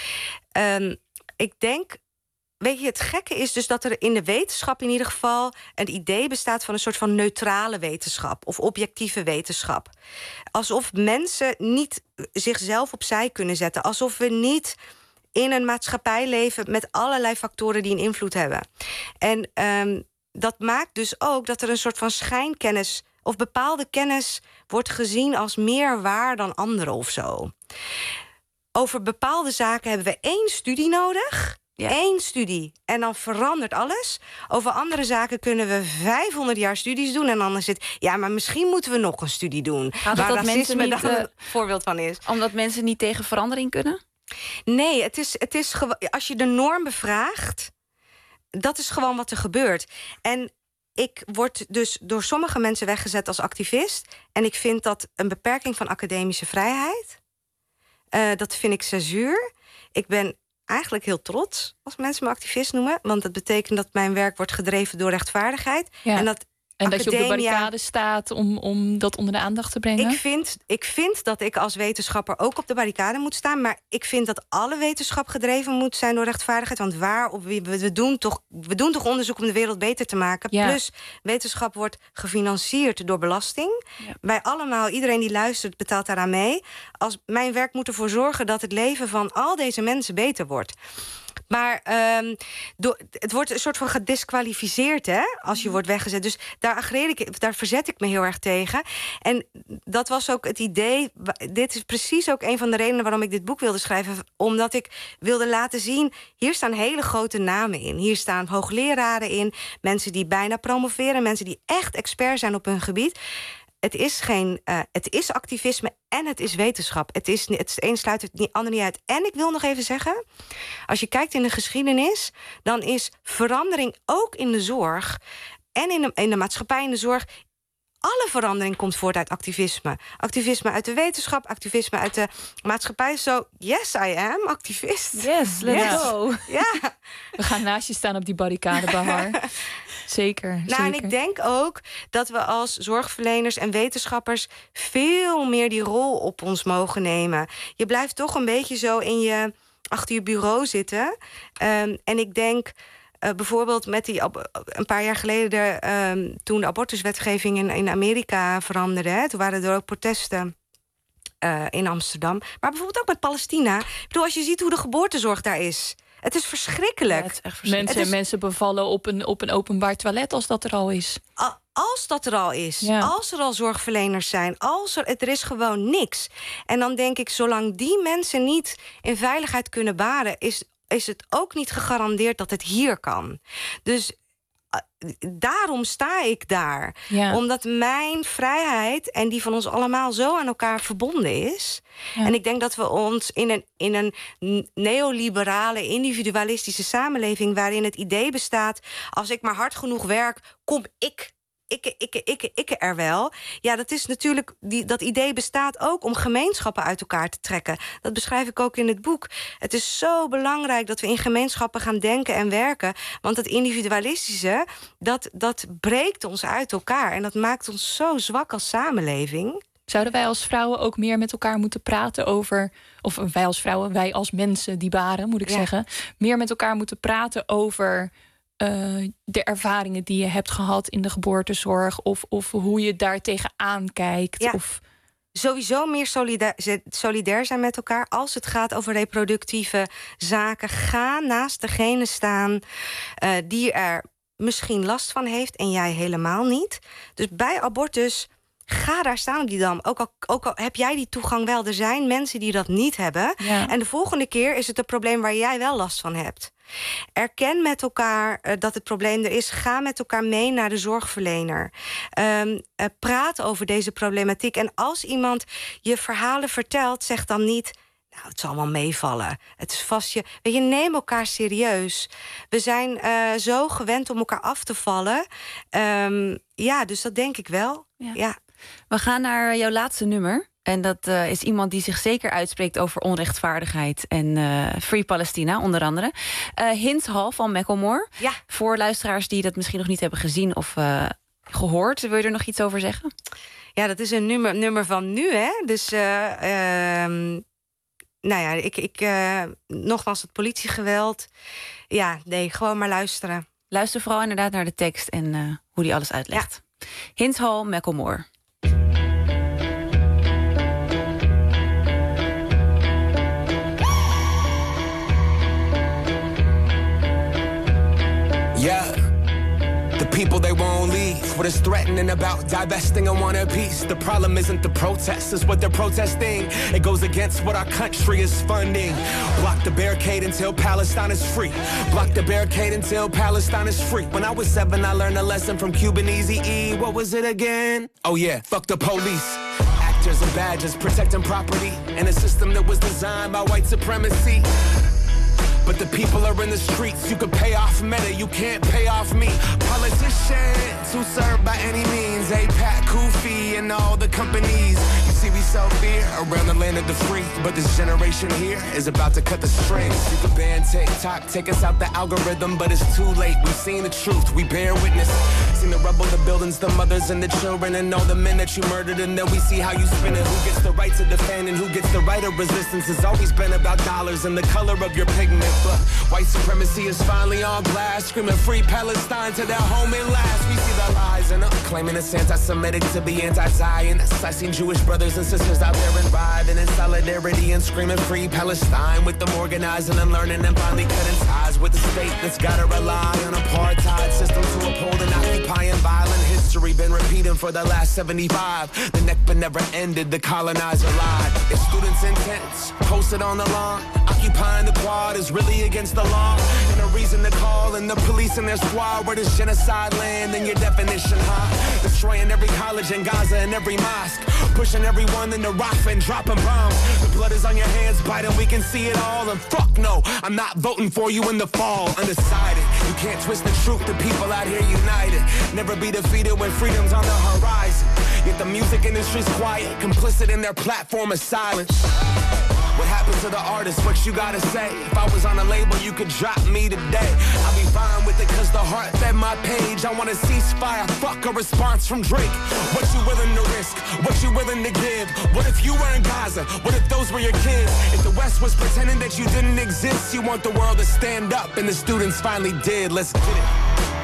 Ik denk... Weet je, het gekke is dus dat er in de wetenschap in ieder geval... een idee bestaat van een soort van neutrale wetenschap... of objectieve wetenschap. Alsof mensen niet zichzelf opzij kunnen zetten. Alsof we niet in een maatschappij leven... met allerlei factoren die een invloed hebben. En dat maakt dus ook dat er een soort van schijnkennis of bepaalde kennis wordt gezien als meer waar dan andere of zo. Over bepaalde zaken hebben we 1 studie nodig. Ja. 1 studie. En dan verandert alles. Over andere zaken kunnen we 500 jaar studies doen. En dan is het, ja, maar misschien moeten we nog een studie doen. Gaat het dat mensen niet, dan een voorbeeld van is. Omdat mensen niet tegen verandering kunnen? Nee, het is als je de norm bevraagt, dat is gewoon wat er gebeurt. En ik word dus door sommige mensen weggezet als activist. En ik vind dat een beperking van academische vrijheid. Dat vind ik censuur. Ik ben eigenlijk heel trots als mensen me activist noemen. Want dat betekent dat mijn werk wordt gedreven door rechtvaardigheid. Ja. En dat dat je op de barricade staat om dat onder de aandacht te brengen? Ik vind dat ik als wetenschapper ook op de barricade moet staan. Maar ik vind dat alle wetenschap gedreven moet zijn door rechtvaardigheid. Want we doen toch onderzoek om de wereld beter te maken. Ja. Plus, wetenschap wordt gefinancierd door belasting. Ja. Wij allemaal, iedereen die luistert, betaalt daaraan mee. Mijn werk moet ervoor zorgen dat het leven van al deze mensen beter wordt. Maar het wordt een soort van gedisqualificeerd, hè, als je wordt weggezet. Dus daar verzet ik me heel erg tegen. En dat was ook het idee. Dit is precies ook een van de redenen waarom ik dit boek wilde schrijven. Omdat ik wilde laten zien, hier staan hele grote namen in. Hier staan hoogleraren in, mensen die bijna promoveren, mensen die echt expert zijn op hun gebied. Het is activisme en het is wetenschap. Het een sluit het ander niet uit. En ik wil nog even zeggen, als je kijkt in de geschiedenis, dan is verandering ook in de zorg en in de maatschappij, in de zorg. Alle verandering komt voort uit activisme. Activisme uit de wetenschap, activisme uit de maatschappij. So, yes, I am activist. Yes, let's go. Ja. We gaan naast je staan op die barricade, Bahar. Zeker. En ik denk ook dat we als zorgverleners en wetenschappers veel meer die rol op ons mogen nemen. Je blijft toch een beetje zo achter je bureau zitten. En ik denk bijvoorbeeld met een paar jaar geleden, toen de abortuswetgeving in Amerika veranderde, hè, toen waren er ook protesten in Amsterdam. Maar bijvoorbeeld ook met Palestina. Ik bedoel, als je ziet hoe de geboortezorg daar is. Het is verschrikkelijk. Ja, het is echt verschrikkelijk. Mensen bevallen op een openbaar toilet als dat er al is. Als dat er al is. Ja. Als er al zorgverleners zijn. Er is gewoon niks. En dan denk ik, zolang die mensen niet in veiligheid kunnen baren, is het ook niet gegarandeerd dat het hier kan. Dus daarom sta ik daar. Ja. Omdat mijn vrijheid en die van ons allemaal zo aan elkaar verbonden is. Ja. En ik denk dat we ons in een neoliberale, individualistische samenleving, waarin het idee bestaat, als ik maar hard genoeg werk, kom ik er wel. Ja, dat is natuurlijk, dat idee bestaat ook om gemeenschappen uit elkaar te trekken. Dat beschrijf ik ook in het boek. Het is zo belangrijk dat we in gemeenschappen gaan denken en werken. Want het individualistische, dat breekt ons uit elkaar. En dat maakt ons zo zwak als samenleving. Zouden wij als vrouwen ook meer met elkaar moeten praten over, of wij als vrouwen, wij als mensen die baren, moet ik zeggen, meer met elkaar moeten praten over de ervaringen die je hebt gehad in de geboortezorg, of hoe je daar tegenaan kijkt? Ja. Of sowieso meer solidair zijn met elkaar. Als het gaat over reproductieve zaken, ga naast degene staan die er misschien last van heeft en jij helemaal niet. Dus bij abortus, ga daar staan op die dam. Ook al heb jij die toegang wel. Er zijn mensen die dat niet hebben. Ja. En de volgende keer is het een probleem waar jij wel last van hebt. Erken met elkaar dat het probleem er is. Ga met elkaar mee naar de zorgverlener. Praat over deze problematiek. En als iemand je verhalen vertelt, zeg dan niet, nou, het zal wel meevallen. Het is vast weet je, neem elkaar serieus. We zijn zo gewend om elkaar af te vallen. Dus dat denk ik wel. Ja. We gaan naar jouw laatste nummer. En dat is iemand die zich zeker uitspreekt over onrechtvaardigheid en Free Palestina, onder andere. Hint Hall van Macklemore. Ja. Voor luisteraars die dat misschien nog niet hebben gezien of gehoord. Wil je er nog iets over zeggen? Ja, dat is een nummer van nu, hè. Dus nogmaals, het politiegeweld. Ja, nee, gewoon maar luisteren. Luister vooral inderdaad naar de tekst en hoe die alles uitlegt. Ja. Hint Hall, Macklemore. Yeah, the people they won't leave. what is threatening about divesting and want a piece. The problem isn't the protests, it's what they're protesting. It goes against what our country is funding. Block the barricade until Palestine is free. Block the barricade until Palestine is free. When I was 7, I learned a lesson from Cuban Eazy-E. What was it again? Oh yeah, fuck the police. Actors and badges protecting property in a system that was designed by white supremacy. But the people are in the streets. You can pay off Meta, you can't pay off me. Politicians who serve by any means. APAC, Kofi, and all the companies. You see, we sell fear around the land of the free. But this generation here is about to cut the strings. You can ban TikTok, take us out the algorithm. But it's too late, we've seen the truth, we bear witness. Seen the rubble, the buildings, the mothers and the children. And all the men that you murdered. And then we see how you spin it. Who gets the right to defend and who gets the right of resistance. It's always been about dollars and the color of your pigment. But white supremacy is finally on glass, screaming free Palestine to their home at last. We see the lies and claiming it's anti-Semitic to be anti-Zionist. I seen Jewish brothers and sisters out there and riding in solidarity and screaming free Palestine, with them organizing and learning and finally cutting ties with the state that's gotta rely on apartheid system to uphold an occupying violent history. Been repeating for the last 75. The Nakba never ended, the colonizer lied. If students' intents posted on the lawn, occupying the quad is really against the law, and a reason to call in the police and their squad. Where does genocide land in your definition, huh? Destroying every college in Gaza and every mosque, pushing everyone into Rafah and dropping bombs. The blood is on your hands, Biden, we can see it all. And fuck no, I'm not voting for you in the fall. Undecided, you can't twist the truth, the people out here united. Never be defeated when freedom's on the horizon. Yet the music industry's quiet, complicit in their platform of silence. What happened to the artist? What you gotta say? If I was on a label, you could drop me today. I'll be fine with it cause the heart fed my page. I want a ceasefire, fuck a response from Drake. What you willing to risk? What you willing to give? What if you were in Gaza? What if those were your kids? If the West was pretending that you didn't exist, you want the world to stand up, and the students finally did. Let's get it.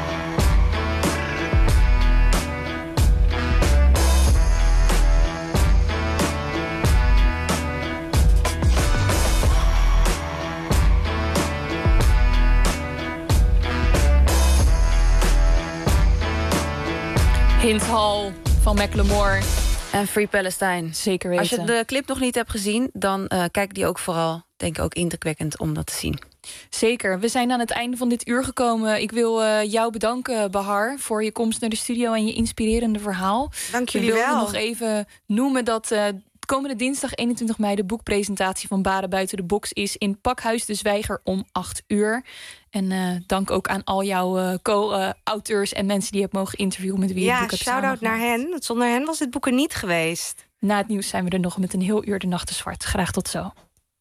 Hall van Macklemore. En Free Palestine. Zeker weten. Als je de clip nog niet hebt gezien, dan kijk die ook vooral. Denk ik ook indrukwekkend om dat te zien. Zeker. We zijn aan het einde van dit uur gekomen. Ik wil jou bedanken, Bahar, voor je komst naar de studio en je inspirerende verhaal. Dank jullie wel. Ik wil nog even noemen dat komende dinsdag 21 mei... de boekpresentatie van Baden Buiten de Box is in Pakhuis de Zwijger om 8:00. En dank ook aan al jouw co-auteurs en mensen die je hebt mogen interviewen met wie je het boek hebt shout-out naar hen. Zonder hen was dit boek er niet geweest. Na het nieuws zijn we er nog met een heel uur de nachten zwart. Graag tot zo.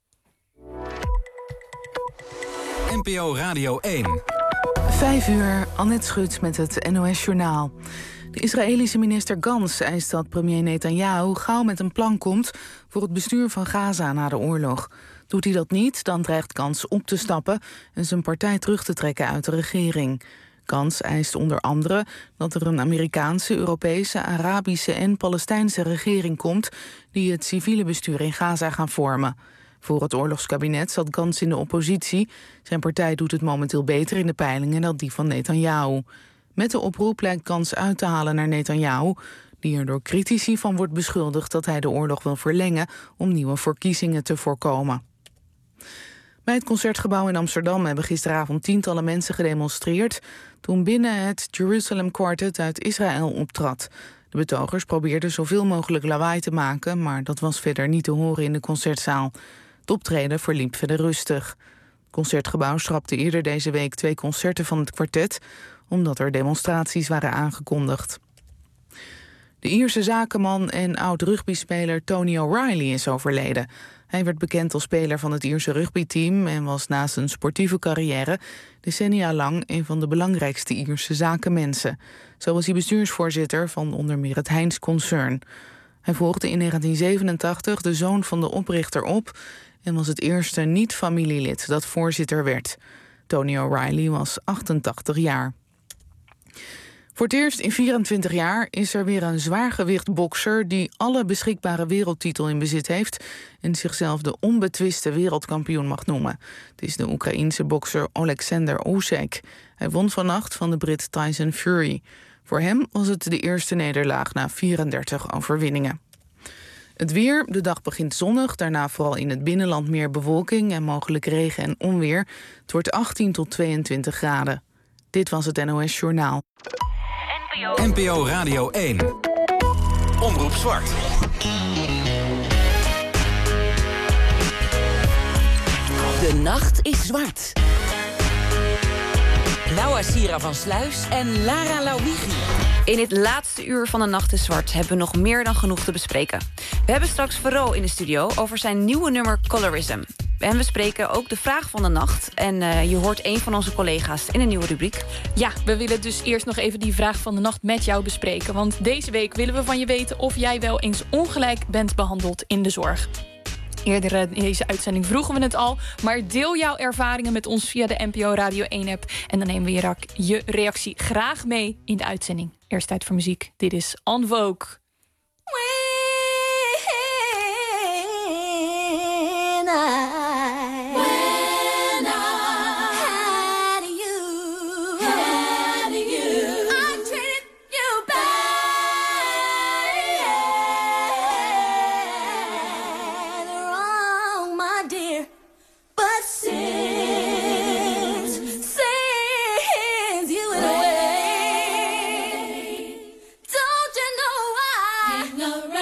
NPO Radio 1. 5:00, Annette Schut met het NOS Journaal. De Israëlische minister Gantz eist dat premier Netanyahu gauw met een plan komt voor het bestuur van Gaza na de oorlog. Doet hij dat niet, dan dreigt Gantz op te stappen en zijn partij terug te trekken uit de regering. Gantz eist onder andere dat er een Amerikaanse, Europese, Arabische en Palestijnse regering komt die het civiele bestuur in Gaza gaan vormen. Voor het oorlogskabinet zat Gantz in de oppositie. Zijn partij doet het momenteel beter in de peilingen dan die van Netanyahu. Met de oproep lijkt Gantz uit te halen naar Netanyahu, die er door critici van wordt beschuldigd dat hij de oorlog wil verlengen om nieuwe verkiezingen te voorkomen. Bij het Concertgebouw in Amsterdam hebben gisteravond tientallen mensen gedemonstreerd toen binnen het Jerusalem Quartet uit Israël optrad. De betogers probeerden zoveel mogelijk lawaai te maken, maar dat was verder niet te horen in de concertzaal. Het optreden verliep verder rustig. Het Concertgebouw schrapte eerder deze week 2 concerten van het kwartet, omdat er demonstraties waren aangekondigd. De Ierse zakenman en oud-rugbyspeler Tony O'Reilly is overleden. Hij werd bekend als speler van het Ierse rugbyteam en was na zijn sportieve carrière decennia lang een van de belangrijkste Ierse zakenmensen. Zo was hij bestuursvoorzitter van onder meer het Heinz-concern. Hij volgde in 1987 de zoon van de oprichter op en was het eerste niet-familielid dat voorzitter werd. Tony O'Reilly was 88 jaar. Voor het eerst in 24 jaar is er weer een zwaargewichtbokser die alle beschikbare wereldtitel in bezit heeft en zichzelf de onbetwiste wereldkampioen mag noemen. Het is de Oekraïense bokser Oleksandr Usyk. Hij won vannacht van de Brit Tyson Fury. Voor hem was het de eerste nederlaag na 34 overwinningen. Het weer, de dag begint zonnig, daarna vooral in het binnenland meer bewolking en mogelijk regen en onweer. Het wordt 18 tot 22 graden. Dit was het NOS Journaal. NPO Radio 1. Omroep Zwart. De nacht is zwart. Noua Sira van Sluis en Lara Lauwigi. In het laatste uur van de Nacht is Zwart hebben we nog meer dan genoeg te bespreken. We hebben straks Verro in de studio over zijn nieuwe nummer Colorism. En we spreken ook de vraag van de nacht. En je hoort een van onze collega's in een nieuwe rubriek. Ja, we willen dus eerst nog even die vraag van de nacht met jou bespreken. Want deze week willen we van je weten of jij wel eens ongelijk bent behandeld in de zorg. Eerder in deze uitzending vroegen we het al. Maar deel jouw ervaringen met ons via de NPO Radio 1-app. En dan nemen we je reactie graag mee in de uitzending. Eerst tijd voor muziek. Dit is En Vogue. No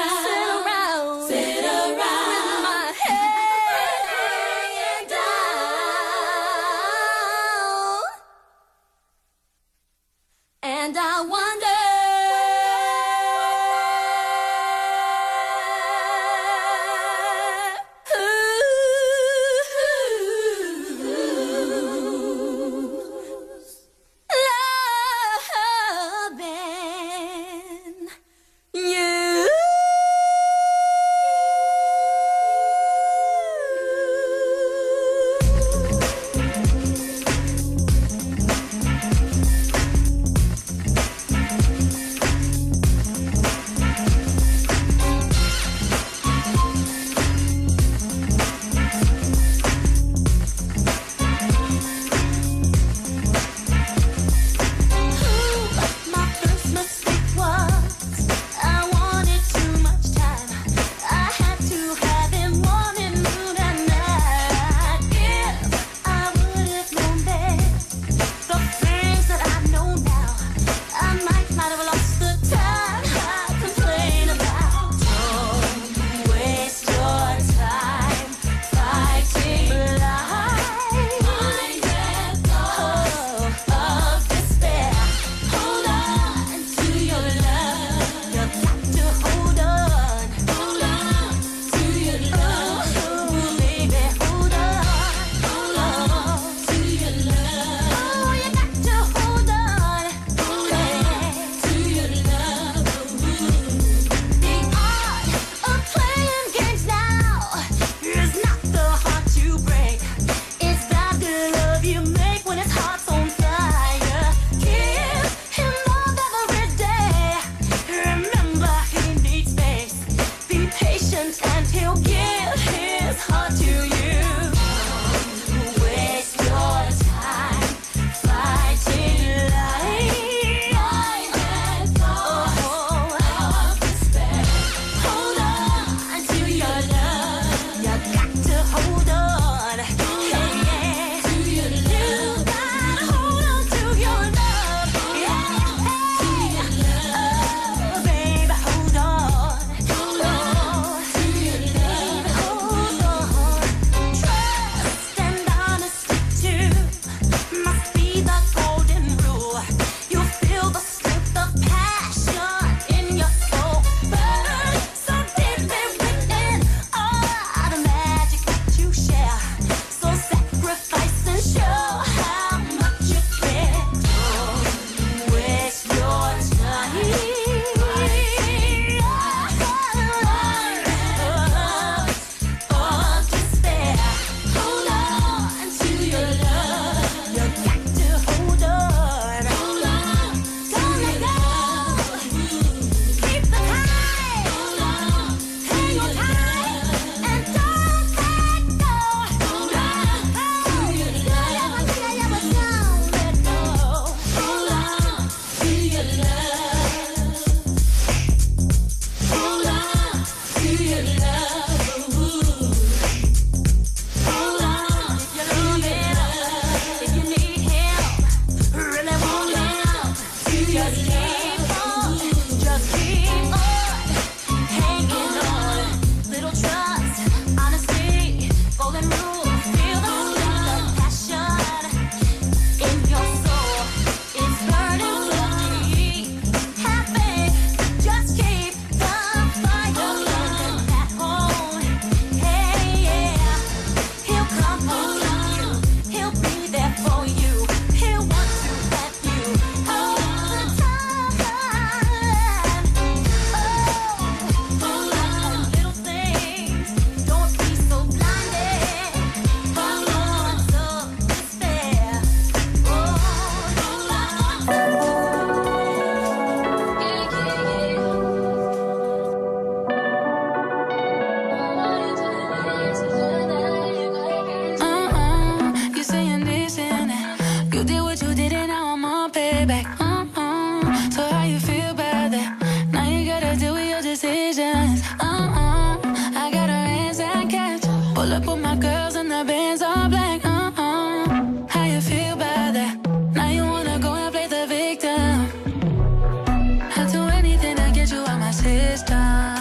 did what you did and now I'm on payback. So how you feel about that? Now you gotta deal with your decisions. I got her hands and catch. Pull up with my girls and the bands all black. How you feel about that? Now you wanna go and play the victim. I'll do anything to get you out my system.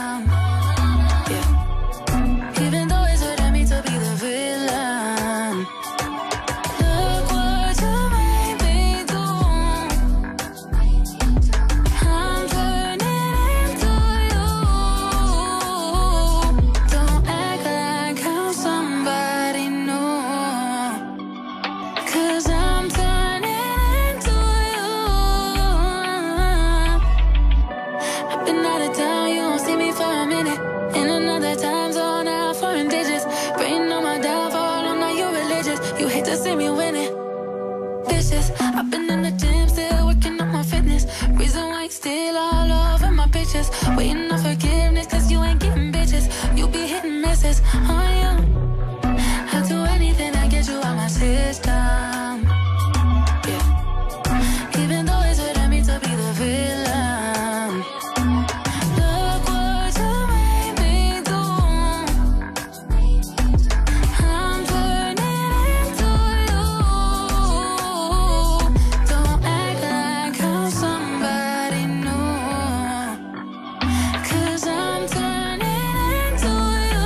Yeah. Even though it's hurting me to be the villain. Look what you made me do. I'm turning into you. Don't act like I'm somebody new. 'Cause I'm turning into you. I've been out of town, you don't see me for a minute. In another time zone, now foreign digits. Praying on my downfall, I'm not your religious. You hate to see me winning. Vicious, I've been in the gym, still working on my fitness. Reason why it's still all over my pictures. Waiting on forgiveness, 'cause you ain't getting bitches. You be hitting misses on you. I'll do anything to get you out my system. Yeah. Even though it's hurting me to be the villain. Look what you made me do. I'm turning into you. Don't act like I'm somebody new. 'Cause I'm turning into you.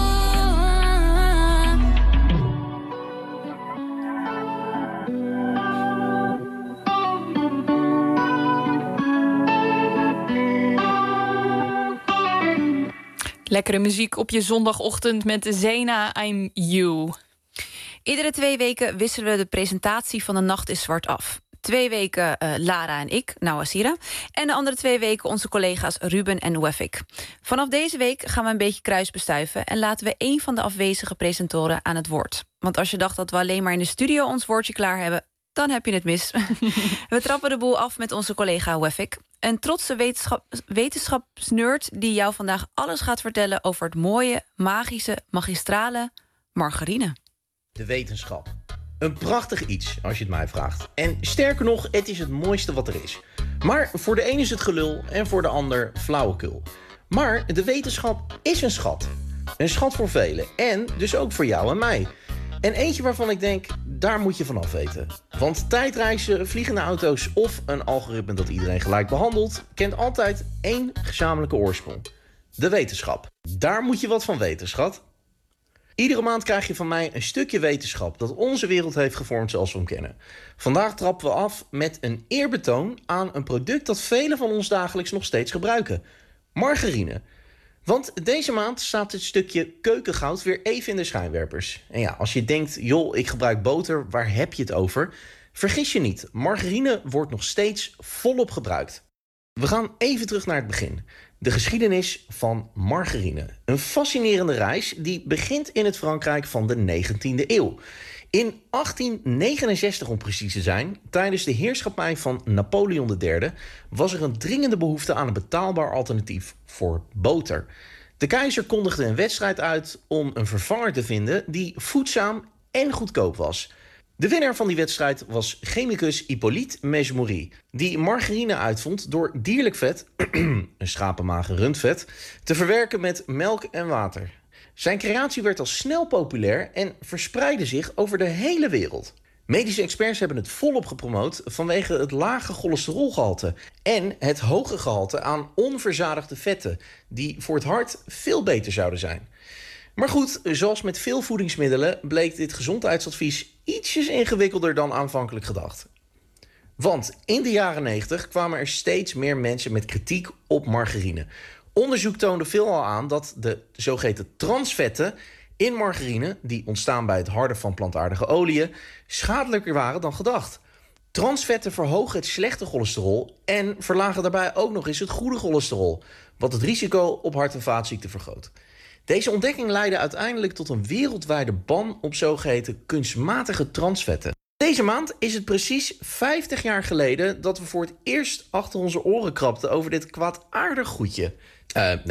Lekkere muziek op je zondagochtend met Zena, I'm You. Iedere 2 weken wisselen we de presentatie van De Nacht is Zwart af. 2 weken Lara en ik, Nawasira. En de andere 2 weken onze collega's Ruben en Wefik. Vanaf deze week gaan we een beetje kruisbestuiven en laten we één van de afwezige presentatoren aan het woord. Want als je dacht dat we alleen maar in de studio ons woordje klaar hebben, dan heb je het mis. We trappen de boel af met onze collega Wefik. Een trotse wetenschapsnerd die jou vandaag alles gaat vertellen over het mooie, magische, magistrale margarine. De wetenschap. Een prachtig iets, als je het mij vraagt. En sterker nog, het is het mooiste wat er is. Maar voor de een is het gelul en voor de ander flauwekul. Maar de wetenschap is een schat. Een schat voor velen. En dus ook voor jou en mij. En eentje waarvan ik denk, daar moet je vanaf weten. Want tijdreizen, vliegende auto's of een algoritme dat iedereen gelijk behandelt, kent altijd één gezamenlijke oorsprong. De wetenschap. Daar moet je wat van weten, schat. Iedere maand krijg je van mij een stukje wetenschap dat onze wereld heeft gevormd zoals we hem kennen. Vandaag trappen we af met een eerbetoon aan een product dat velen van ons dagelijks nog steeds gebruiken. Margarine. Want deze maand staat het stukje keukengoud weer even in de schijnwerpers. En ja, als je denkt, joh, ik gebruik boter, waar heb je het over? Vergis je niet, margarine wordt nog steeds volop gebruikt. We gaan even terug naar het begin. De geschiedenis van margarine. Een fascinerende reis die begint in het Frankrijk van de 19e eeuw. In 1869 om precies te zijn, tijdens de heerschappij van Napoleon III... was er een dringende behoefte aan een betaalbaar alternatief voor boter. De keizer kondigde een wedstrijd uit om een vervanger te vinden die voedzaam en goedkoop was. De winnaar van die wedstrijd was chemicus Hippolyte Mesmery, die margarine uitvond door dierlijk vet, een schapenmager rundvet, te verwerken met melk en water. Zijn creatie werd al snel populair en verspreidde zich over de hele wereld. Medische experts hebben het volop gepromoot vanwege het lage cholesterolgehalte en het hoge gehalte aan onverzadigde vetten, die voor het hart veel beter zouden zijn. Maar goed, zoals met veel voedingsmiddelen bleek dit gezondheidsadvies ietsjes ingewikkelder dan aanvankelijk gedacht. Want in de jaren 90 kwamen er steeds meer mensen met kritiek op margarine. Onderzoek toonde veelal aan dat de zogeheten transvetten in margarine, die ontstaan bij het harden van plantaardige oliën, schadelijker waren dan gedacht. Transvetten verhogen het slechte cholesterol en verlagen daarbij ook nog eens het goede cholesterol, wat het risico op hart- en vaatziekten vergroot. Deze ontdekking leidde uiteindelijk tot een wereldwijde ban op zogeheten kunstmatige transvetten. Deze maand is het precies 50 jaar geleden dat we voor het eerst achter onze oren krabden over dit kwaadaardig goedje. Nee,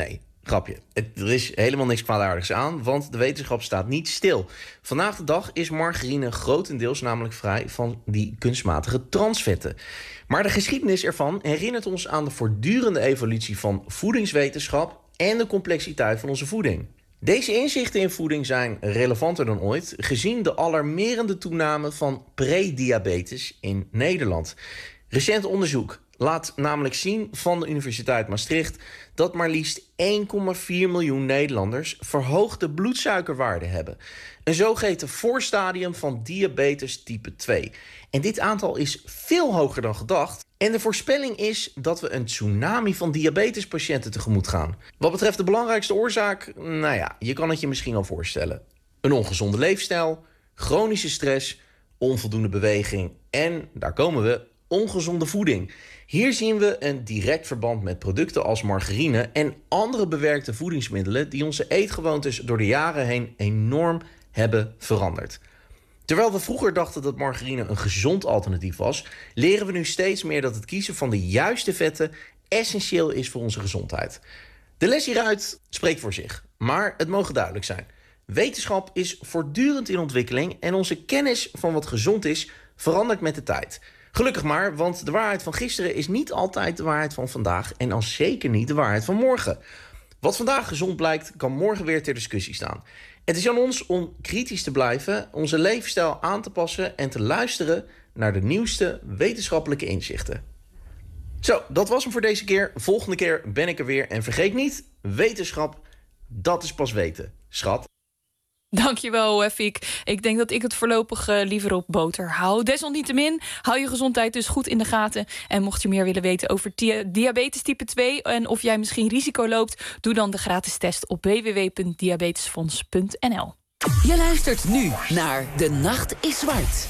Grapje. Er is helemaal niks kwaadaardigs aan, want de wetenschap staat niet stil. Vandaag de dag is margarine grotendeels namelijk vrij van die kunstmatige transvetten. Maar de geschiedenis ervan herinnert ons aan de voortdurende evolutie van voedingswetenschap en de complexiteit van onze voeding. Deze inzichten in voeding zijn relevanter dan ooit, gezien de alarmerende toename van prediabetes in Nederland. Recent onderzoek laat namelijk zien van de Universiteit Maastricht dat maar liefst 1,4 miljoen Nederlanders verhoogde bloedsuikerwaarden hebben. Een zogeheten voorstadium van diabetes type 2. En dit aantal is veel hoger dan gedacht. En de voorspelling is dat we een tsunami van diabetespatiënten tegemoet gaan. Wat betreft de belangrijkste oorzaak, nou ja, je kan het je misschien al voorstellen. Een ongezonde leefstijl, chronische stress, onvoldoende beweging en, daar komen we, ongezonde voeding. Hier zien we een direct verband met producten als margarine en andere bewerkte voedingsmiddelen die onze eetgewoontes door de jaren heen enorm hebben veranderd. Terwijl we vroeger dachten dat margarine een gezond alternatief was, leren we nu steeds meer dat het kiezen van de juiste vetten essentieel is voor onze gezondheid. De les hieruit spreekt voor zich, maar het mogen duidelijk zijn. Wetenschap is voortdurend in ontwikkeling en onze kennis van wat gezond is verandert met de tijd. Gelukkig maar, want de waarheid van gisteren is niet altijd de waarheid van vandaag en al zeker niet de waarheid van morgen. Wat vandaag gezond blijkt, kan morgen weer ter discussie staan. Het is aan ons om kritisch te blijven, onze levensstijl aan te passen en te luisteren naar de nieuwste wetenschappelijke inzichten. Zo, dat was hem voor deze keer. Volgende keer ben ik er weer. En vergeet niet, wetenschap, dat is pas weten, schat. Dankjewel, Fiek. Ik denk dat ik het voorlopig liever op boter hou. Desalniettemin, hou je gezondheid dus goed in de gaten. En mocht je meer willen weten over diabetes type 2... en of jij misschien risico loopt, doe dan de gratis test op www.diabetesfonds.nl. Je luistert nu naar De Nacht is Zwart.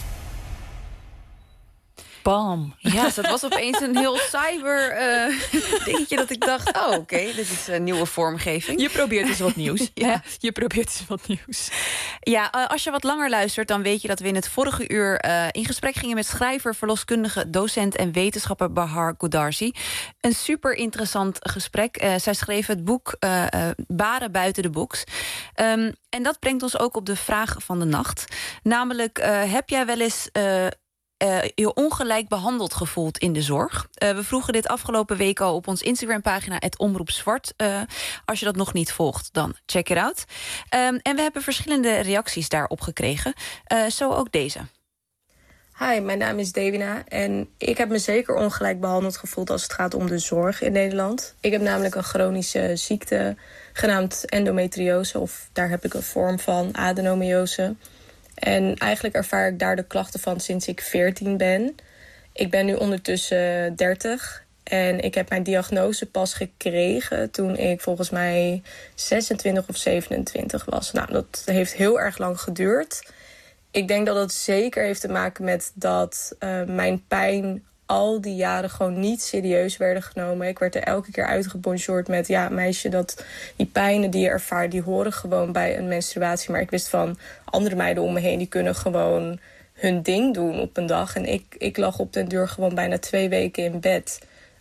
Bam. Ja, dat was opeens een heel cyber dingetje dat ik dacht, oh oké, dit is een nieuwe vormgeving. Je probeert eens wat nieuws. Ja. Je probeert eens wat nieuws. Ja, als je wat langer luistert, dan weet je dat we in het vorige uur in gesprek gingen met schrijver, verloskundige, docent en wetenschapper Bahar Goodarzi. Een super interessant gesprek. Zij schreef het boek Baren buiten de box. En dat brengt ons ook op de vraag van de nacht. Namelijk, heb jij wel eens je ongelijk behandeld gevoeld in de zorg? We vroegen dit afgelopen week al op ons Instagram-pagina @omroepzwart. Als je dat nog niet volgt, dan check it out. En we hebben verschillende reacties daarop gekregen. Zo ook deze. Hi, mijn naam is Davina en ik heb me zeker ongelijk behandeld gevoeld als het gaat om de zorg in Nederland. Ik heb namelijk een chronische ziekte genaamd endometriose, of daar heb ik een vorm van, adenomiose. En eigenlijk ervaar ik daar de klachten van sinds ik 14 ben. Ik ben nu ondertussen 30 en ik heb mijn diagnose pas gekregen toen ik volgens mij 26 of 27 was. Nou, dat heeft heel erg lang geduurd. Ik denk dat het zeker heeft te maken met dat mijn pijn al die jaren gewoon niet serieus werden genomen. Ik werd er elke keer uitgebonjourd met, ja meisje, die pijnen die je ervaart, die horen gewoon bij een menstruatie. Maar ik wist van andere meiden om me heen, die kunnen gewoon hun ding doen op een dag. En ik lag op den duur gewoon bijna 2 weken in bed.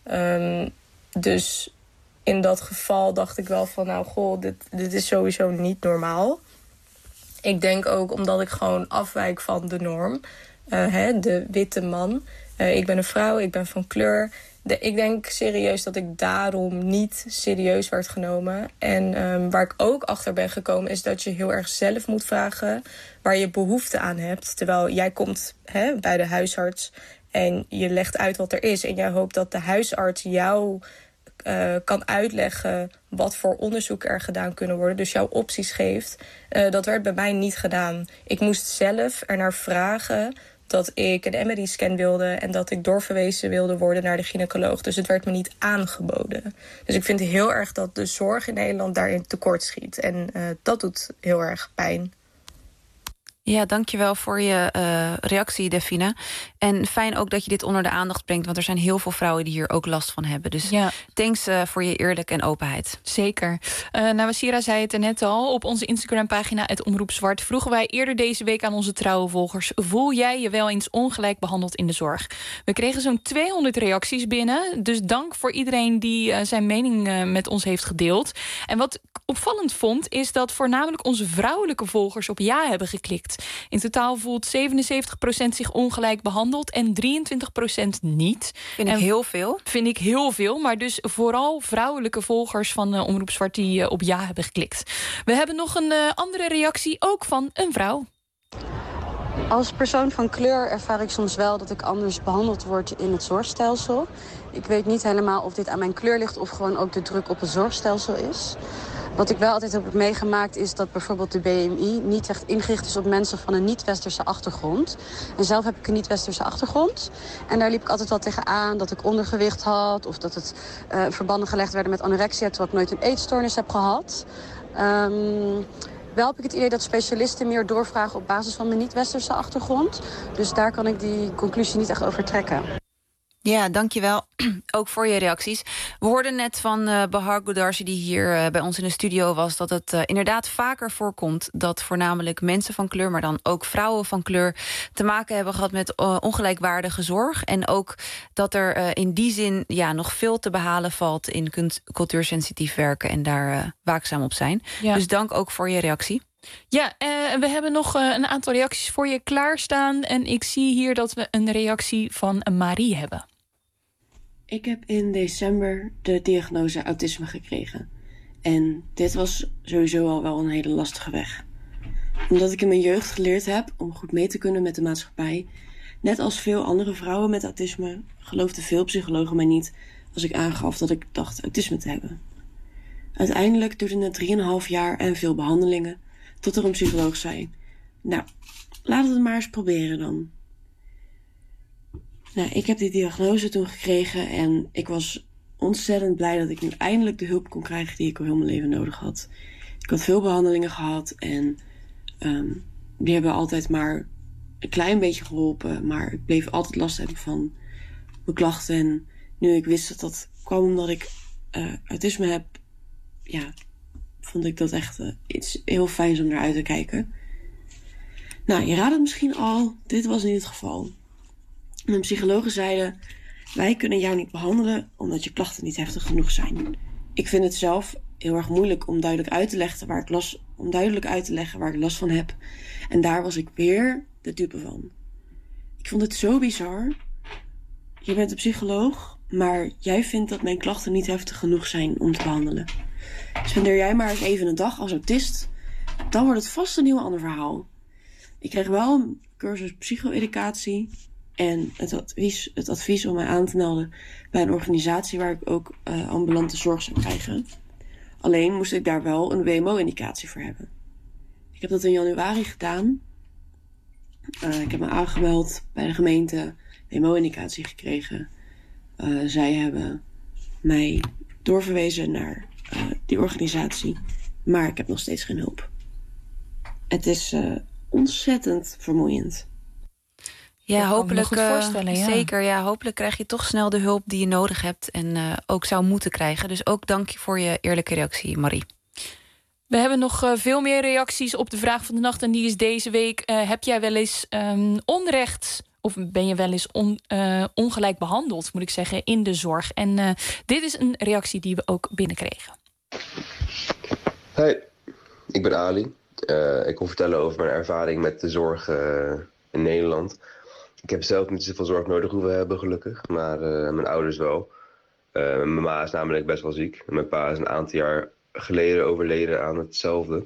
Dus in dat geval dacht ik wel van, nou goh, dit is sowieso niet normaal. Ik denk ook omdat ik gewoon afwijk van de norm. De witte man. Ik ben een vrouw, ik ben van kleur. Ik denk serieus dat ik daarom niet serieus werd genomen. En waar ik ook achter ben gekomen is dat je heel erg zelf moet vragen waar je behoefte aan hebt. Terwijl jij komt bij de huisarts en je legt uit wat er is. En jij hoopt dat de huisarts jou kan uitleggen wat voor onderzoeken er gedaan kunnen worden. Dus jouw opties geeft. Dat werd bij mij niet gedaan. Ik moest zelf ernaar vragen dat ik een MRI-scan wilde en dat ik doorverwezen wilde worden naar de gynaecoloog. Dus het werd me niet aangeboden. Dus ik vind heel erg dat de zorg in Nederland daarin tekort schiet. En dat doet heel erg pijn. Ja, dankjewel voor je reactie, Defina. En fijn ook dat je dit onder de aandacht brengt, want er zijn heel veel vrouwen die hier ook last van hebben. Dus thanks voor je eerlijk en openheid. Zeker. Nawasira zei het er net al. Op onze Instagram-pagina @omroepzwart vroegen wij eerder deze week aan onze trouwe volgers: voel jij je wel eens ongelijk behandeld in de zorg? We kregen zo'n 200 reacties binnen. Dus dank voor iedereen die zijn mening met ons heeft gedeeld. En wat opvallend vond, is dat voornamelijk onze vrouwelijke volgers op ja hebben geklikt. In totaal voelt 77% zich ongelijk behandeld en 23% niet. Vind ik heel veel, maar dus vooral vrouwelijke volgers van Omroep Zwart die op ja hebben geklikt. We hebben nog een andere reactie, ook van een vrouw. Als persoon van kleur ervaar ik soms wel dat ik anders behandeld word in het zorgstelsel. Ik weet niet helemaal of dit aan mijn kleur ligt of gewoon ook de druk op het zorgstelsel is. Wat ik wel altijd heb meegemaakt is dat bijvoorbeeld de BMI niet echt ingericht is op mensen van een niet-westerse achtergrond. En zelf heb ik een niet-westerse achtergrond. En daar liep ik altijd wel tegenaan dat ik ondergewicht had of dat het verbanden gelegd werden met anorexia, terwijl ik nooit een eetstoornis heb gehad. Wel heb ik het idee dat specialisten meer doorvragen op basis van mijn niet-westerse achtergrond. Dus daar kan ik die conclusie niet echt over trekken. Ja, dankjewel. Ook voor je reacties. We hoorden net van Bahar Goodarzi, die hier bij ons in de studio was, dat het inderdaad vaker voorkomt dat voornamelijk mensen van kleur, maar dan ook vrouwen van kleur, te maken hebben gehad met ongelijkwaardige zorg. En ook dat er in die zin nog veel te behalen valt in cultuursensitief werken en daar waakzaam op zijn. Ja. Dus dank ook voor je reactie. Ja, we hebben nog een aantal reacties voor je klaarstaan. En ik zie hier dat we een reactie van Marie hebben. Ik heb in december de diagnose autisme gekregen. En dit was sowieso al wel een hele lastige weg. Omdat ik in mijn jeugd geleerd heb om goed mee te kunnen met de maatschappij. Net als veel andere vrouwen met autisme geloofden veel psychologen mij niet als ik aangaf dat ik dacht autisme te hebben. Uiteindelijk duurde het 3,5 jaar en veel behandelingen tot er een psycholoog zei: nou, laten we het maar eens proberen dan. Nou, ik heb die diagnose toen gekregen en ik was ontzettend blij dat ik nu eindelijk de hulp kon krijgen die ik al heel mijn leven nodig had. Ik had veel behandelingen gehad en die hebben altijd maar een klein beetje geholpen, maar ik bleef altijd last hebben van mijn klachten. En nu ik wist dat dat kwam omdat ik autisme heb, vond ik dat echt iets heel fijns om naar uit te kijken. Nou, je raadt het misschien al, dit was niet het geval. Mijn psychologen zeiden: wij kunnen jou niet behandelen omdat je klachten niet heftig genoeg zijn. Ik vind het zelf heel erg moeilijk om duidelijk uit te leggen waar ik last van heb. En daar was ik weer de dupe van. Ik vond het zo bizar. Je bent een psycholoog, maar jij vindt dat mijn klachten niet heftig genoeg zijn om te behandelen. Spendeer jij maar eens even een dag als autist, dan wordt het vast een heel ander verhaal. Ik kreeg wel een cursus psycho-educatie en het advies om mij aan te melden bij een organisatie waar ik ook ambulante zorg zou krijgen. Alleen moest ik daar wel een WMO-indicatie voor hebben. Ik heb dat in januari gedaan. Ik heb me aangemeld bij de gemeente, WMO-indicatie gekregen. Zij hebben mij doorverwezen naar die organisatie, maar ik heb nog steeds geen hulp. Het is ontzettend vermoeiend. Ja, hopelijk, goed voorstellen, ja. Zeker. Ja, hopelijk krijg je toch snel de hulp die je nodig hebt en ook zou moeten krijgen. Dus ook dank je voor je eerlijke reactie, Marie. We hebben nog veel meer reacties op de vraag van de nacht en die is deze week: heb jij wel eens onrecht of ben je wel eens ongelijk behandeld, moet ik zeggen, in de zorg? En dit is een reactie die we ook binnenkregen. Hey, ik ben Ali. Ik kon vertellen over mijn ervaring met de zorg in Nederland. Ik heb zelf niet zoveel zorg nodig hoeven hebben, gelukkig. Maar mijn ouders wel. Mijn ma is namelijk best wel ziek. Mijn pa is een aantal jaar geleden overleden aan hetzelfde.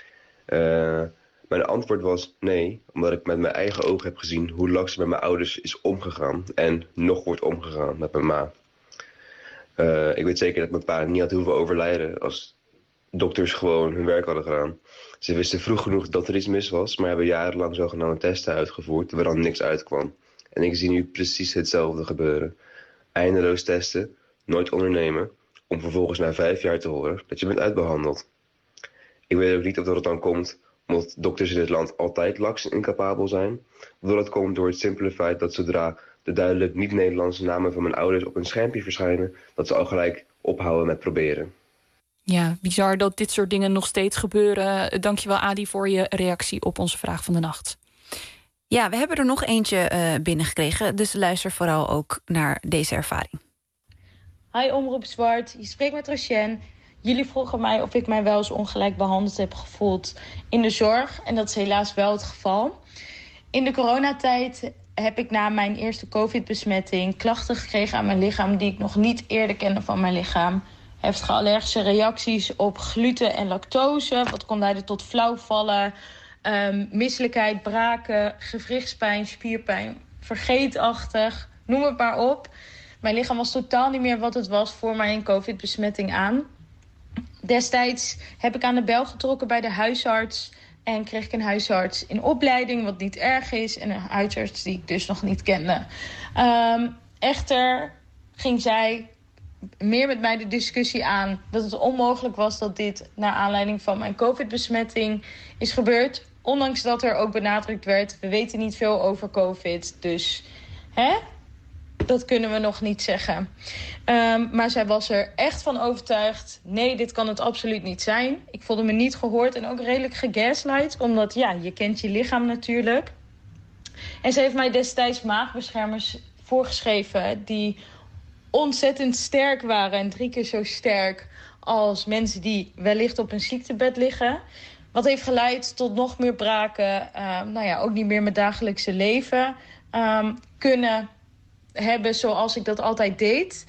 Mijn antwoord was nee, omdat ik met mijn eigen ogen heb gezien hoe langzaam met mijn ouders is omgegaan. En nog wordt omgegaan met mijn ma. Ik weet zeker dat mijn pa niet had hoeven overlijden als dokters gewoon hun werk hadden gedaan. Ze wisten vroeg genoeg dat er iets mis was, maar hebben jarenlang zogenaamde testen uitgevoerd waar dan niks uitkwam. En ik zie nu precies hetzelfde gebeuren. Eindeloos testen, nooit ondernemen, om vervolgens na 5 jaar te horen dat je bent uitbehandeld. Ik weet ook niet of dat het dan komt omdat dokters in dit land altijd laks en incapabel zijn. Of dat komt door het simpele feit dat zodra de duidelijk niet-Nederlandse namen van mijn ouders op een schermpje verschijnen, dat ze al gelijk ophouden met proberen. Ja, bizar dat dit soort dingen nog steeds gebeuren. Dankjewel, Adi, voor je reactie op onze vraag van de nacht. Ja, we hebben er nog eentje binnengekregen, dus luister vooral ook naar deze ervaring. Hi Omroep Zwart, je spreekt met Rochenne. Jullie vroegen mij of ik mij wel eens ongelijk behandeld heb gevoeld in de zorg. En dat is helaas wel het geval. In de coronatijd heb ik na mijn eerste COVID-besmetting klachten gekregen aan mijn lichaam die ik nog niet eerder kende van mijn lichaam. Heftige allergische reacties op gluten en lactose, wat kon leiden tot flauwvallen, misselijkheid, braken, gewrichtspijn, spierpijn, vergeetachtig, noem het maar op. Mijn lichaam was totaal niet meer wat het was voor mijn COVID-besmetting aan. Destijds heb ik aan de bel getrokken bij de huisarts en kreeg ik een huisarts in opleiding, wat niet erg is, en een huisarts die ik dus nog niet kende. Echter ging zij meer met mij de discussie aan dat het onmogelijk was dat dit naar aanleiding van mijn COVID-besmetting is gebeurd. Ondanks dat er ook benadrukt werd, we weten niet veel over COVID, dus dat kunnen we nog niet zeggen. Maar zij was er echt van overtuigd, nee, dit kan het absoluut niet zijn. Ik voelde me niet gehoord en ook redelijk gegaslight, omdat ja, je kent je lichaam natuurlijk. En ze heeft mij destijds maagbeschermers voorgeschreven die ontzettend sterk waren en 3 keer zo sterk als mensen die wellicht op een ziektebed liggen. Wat heeft geleid tot nog meer braken, ook niet meer mijn dagelijkse leven kunnen hebben zoals ik dat altijd deed.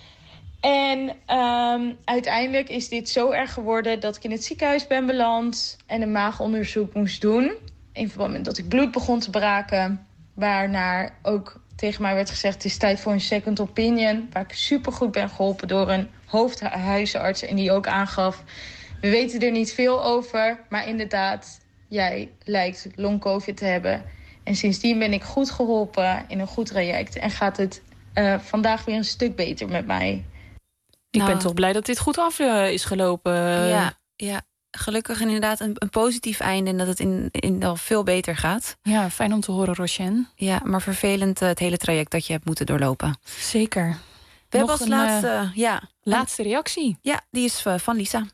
En uiteindelijk is dit zo erg geworden dat ik in het ziekenhuis ben beland en een maagonderzoek moest doen. In verband met dat ik bloed begon te braken, waarna ook tegen mij werd gezegd, het is tijd voor een second opinion, waar ik supergoed ben geholpen door een hoofdhuisarts en die ook aangaf, we weten er niet veel over, maar inderdaad, jij lijkt long-covid te hebben. En sindsdien ben ik goed geholpen in een goed traject en gaat het vandaag weer een stuk beter met mij. Ik ben toch blij dat dit goed af is gelopen. Ja, gelukkig inderdaad een positief einde en dat het in al veel beter gaat. Ja, fijn om te horen, Rochenne. Ja, maar vervelend het hele traject dat je hebt moeten doorlopen. Zeker. We hebben als laatste reactie. Ja, die is van Lisa.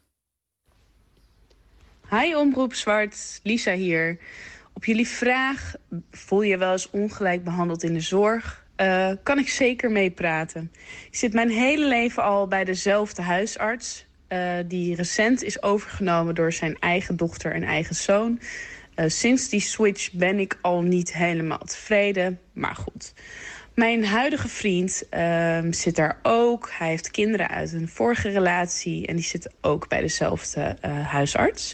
Hi Omroep Zwart, Lisa hier. Op jullie vraag, voel je wel eens ongelijk behandeld in de zorg? Kan ik zeker meepraten. Ik zit mijn hele leven al bij dezelfde huisarts, die recent is overgenomen door zijn eigen dochter en eigen zoon. Sinds die switch ben ik al niet helemaal tevreden, maar goed. Mijn huidige vriend zit daar ook. Hij heeft kinderen uit een vorige relatie en die zitten ook bij dezelfde huisarts.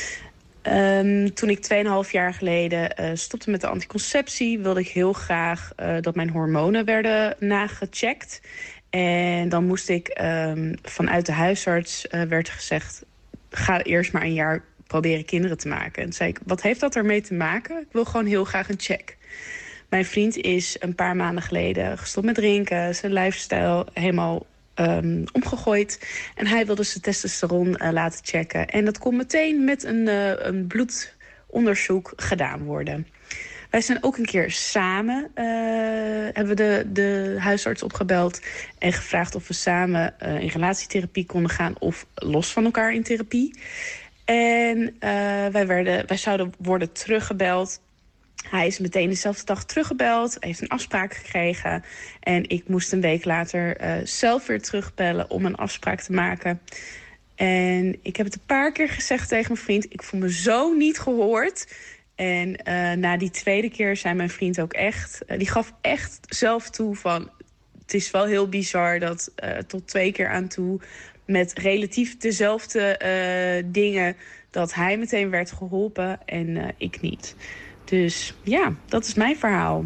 Toen ik 2,5 jaar geleden stopte met de anticonceptie, wilde ik heel graag dat mijn hormonen werden nagecheckt. En dan moest ik vanuit de huisarts werd gezegd, ga eerst maar een jaar proberen kinderen te maken. En toen zei ik, wat heeft dat ermee te maken? Ik wil gewoon heel graag een check. Mijn vriend is een paar maanden geleden gestopt met drinken, zijn lifestyle helemaal omgegooid. En hij wilde zijn testosteron laten checken. En dat kon meteen met een bloedonderzoek gedaan worden. Wij zijn ook een keer samen, hebben we de huisarts opgebeld en gevraagd of we samen in relatietherapie konden gaan of los van elkaar in therapie. En wij zouden worden teruggebeld. Hij is meteen dezelfde dag teruggebeld, heeft een afspraak gekregen. En ik moest een week later zelf weer terugbellen om een afspraak te maken. En ik heb het een paar keer gezegd tegen mijn vriend, ik voel me zo niet gehoord. En na die tweede keer zei mijn vriend ook echt, die gaf echt zelf toe van, het is wel heel bizar dat tot 2 keer aan toe met relatief dezelfde dingen, dat hij meteen werd geholpen en ik niet. Dus ja, dat is mijn verhaal.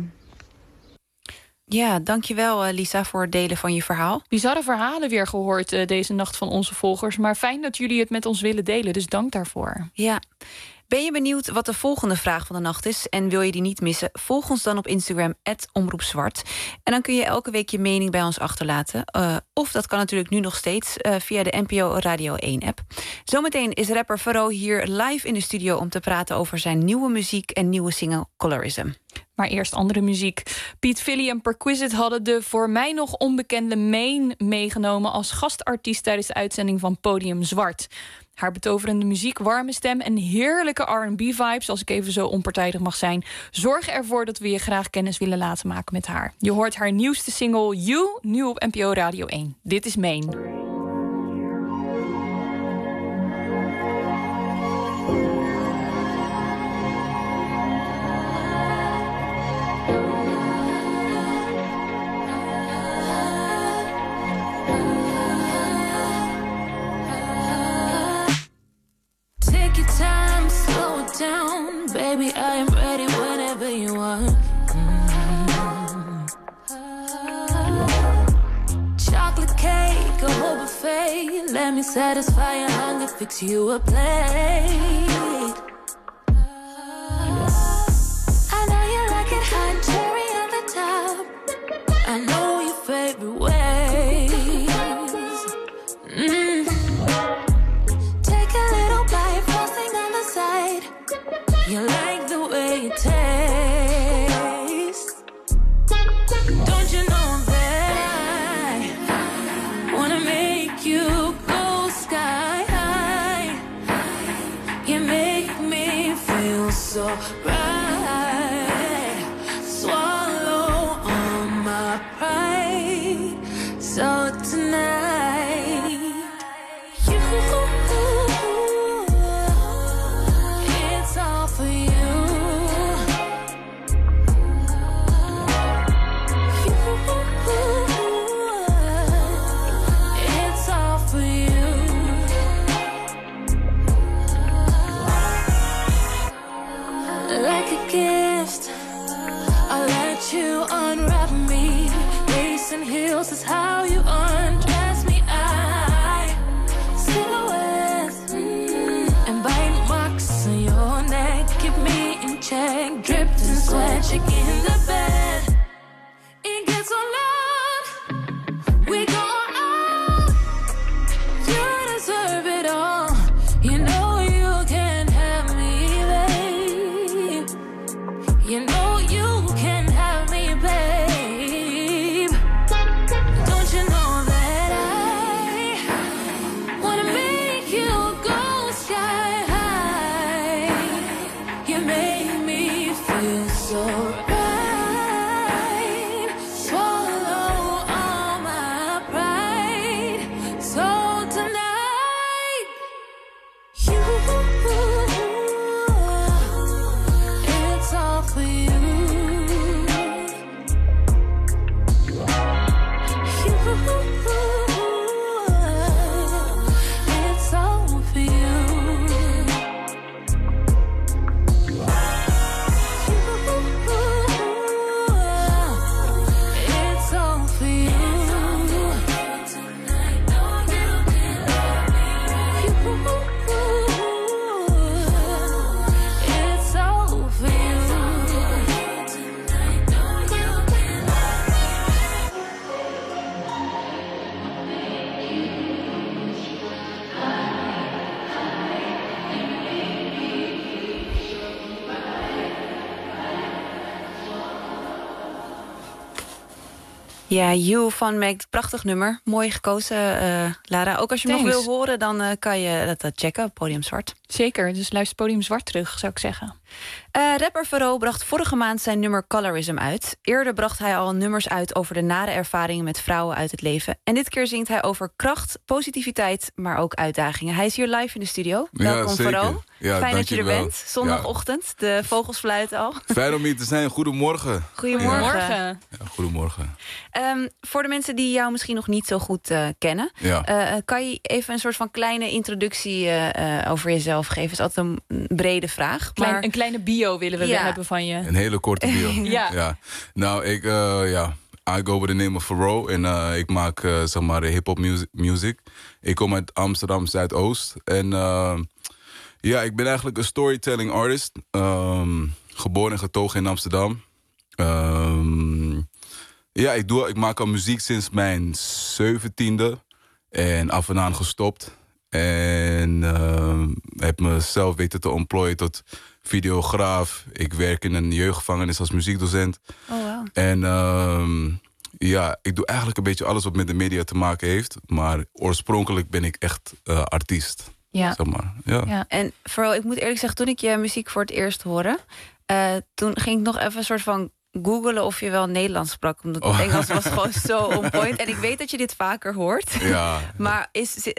Ja, dankjewel Lisa voor het delen van je verhaal. Bizarre verhalen weer gehoord deze nacht van onze volgers. Maar fijn dat jullie het met ons willen delen, dus dank daarvoor. Ja, Ben je benieuwd wat de volgende vraag van de nacht is en wil je die niet missen? Volg ons dan op Instagram @omroepzwart. En dan kun je elke week je mening bij ons achterlaten. Of dat kan natuurlijk nu nog steeds via de NPO Radio 1-app. Zometeen is rapper Pharoah hier live in de studio om te praten over zijn nieuwe muziek en nieuwe single Colorism. Maar eerst andere muziek. Piet Villy en Perquisite hadden de voor mij nog onbekende Maine meegenomen als gastartiest tijdens de uitzending van Podium Zwart. Haar betoverende muziek, warme stem en heerlijke R&B-vibes, als ik even zo onpartijdig mag zijn, zorgen ervoor dat we je graag kennis willen laten maken met haar. Je hoort haar nieuwste single You, nu op NPO Radio 1. Dit is Maine. Down, baby, I am ready whenever you are. Chocolate cake, a whole buffet. Let me satisfy your hunger, fix you a plate. I know you like it hot, cherry on the top. I know your favorite ways. Take a little bite, frosting on the side. You like the way it tastes. Don't you know that I wanna make you go sky high? You make me feel so right. Swallow all my pride. So tonight, it's all for you. It's all for you. Like a gift, I'll let you unwrap me. Lace and heels is how you undress me. I silhouettes and bite marks on your neck. Keep me in check, dripped in sweat, shaking in the bed. It gets so loud, we go out. You deserve it all. You know you can have me, babe. You know you can have me, babe. Don't you know that I wanna make you go sky high? You make me feel so right. Swallow all my pride. So tonight, it's all for you. It's all for you. It's all for you. It's all for you. Ja, You van Meg, prachtig nummer. Mooi gekozen, Lara. Ook als je hem nog wil horen, dan kan je dat checken op Podium Zwart. Zeker, dus luister Podium Zwart terug, zou ik zeggen. Rapper Pharoah bracht vorige maand zijn nummer Colorism uit. Eerder bracht hij al nummers uit over de nare ervaringen met vrouwen uit het leven. En dit keer zingt hij over kracht, positiviteit, maar ook uitdagingen. Hij is hier live in de studio. Welkom, Pharoah. Ja, fijn dat je er bent. Ja. Zondagochtend, de vogels fluiten al. Fijn om hier te zijn. Goedemorgen. Goedemorgen. Ja, goedemorgen. Voor de mensen die jou misschien nog niet zo goed kennen, kan je even een soort van kleine introductie over jezelf geven? Is altijd een brede vraag. Maar Een kleine bio willen we hebben van je. Een hele korte bio. Ja. Nou, I go by the name of Pharoah en ik maak zeg maar hip-hop music. Ik kom uit Amsterdam Zuidoost en Ja, ik ben eigenlijk een storytelling artist. Geboren en getogen in Amsterdam. Ja, ik maak al muziek sinds mijn 17e. En af en aan gestopt. En heb mezelf weten te ontplooien tot videograaf. Ik werk in een jeugdgevangenis als muziekdocent. Oh, wow. En ja, ik doe eigenlijk een beetje alles wat met de media te maken heeft. Maar oorspronkelijk ben ik echt artiest. Ja. Zeg maar. Ja. En vooral, ik moet eerlijk zeggen, toen ik je muziek voor het eerst hoorde, toen ging ik nog even een soort van googelen of je wel Nederlands sprak. Omdat het Engels was gewoon zo on point. En ik weet dat je dit vaker hoort. Ja. Maar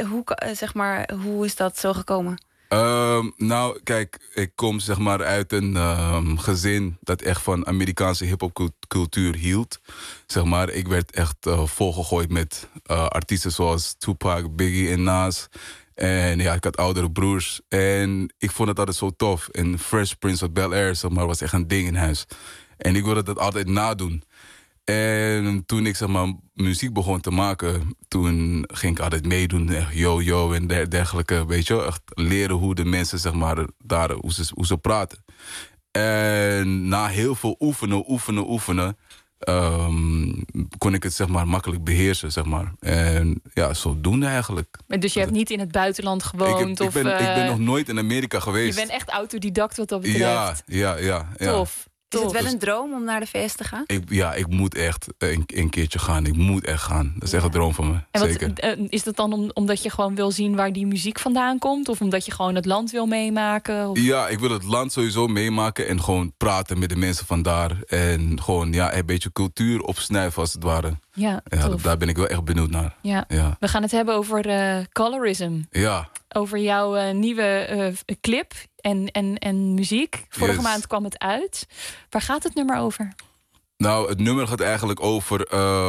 hoe is dat zo gekomen? Nou, kijk, ik kom zeg maar uit een gezin dat echt van Amerikaanse hiphopcultuur hield. Zeg maar, ik werd echt volgegooid met artiesten zoals Tupac, Biggie en Nas. En ja, ik had oudere broers. En ik vond het altijd zo tof. En Fresh Prince of Bel-Air, zeg maar, was echt een ding in huis. En ik wilde dat altijd nadoen. En toen ik zeg maar muziek begon te maken, toen ging ik altijd meedoen, echt yo en dergelijke, weet je, echt leren hoe de mensen zeg maar daar hoe ze praten. En na heel veel oefenen, kon ik het zeg maar makkelijk beheersen, zeg maar. En ja, zodoende eigenlijk. Dus je hebt niet in het buitenland gewoond? Ik ben nog nooit in Amerika geweest. Je bent echt autodidact wat dat betreft. Ja. Tof. Is het wel een droom om naar de VS te gaan? Ik moet echt een keertje gaan. Ik moet echt gaan. Dat is echt een droom van me. En zeker. Is dat dan omdat je gewoon wil zien waar die muziek vandaan komt? Of omdat je gewoon het land wil meemaken? Of? Ja, ik wil het land sowieso meemaken. En gewoon praten met de mensen vandaar. En gewoon een beetje cultuur opsnuiven als het ware. Ja, daar ben ik wel echt benieuwd naar. Ja. We gaan het hebben over colorism. Ja. Over jouw nieuwe clip en muziek. Vorige maand kwam het uit. Waar gaat het nummer over? Nou, het nummer gaat eigenlijk over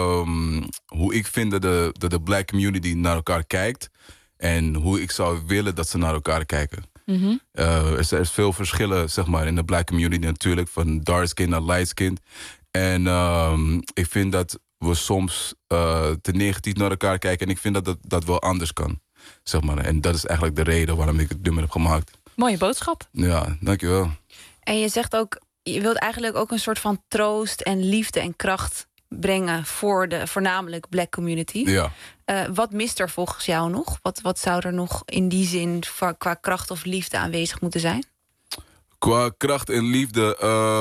hoe ik vind dat de black community naar elkaar kijkt. En hoe ik zou willen dat ze naar elkaar kijken. Mm-hmm. Er is veel verschillen zeg maar, in de black community natuurlijk. Van dark skin naar light skin. En ik vind dat we soms te negatief naar elkaar kijken. En ik vind dat wel anders kan. Zeg maar. En dat is eigenlijk de reden waarom ik het nummer heb gemaakt. Mooie boodschap. Ja, dankjewel. En je zegt ook, je wilt eigenlijk ook een soort van troost en liefde en kracht brengen voor de voornamelijk black community. Ja. Wat mist er volgens jou nog? Wat zou er nog in die zin qua kracht of liefde aanwezig moeten zijn? Qua kracht en liefde,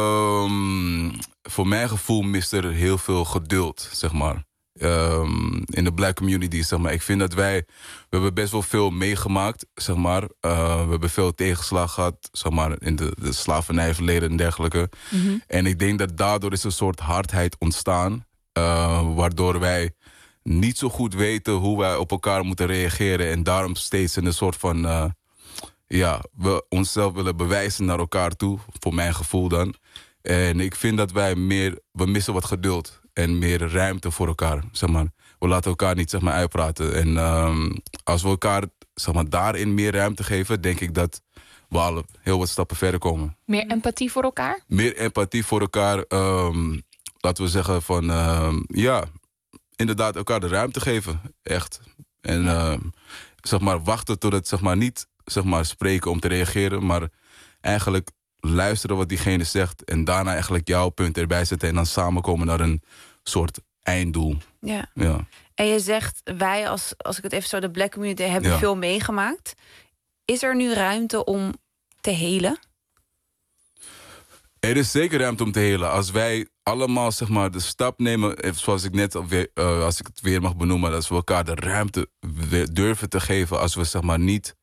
voor mijn gevoel mist er heel veel geduld, zeg maar. In de black community, zeg maar. Ik vind dat we hebben best wel veel meegemaakt, zeg maar. We hebben veel tegenslag gehad, zeg maar, in de slavernijverleden en dergelijke. Mm-hmm. En ik denk dat daardoor is een soort hardheid ontstaan, waardoor wij niet zo goed weten hoe wij op elkaar moeten reageren en daarom steeds in een soort van, we onszelf willen bewijzen naar elkaar toe, voor mijn gevoel dan. En ik vind dat we missen wat geduld en meer ruimte voor elkaar, zeg maar. We laten elkaar niet, zeg maar, uitpraten. En als we elkaar, zeg maar, daarin meer ruimte geven, denk ik dat we al heel wat stappen verder komen. Meer empathie voor elkaar? Meer empathie voor elkaar. Laten we zeggen van, inderdaad elkaar de ruimte geven, echt. En zeg maar, wachten tot het, zeg maar, niet, zeg maar, spreken om te reageren, maar eigenlijk luisteren wat diegene zegt en daarna eigenlijk jouw punt erbij zetten en dan samenkomen naar een soort einddoel. Ja. Ja. En je zegt, wij als ik het even zo, de black community hebben veel meegemaakt. Is er nu ruimte om te helen? Er is zeker ruimte om te helen. Als wij allemaal, zeg maar, de stap nemen, zoals ik net alweer, als ik het weer mag benoemen, als we elkaar de ruimte durven te geven, als we, zeg maar, niet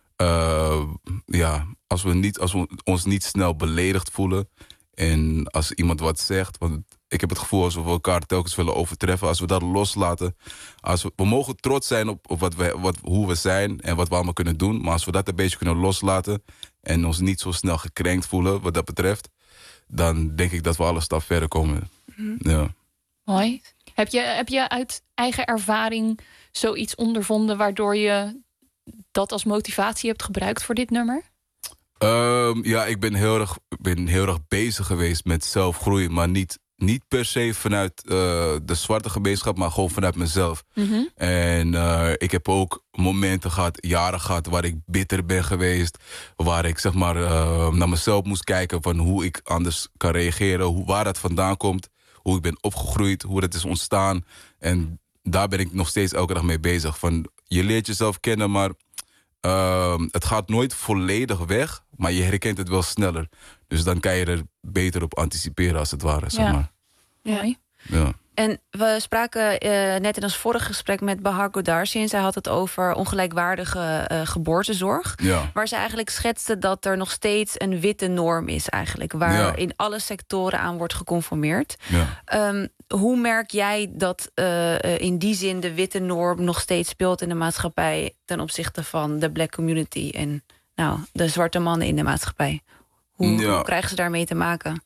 als we ons niet snel beledigd voelen. En als iemand wat zegt, want ik heb het gevoel alsof we elkaar telkens willen overtreffen. Als we dat loslaten. We mogen trots zijn op hoe we zijn en wat we allemaal kunnen doen. Maar als we dat een beetje kunnen loslaten en ons niet zo snel gekrenkt voelen wat dat betreft, dan denk ik dat we alle stap verder komen. Mm-hmm. Ja. Mooi. Heb je uit eigen ervaring zoiets ondervonden waardoor je dat als motivatie hebt gebruikt voor dit nummer? Ik ben heel erg bezig geweest met zelfgroei, maar niet per se vanuit de zwarte gemeenschap, maar gewoon vanuit mezelf. Mhm. En ik heb ook momenten gehad, jaren gehad, waar ik bitter ben geweest. Waar ik zeg maar naar mezelf moest kijken van hoe ik anders kan reageren. Waar dat vandaan komt, hoe ik ben opgegroeid, hoe dat is ontstaan. En daar ben ik nog steeds elke dag mee bezig. Van, je leert jezelf kennen, maar het gaat nooit volledig weg. Maar je herkent het wel sneller. Dus dan kan je er beter op anticiperen als het ware, zeg maar. Ja. Ja. En we spraken net in ons vorige gesprek met Bahar Godarsi. En zij had het over ongelijkwaardige geboortezorg. Ja. Waar ze eigenlijk schetste dat er nog steeds een witte norm is eigenlijk. Waar in alle sectoren aan wordt geconformeerd. Ja. Hoe merk jij dat in die zin de witte norm nog steeds speelt in de maatschappij ten opzichte van de black community en de zwarte mannen in de maatschappij? Hoe krijgen ze daarmee te maken?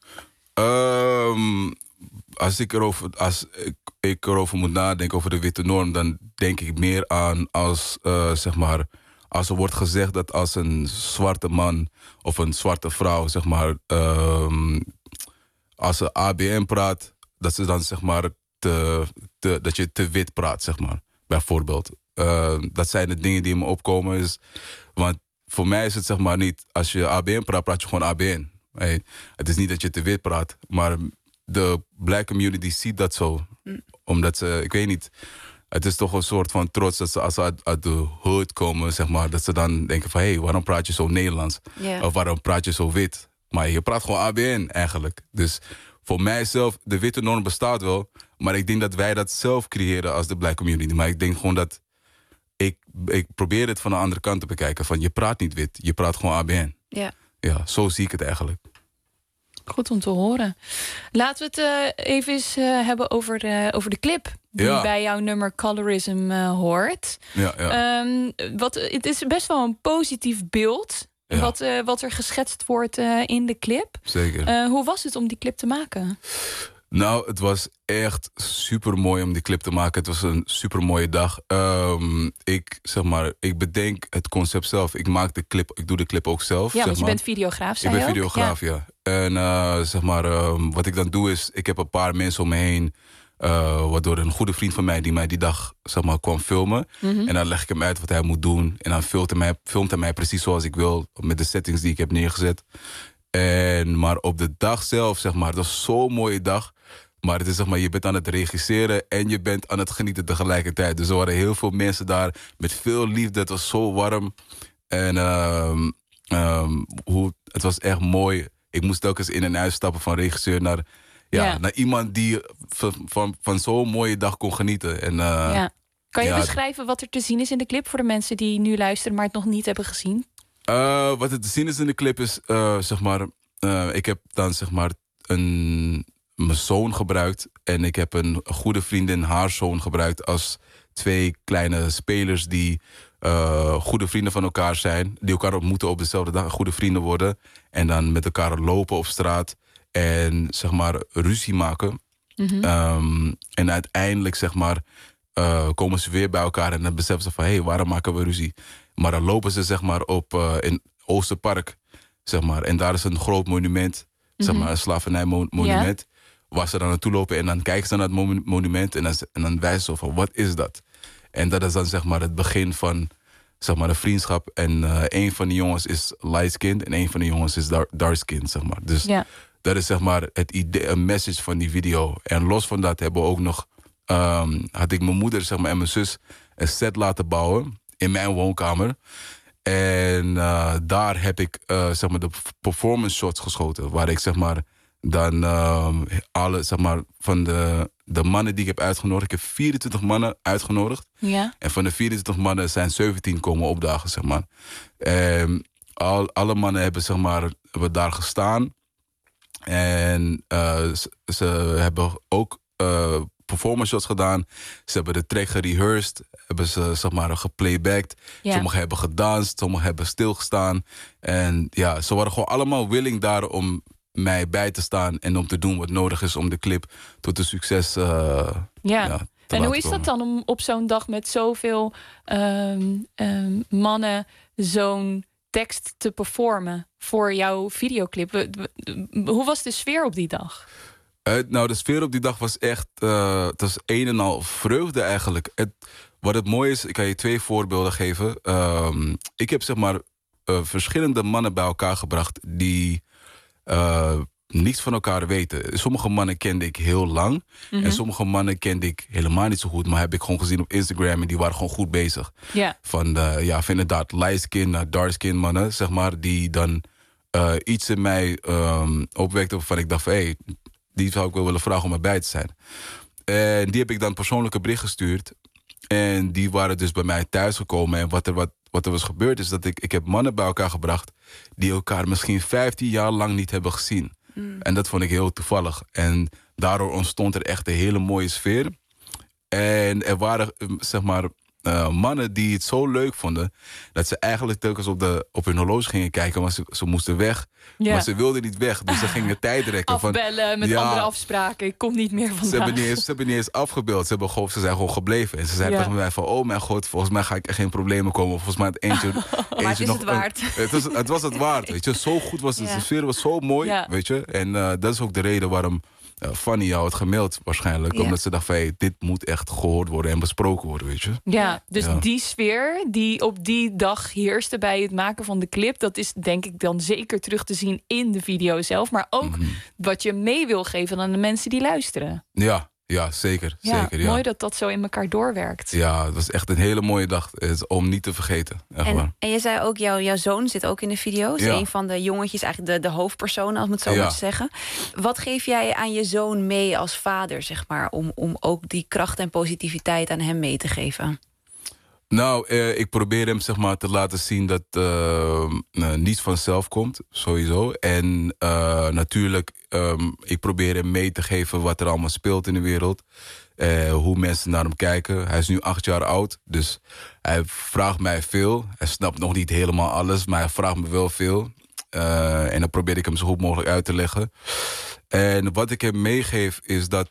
Als ik erover moet nadenken over de witte norm, dan denk ik meer aan als, zeg maar, als er wordt gezegd dat als een zwarte man of een zwarte vrouw, zeg maar, als ze ABN praat, dat ze dan zeg maar dat je te wit praat, zeg maar, bijvoorbeeld. Dat zijn de dingen die in me opkomen. Want voor mij is het zeg maar niet, als je ABN praat, praat je gewoon ABN. Hey, het is niet dat je te wit praat, maar de black community ziet dat zo. Omdat ze, ik weet niet, het is toch een soort van trots dat ze als ze uit de hood komen, zeg maar, dat ze dan denken van, hé, waarom praat je zo Nederlands? Yeah. Of waarom praat je zo wit? Maar je praat gewoon ABN eigenlijk. Dus voor mijzelf, de witte norm bestaat wel, maar ik denk dat wij dat zelf creëren als de black community. Maar ik denk gewoon dat ik probeer het van de andere kant te bekijken. Van, je praat niet wit, je praat gewoon ABN. Ja. Ja, zo zie ik het eigenlijk. Goed om te horen. Laten we het even eens hebben over de clip die bij jouw nummer Colorism hoort. Ja. Het is best wel een positief beeld wat er geschetst wordt in de clip. Zeker. Hoe was het om die clip te maken? Nou, het was echt super mooi om die clip te maken. Het was een super mooie dag. Ik bedenk het concept zelf. Ik maak de clip, ik doe de clip ook zelf. Ja, want je bent videograaf, zei je je ook? Ik ben ook? videograaf, ja. En wat ik dan doe is, ik heb een paar mensen om me heen, waardoor een goede vriend van mij die mij die dag kwam filmen. Mhm. En dan leg ik hem uit wat hij moet doen. En dan filmt hij mij precies zoals ik wil, met de settings die ik heb neergezet. Maar op de dag zelf, het was zo'n mooie dag. Maar het is je bent aan het regisseren en je bent aan het genieten tegelijkertijd. Dus er waren heel veel mensen daar met veel liefde. Het was zo warm. En het was echt mooi. Ik moest telkens in en uitstappen van regisseur naar iemand die van zo'n mooie dag kon genieten. En, Kan je beschrijven wat er te zien is in de clip voor de mensen die nu luisteren maar het nog niet hebben gezien? Wat er te zien is in de clip is, ik heb dan mijn zoon gebruikt. En ik heb een goede vriendin, haar zoon, gebruikt als 2 kleine spelers die goede vrienden van elkaar zijn. Die elkaar ontmoeten op dezelfde dag, goede vrienden worden. En dan met elkaar lopen op straat en ruzie maken. Mm-hmm. En uiteindelijk komen ze weer bij elkaar en dan beseffen ze van, hé, waarom maken we ruzie? Maar dan lopen ze op in Oosterpark, en daar is een groot monument, een slavernijmonument, waar ze dan naartoe lopen en dan kijken ze naar het monument en dan wijzen ze van, wat is dat? En dat is dan het begin van een vriendschap. En een van die jongens is light-skinned en een van die jongens is dark-skinned, Dus dat is het idee, een message van die video. En los van dat hebben we ook nog, had ik mijn moeder en mijn zus een set laten bouwen in mijn woonkamer. En daar heb ik de performance shots geschoten. Waar ik dan alle van de mannen die ik heb uitgenodigd. Ik heb 24 mannen uitgenodigd. Ja. En van de 24 mannen zijn 17 komen opdagen, alle mannen hebben daar gestaan. En ze hebben ook performance shots gedaan. Ze hebben de track gerehearsed. Hebben ze geplaybacked. Ja. Sommigen hebben gedanst. Sommigen hebben stilgestaan. En ja, ze waren gewoon allemaal willing daar om mij bij te staan en om te doen wat nodig is om de clip tot een succes te en hoe is dat dan om op zo'n dag met zoveel mannen zo'n tekst te performen voor jouw videoclip? Hoe was de sfeer op die dag? Nou, de sfeer op die dag was echt... het was een en al vreugde eigenlijk. Wat het mooie is, ik kan je 2 voorbeelden geven. Ik heb zeg maar verschillende mannen bij elkaar gebracht... die niets van elkaar weten. Sommige mannen kende ik heel lang. En sommige mannen kende ik helemaal niet zo goed. Maar heb ik gewoon gezien op Instagram en die waren gewoon goed bezig. Ja. Van inderdaad light skin naar dark skin mannen, zeg maar. Die dan iets in mij opwekte waarvan ik dacht van... Hey, die zou ik wel willen vragen om erbij te zijn. En die heb ik dan persoonlijke bericht gestuurd. En die waren dus bij mij thuisgekomen. En wat er was gebeurd is dat ik heb mannen bij elkaar gebracht... die elkaar misschien 15 jaar lang niet hebben gezien. En dat vond ik heel toevallig. En daardoor ontstond er echt een hele mooie sfeer. En er waren, zeg maar, mannen die het zo leuk vonden... dat ze eigenlijk telkens op hun horloge gingen kijken... maar ze moesten weg. Ja. Maar ze wilden niet weg, dus ze gingen tijd rekken. Afbellen met andere afspraken. Ik kom niet meer vandaag. Ze hebben niet eens afgebeld. Ze zijn gewoon gebleven. En ze zeiden tegen mij van... oh mijn god, volgens mij ga ik echt geen problemen komen. Volgens mij het eentje maar het is nog het waard. Het was het waard, weet je. Zo goed was het. De sfeer was zo mooi, weet je. En dat is ook de reden waarom... Fanny jou had gemaild waarschijnlijk. Ja. Omdat ze dacht van, hey, dit moet echt gehoord worden en besproken worden, weet je. Ja, dus die sfeer die op die dag heerste bij het maken van de clip... dat is denk ik dan zeker terug te zien in de video zelf. Maar ook wat je mee wil geven aan de mensen die luisteren. Ja, zeker. Zeker, mooi dat dat zo in elkaar doorwerkt. Ja, het was echt een hele mooie dag om niet te vergeten. En je zei ook, jouw zoon zit ook in de video. Is een van de jongetjes, eigenlijk de hoofdpersoon, als ik het zo moet zeggen. Wat geef jij aan je zoon mee als vader, zeg maar... om ook die kracht en positiviteit aan hem mee te geven? Nou, ik probeer hem zeg maar te laten zien dat niets vanzelf komt, sowieso. En natuurlijk, ik probeer hem mee te geven wat er allemaal speelt in de wereld. Hoe mensen naar hem kijken. Hij is nu 8 jaar oud, dus hij vraagt mij veel. Hij snapt nog niet helemaal alles, maar hij vraagt me wel veel. En dan probeer ik hem zo goed mogelijk uit te leggen. En wat ik hem meegeef is dat...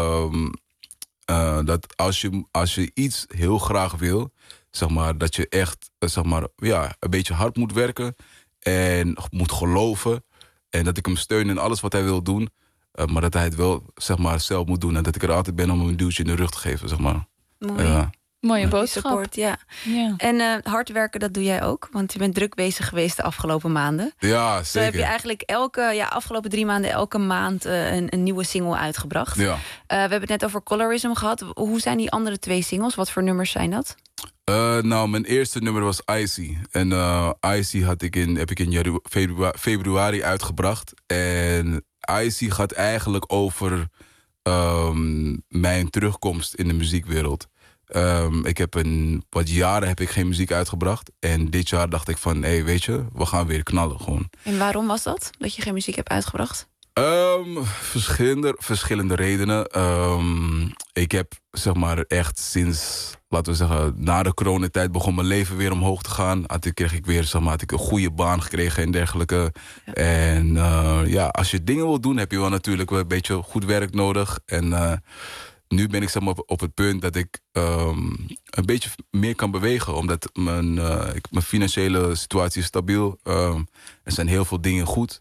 dat als je iets heel graag wil, zeg maar, dat je echt zeg maar, een beetje hard moet werken en moet geloven. En dat ik hem steun in alles wat hij wil doen, maar dat hij het wel zeg maar, zelf moet doen. En dat ik er altijd ben om hem een duwtje in de rug te geven. Zeg maar. Mooi. Mooie boodschap. Support, ja. En hard werken, dat doe jij ook. Want je bent druk bezig geweest de afgelopen maanden. Ja, zeker. Zo heb je eigenlijk afgelopen 3 maanden... elke maand een nieuwe single uitgebracht. Ja. We hebben het net over Colorism gehad. Hoe zijn die andere 2 singles? Wat voor nummers zijn dat? Nou, mijn eerste nummer was Icy. En Icy heb ik in februari uitgebracht. En Icy gaat eigenlijk over mijn terugkomst in de muziekwereld. Ik heb wat jaren heb ik geen muziek uitgebracht. En dit jaar dacht ik van, hey, weet je, we gaan weer knallen gewoon. En waarom was dat je geen muziek hebt uitgebracht? Verschillende redenen. Ik heb zeg maar echt sinds, laten we zeggen, na de coronatijd begon mijn leven weer omhoog te gaan. Had ik een goede baan gekregen en dergelijke. Ja. En als je dingen wil doen, heb je wel natuurlijk wel een beetje goed werk nodig. En nu ben ik zeg maar, op het punt dat ik een beetje meer kan bewegen. Omdat mijn financiële situatie is stabiel. Er zijn heel veel dingen goed.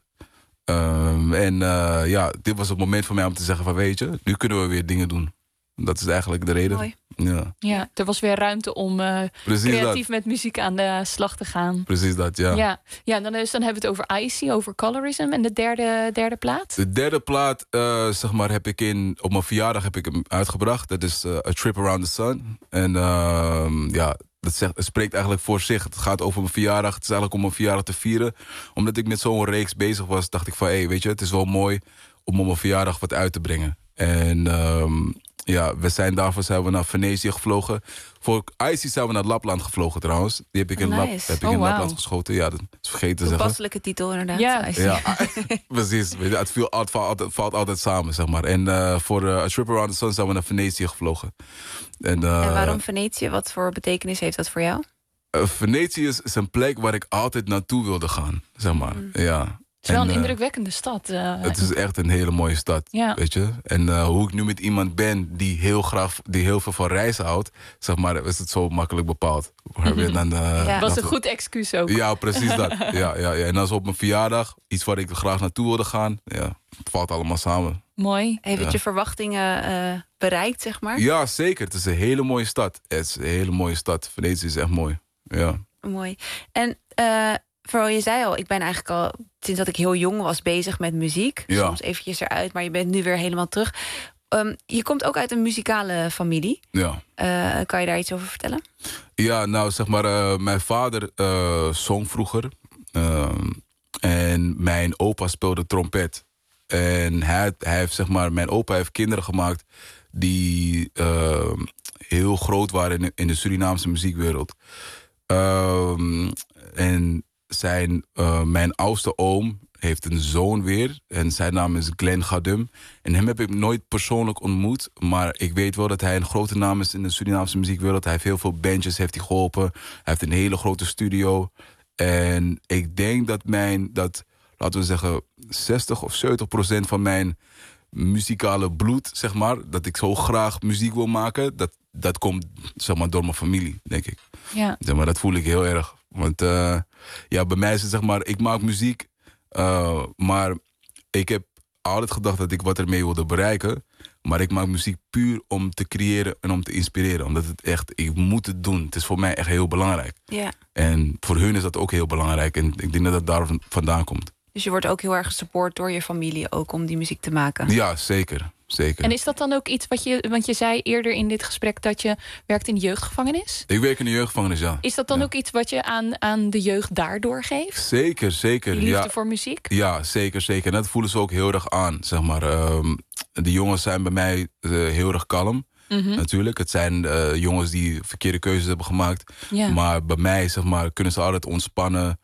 Dit was het moment voor mij om te zeggen van, weet je, nu kunnen we weer dingen doen. Dat is eigenlijk de reden. Mooi. Ja, er was weer ruimte om creatief met muziek aan de slag te gaan. Precies dat, ja. Dan hebben we het over Icy, over Colorism. En de derde plaat? De derde plaat, zeg maar, op mijn verjaardag heb ik hem uitgebracht. Dat is A Trip Around the Sun. En het spreekt eigenlijk voor zich. Het gaat over mijn verjaardag. Het is eigenlijk om mijn verjaardag te vieren. Omdat ik met zo'n reeks bezig was, dacht ik van, hey, weet je, het is wel mooi om op mijn verjaardag wat uit te brengen. En daarvoor zijn we naar Venetië gevlogen. Voor Icy zijn we naar Lapland gevlogen trouwens. Die heb ik in Lapland geschoten. Ja, dat is vergeten te zeggen. Toepasselijke titel inderdaad. Ja, precies. Het valt altijd samen, zeg maar. En voor A Trip Around the Sun zijn we naar Venetië gevlogen. En waarom Venetië? Wat voor betekenis heeft dat voor jou? Venetië is een plek waar ik altijd naartoe wilde gaan, zeg maar. Ja. Het is wel een indrukwekkende stad. Het is echt een hele mooie stad, weet je. En hoe ik nu met iemand ben die heel veel van reizen houdt, zeg maar, is het zo makkelijk bepaald. Dat was een goed excuus ook. Ja, precies dat. Ja. En als op mijn verjaardag, iets waar ik graag naartoe wilde gaan, het valt allemaal samen. Mooi. Heeft het je verwachtingen bereikt, zeg maar? Ja, zeker. Het is een hele mooie stad. Het is een hele mooie stad. Venetië is echt mooi. Ja. Mooi. En vooral, je zei al, ik ben eigenlijk al sinds dat ik heel jong was bezig met muziek. Ja. Soms eventjes eruit, maar je bent nu weer helemaal terug. Je komt ook uit een muzikale familie. Ja. Kan je daar iets over vertellen? Ja, nou zeg maar, mijn vader zong vroeger. En mijn opa speelde trompet. En hij heeft, zeg maar, mijn opa heeft kinderen gemaakt die heel groot waren in de Surinaamse muziekwereld. En mijn oudste oom heeft een zoon weer. En zijn naam is Glenn Gadum. En hem heb ik nooit persoonlijk ontmoet. Maar ik weet wel dat hij een grote naam is in de Surinaamse muziekwereld. Hij heeft heel veel bandjes heeft hij geholpen. Hij heeft een hele grote studio. En ik denk dat laten we zeggen, 60 of 70% van mijn muzikale bloed, zeg maar, dat ik zo graag muziek wil maken, dat komt, zeg maar, door mijn familie, denk ik. Ja. Zeg maar, dat voel ik heel erg. Want bij mij is het, zeg maar, ik maak muziek, maar ik heb altijd gedacht dat ik wat ermee wilde bereiken. Maar ik maak muziek puur om te creëren en om te inspireren. Omdat het echt, ik moet het doen. Het is voor mij echt heel belangrijk. Ja. En voor hun is dat ook heel belangrijk. En ik denk dat het daar vandaan komt. Dus je wordt ook heel erg gesupport door je familie ook om die muziek te maken? Ja, zeker. En is dat dan ook iets want je zei eerder in dit gesprek dat je werkt in de jeugdgevangenis? Ik werk in de jeugdgevangenis, ja. Is dat dan ook iets wat je aan de jeugd daardoor geeft? Zeker. Die liefde voor muziek? Ja, zeker. En dat voelen ze ook heel erg aan, zeg maar. De jongens zijn bij mij heel erg kalm. Natuurlijk. Het zijn jongens die verkeerde keuzes hebben gemaakt. Ja. Maar bij mij, zeg maar, kunnen ze altijd ontspannen.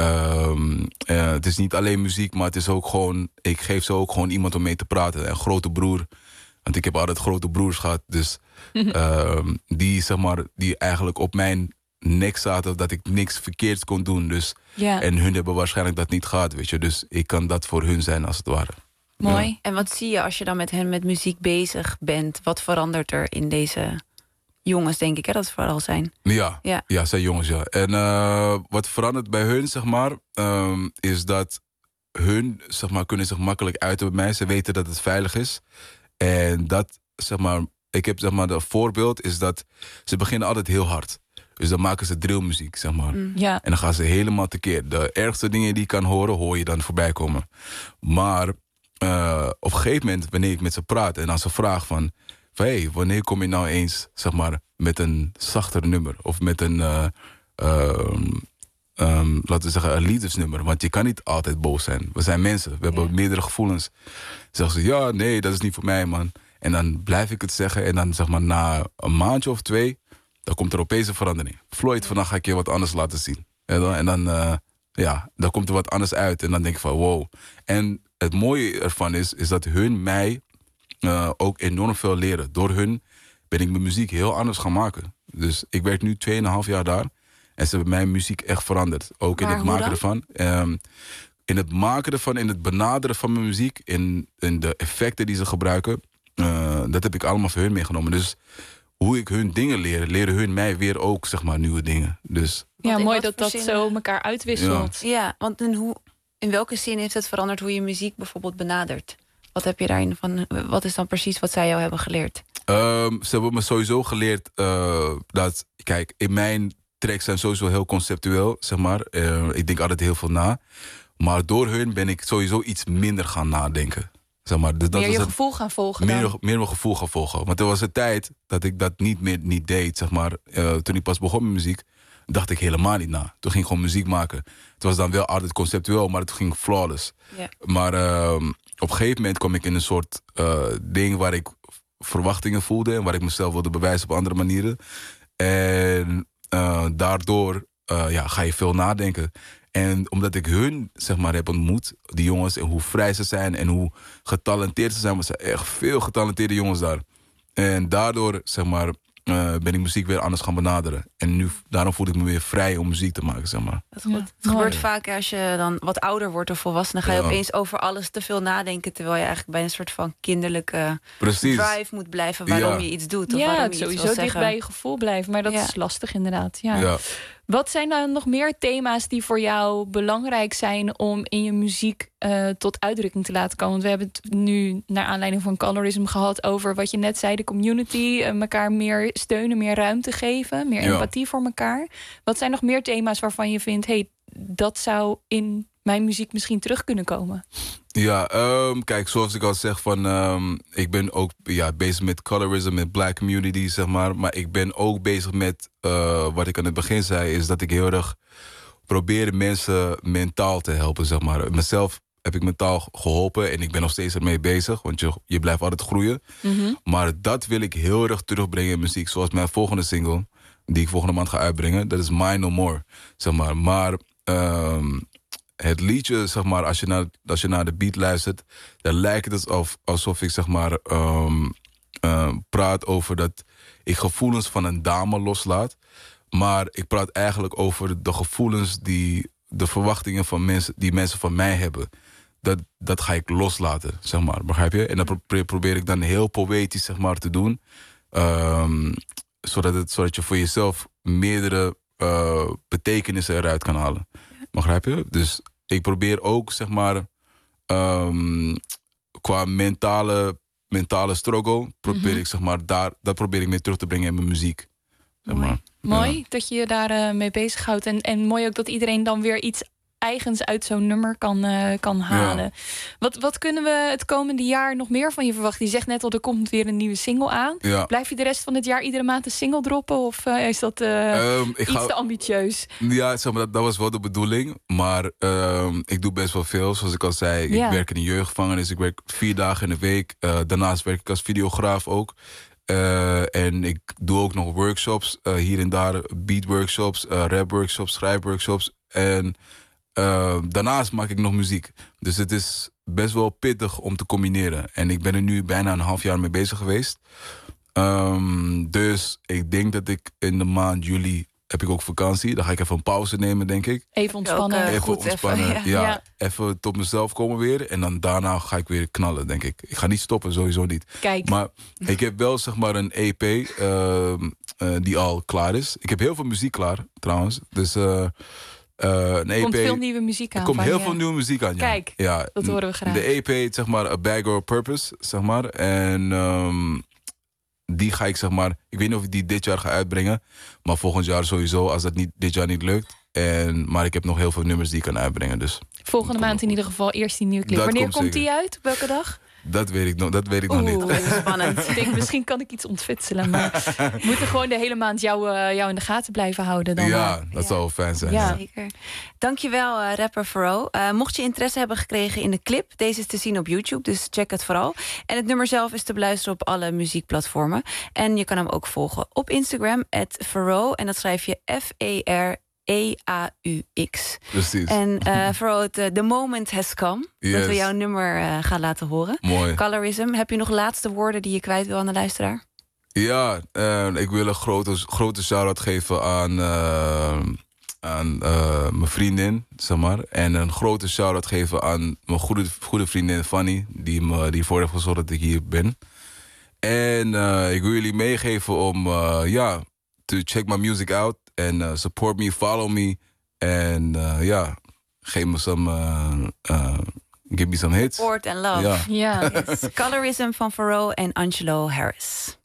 Het is niet alleen muziek, maar het is ook gewoon, ik geef ze ook gewoon iemand om mee te praten. Een grote broer. Want ik heb altijd grote broers gehad. Dus die, zeg maar, die eigenlijk op mijn nek zaten dat ik niks verkeerds kon doen. Dus, en hun hebben waarschijnlijk dat niet gehad, weet je. Dus ik kan dat voor hun zijn, als het ware. Mooi. Ja. En wat zie je als je dan met hen met muziek bezig bent? Wat verandert er in deze jongens, denk ik, hè, dat het vooral zijn? Ja, zijn jongens, ja. En wat verandert bij hun, zeg maar, is dat hun, zeg maar, kunnen zich makkelijk uiten bij mij. Ze weten dat het veilig is. En dat, zeg maar, ik heb, zeg maar, het voorbeeld is dat ze beginnen altijd heel hard. Dus dan maken ze drillmuziek, zeg maar. Ja. En dan gaan ze helemaal tekeer. De ergste dingen die je kan horen, hoor je dan voorbij komen. Maar op een gegeven moment, wanneer ik met ze praat en als ze vragen van, hey, wanneer kom je nou eens, zeg maar, met een zachter nummer? Of met een, laten we zeggen, een liefdesnummer. Want je kan niet altijd boos zijn. We zijn mensen, we hebben meerdere gevoelens. Zeggen ze, ja, nee, dat is niet voor mij, man. En dan blijf ik het zeggen. En dan, zeg maar, na een maandje of 2, dan komt er opeens een verandering. Floyd, vandaag ga ik je wat anders laten zien. En dan komt er wat anders uit. En dan denk ik van, wow. En het mooie ervan is dat hun mij ook enorm veel leren. Door hun ben ik mijn muziek heel anders gaan maken. Dus ik werk nu 2,5 jaar daar. En ze hebben mijn muziek echt veranderd. Ook in het maken ervan. In het maken ervan, in het benaderen van mijn muziek. In de effecten die ze gebruiken. Dat heb ik allemaal voor hun meegenomen. Dus hoe ik hun dingen leer, leren hun mij weer ook, zeg maar, nieuwe dingen. Dus ja, mooi dat zo elkaar uitwisselt. Ja, want in welke zin heeft het veranderd hoe je muziek bijvoorbeeld benadert? Wat heb je daarin van? Wat is dan precies wat zij jou hebben geleerd? Ze hebben me sowieso geleerd dat, kijk, in mijn tracks zijn sowieso heel conceptueel, zeg maar. Ik denk altijd heel veel na. Maar door hun ben ik sowieso iets minder gaan nadenken. Zeg maar. Dus dat meer je gevoel gaan volgen. Meer mijn gevoel gaan volgen. Want er was een tijd dat ik dat niet deed, zeg maar. Toen ik pas begon met muziek, dacht ik helemaal niet na. Toen ging ik gewoon muziek maken. Het was dan wel altijd conceptueel, maar het ging flawless. Yeah. Maar op een gegeven moment kwam ik in een soort ding waar ik verwachtingen voelde en waar ik mezelf wilde bewijzen op andere manieren. En daardoor ga je veel nadenken. En omdat ik hun, zeg maar, heb ontmoet, die jongens, en hoe vrij ze zijn en hoe getalenteerd ze zijn, want ze zijn echt veel getalenteerde jongens daar. En daardoor, zeg maar, ben ik muziek weer anders gaan benaderen. En daarom voel ik me weer vrij om muziek te maken, zeg maar. Dat is goed. Het gebeurt vaak als je dan wat ouder wordt of volwassen. Dan ga je opeens over alles te veel nadenken. Terwijl je eigenlijk bij een soort van kinderlijke drive moet blijven. Waarom je iets doet. Of waarom je iets wil sowieso zeggen. dicht bij je gevoel blijven. Maar dat is lastig inderdaad. Ja. Wat zijn dan nog meer thema's die voor jou belangrijk zijn om in je muziek tot uitdrukking te laten komen? Want we hebben het nu naar aanleiding van Colorism gehad over wat je net zei, de community, elkaar meer steunen, meer ruimte geven, meer empathie voor elkaar. Wat zijn nog meer thema's waarvan je vindt, dat zou in mijn muziek misschien terug kunnen komen? Ja, kijk, zoals ik al zeg, ik ben ook bezig met colorism, met black community, zeg maar. Maar ik ben ook bezig met, wat ik aan het begin zei, is dat ik heel erg probeer mensen mentaal te helpen, zeg maar. Mezelf heb ik mentaal geholpen en ik ben nog steeds ermee bezig, want je blijft altijd groeien. Mm-hmm. Maar dat wil ik heel erg terugbrengen in muziek, zoals mijn volgende single, die ik volgende maand ga uitbrengen. Dat is Mine No More, zeg maar. Maar het liedje, zeg maar, als je naar de beat luistert, dan lijkt het alsof ik, zeg maar, praat over dat ik gevoelens van een dame loslaat. Maar ik praat eigenlijk over de gevoelens de verwachtingen van mensen van mij hebben. Dat ga ik loslaten, zeg maar, begrijp je? En dat probeer ik dan heel poëtisch, zeg maar, te doen. Zodat je voor jezelf meerdere betekenissen eruit kan halen. Begrijp je? Dus ik probeer ook, zeg maar, qua mentale struggle, probeer ik, zeg maar, dat probeer ik mee terug te brengen in mijn muziek. Zeg maar. Mooi dat je je daar mee bezighoudt. En mooi ook dat iedereen dan weer iets eigens uit zo'n nummer kan halen. Ja. Wat kunnen we het komende jaar nog meer van je verwachten? Je zegt net al, er komt weer een nieuwe single aan. Ja. Blijf je de rest van het jaar iedere maand een single droppen? Of is dat iets te ambitieus? Ja, zeg maar, dat was wel de bedoeling. Maar ik doe best wel veel. Zoals ik al zei, ik werk in een jeugdgevangenis. Ik werk 4 dagen in de week. Daarnaast werk ik als videograaf ook. En ik doe ook nog workshops. Hier en daar beatworkshops, rapworkshops, schrijfworkshops. En daarnaast maak ik nog muziek. Dus het is best wel pittig om te combineren. En ik ben er nu bijna een half jaar mee bezig geweest. Dus ik denk dat ik in de maand juli heb ik ook vakantie. Dan ga ik even een pauze nemen, denk ik. Even ontspannen. Even ontspannen. Even tot mezelf komen weer. En dan daarna ga ik weer knallen, denk ik. Ik ga niet stoppen, sowieso niet. Kijk. Maar ik heb wel, zeg maar, een EP die al klaar is. Ik heb heel veel muziek klaar, trouwens. Dus een EP. Er komt veel nieuwe muziek aan. Er komt heel veel nieuwe muziek aan, ja. Kijk, dat horen we graag. De EP heet, zeg maar, A Bag or a Purpose, zeg maar. En die ga ik, zeg maar, ik weet niet of ik die dit jaar ga uitbrengen. Maar volgend jaar sowieso, als dat dit jaar niet lukt. Maar ik heb nog heel veel nummers die ik kan uitbrengen. Dus volgende maand in ieder geval eerst die nieuwe clip. Wanneer komt die uit? Op welke dag? Dat weet ik nog niet. Spannend. Ik denk, misschien kan ik iets ontfutselen. Maar we moeten gewoon de hele maand jou in de gaten blijven houden. Dan, dat zou wel fijn zijn. Ja, zeker. Dankjewel, rapper Pharoah. Mocht je interesse hebben gekregen in de clip, deze is te zien op YouTube, dus check het vooral. En het nummer zelf is te beluisteren op alle muziekplatformen. En je kan hem ook volgen op Instagram, @Pharoah. En dat schrijf je FAREAUX. Precies. En Pharoah, the moment has come. Yes. Dat we jouw nummer gaan laten horen. Mooi. Colorism. Heb je nog laatste woorden die je kwijt wil aan de luisteraar? Ja, ik wil een grote shout-out geven aan mijn vriendin, zeg maar. En een grote shout-out geven aan mijn goede vriendin Fanny, die voor heeft gezorgd dat ik hier ben. En ik wil jullie meegeven om, to check my music out. En support me, follow me. En geef me give me some hits. Support and love. Ja. Yes. Colorism van Pharoah en Angelo Harris.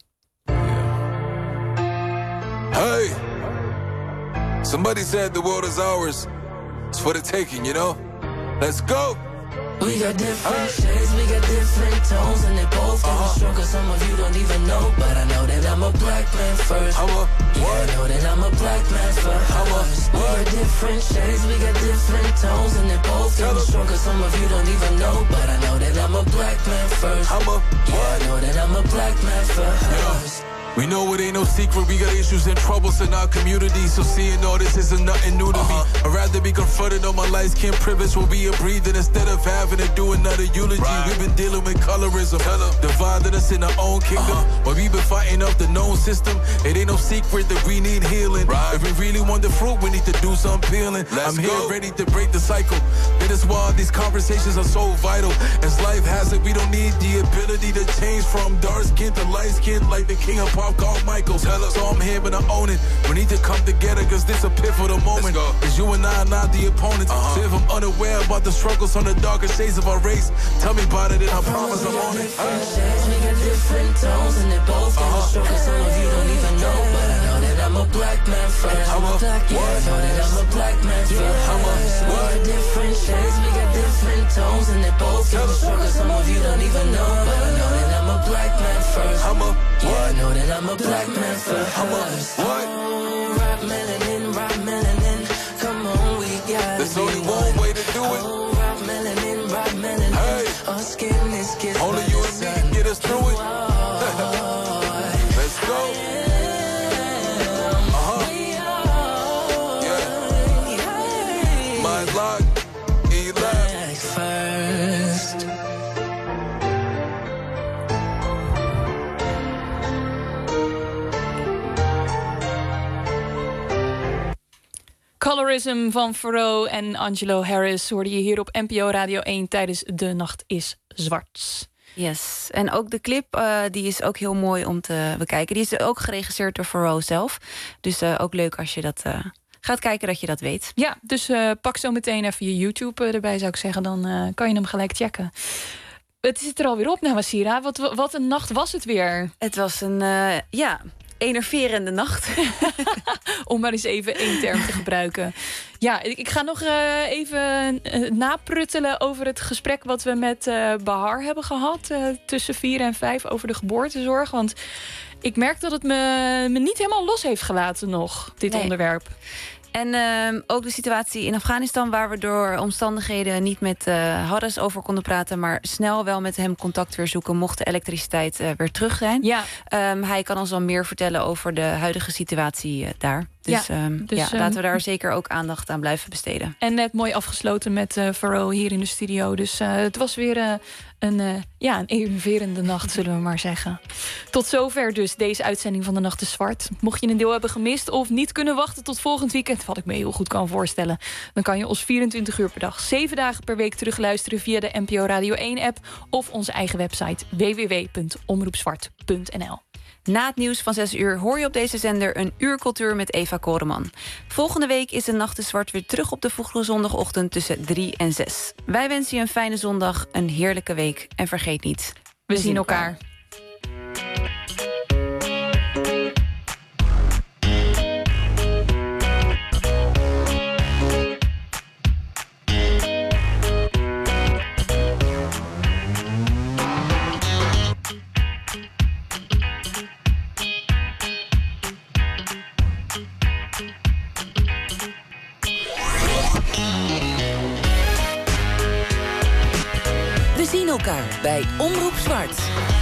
Hey! Somebody said the world is ours. It's for the taking, you know? Let's go! We got different shades, we got different tones, and they both getting stronger. Some of you don't even know, but I know that I'm a black man first. I know that I'm a black man first. We got different shades, we got different tones, and they both getting stronger. Some of you don't even know, but I know that I'm a black man first. I know that I'm a black man first. We know it ain't no secret, we got issues and troubles in our community. So seeing all this isn't nothing new to me. I'd rather be confronted on my light-skin privilege will be a breathing instead of having to do another eulogy. We've been dealing with colorism, dividing us in our own kingdom. But we've been fighting up the known system. It ain't no secret that we need healing. If we really want the fruit, we need to do some peeling. I'm here ready to break the cycle. That is why these conversations are so vital. As life has it, we don't need the ability to change from dark skin to light skin like the king of pop called Michael. So I'm here but I own it. We need to come together cause this a pivotal moment. Cause you and I are not the opponents. So if I'm unaware about the struggles on the darker shades of our race, tell me about it and I promise I'm on it. We got different tones and they both got a stroke. Some of you don't even know, but I know that I'm a black man first. I'm a black man. I know that I'm a black man first. We got different shades, we got different tones and they both got a stroke. Some of you don't even know, but I know that I'm a black man first. I know that I'm a black man first. Rock melanin, come on, we got There's only one way to do it. Rock melanin, hey. Our skin is kissed. Only you and me can get us through it. Let's go. Yeah. Mind locked, E-Lab. First. Colorism van Pharoah en Angelo Harris hoorde je hier op NPO Radio 1 tijdens De Nacht is Zwart. Yes, en ook de clip die is ook heel mooi om te bekijken. Die is ook geregisseerd door Pharoah zelf. Dus ook leuk als je dat gaat kijken dat je dat weet. Ja, dus pak zo meteen even je YouTube erbij, zou ik zeggen. Dan kan je hem gelijk checken. Het zit er alweer op, Nawasira. Wat een nacht was het weer. Het was een, enerverende nacht. Om maar eens even één term te gebruiken. Ja, ik ga nog even napruttelen over het gesprek wat we met Bahar hebben gehad. Tussen 4 en 5 over de geboortezorg. Want ik merk dat het me niet helemaal los heeft gelaten nog, dit onderwerp. En ook de situatie in Afghanistan, waar we door omstandigheden niet met Harris over konden praten, maar snel wel met hem contact weer zoeken mocht de elektriciteit weer terug zijn. Ja. Hij kan ons al meer vertellen over de huidige situatie daar. Dus, laten we daar zeker ook aandacht aan blijven besteden. En net mooi afgesloten met Pharoah hier in de studio. Dus het was weer een enerverende nacht, zullen we maar zeggen. Tot zover dus deze uitzending van De Nacht is Zwart. Mocht je een deel hebben gemist of niet kunnen wachten tot volgend weekend, wat ik me heel goed kan voorstellen, dan kan je ons 24 uur per dag, 7 dagen per week terugluisteren via de NPO Radio 1-app of onze eigen website www.omroepzwart.nl. Na het nieuws van 6 uur hoor je op deze zender een uur cultuur met Eva Koreman. Volgende week is De Nacht is Zwart weer terug op de vroege zondagochtend tussen 3 en 6. Wij wensen je een fijne zondag, een heerlijke week en vergeet niet, we zien elkaar. We zien elkaar bij Omroep Zwart.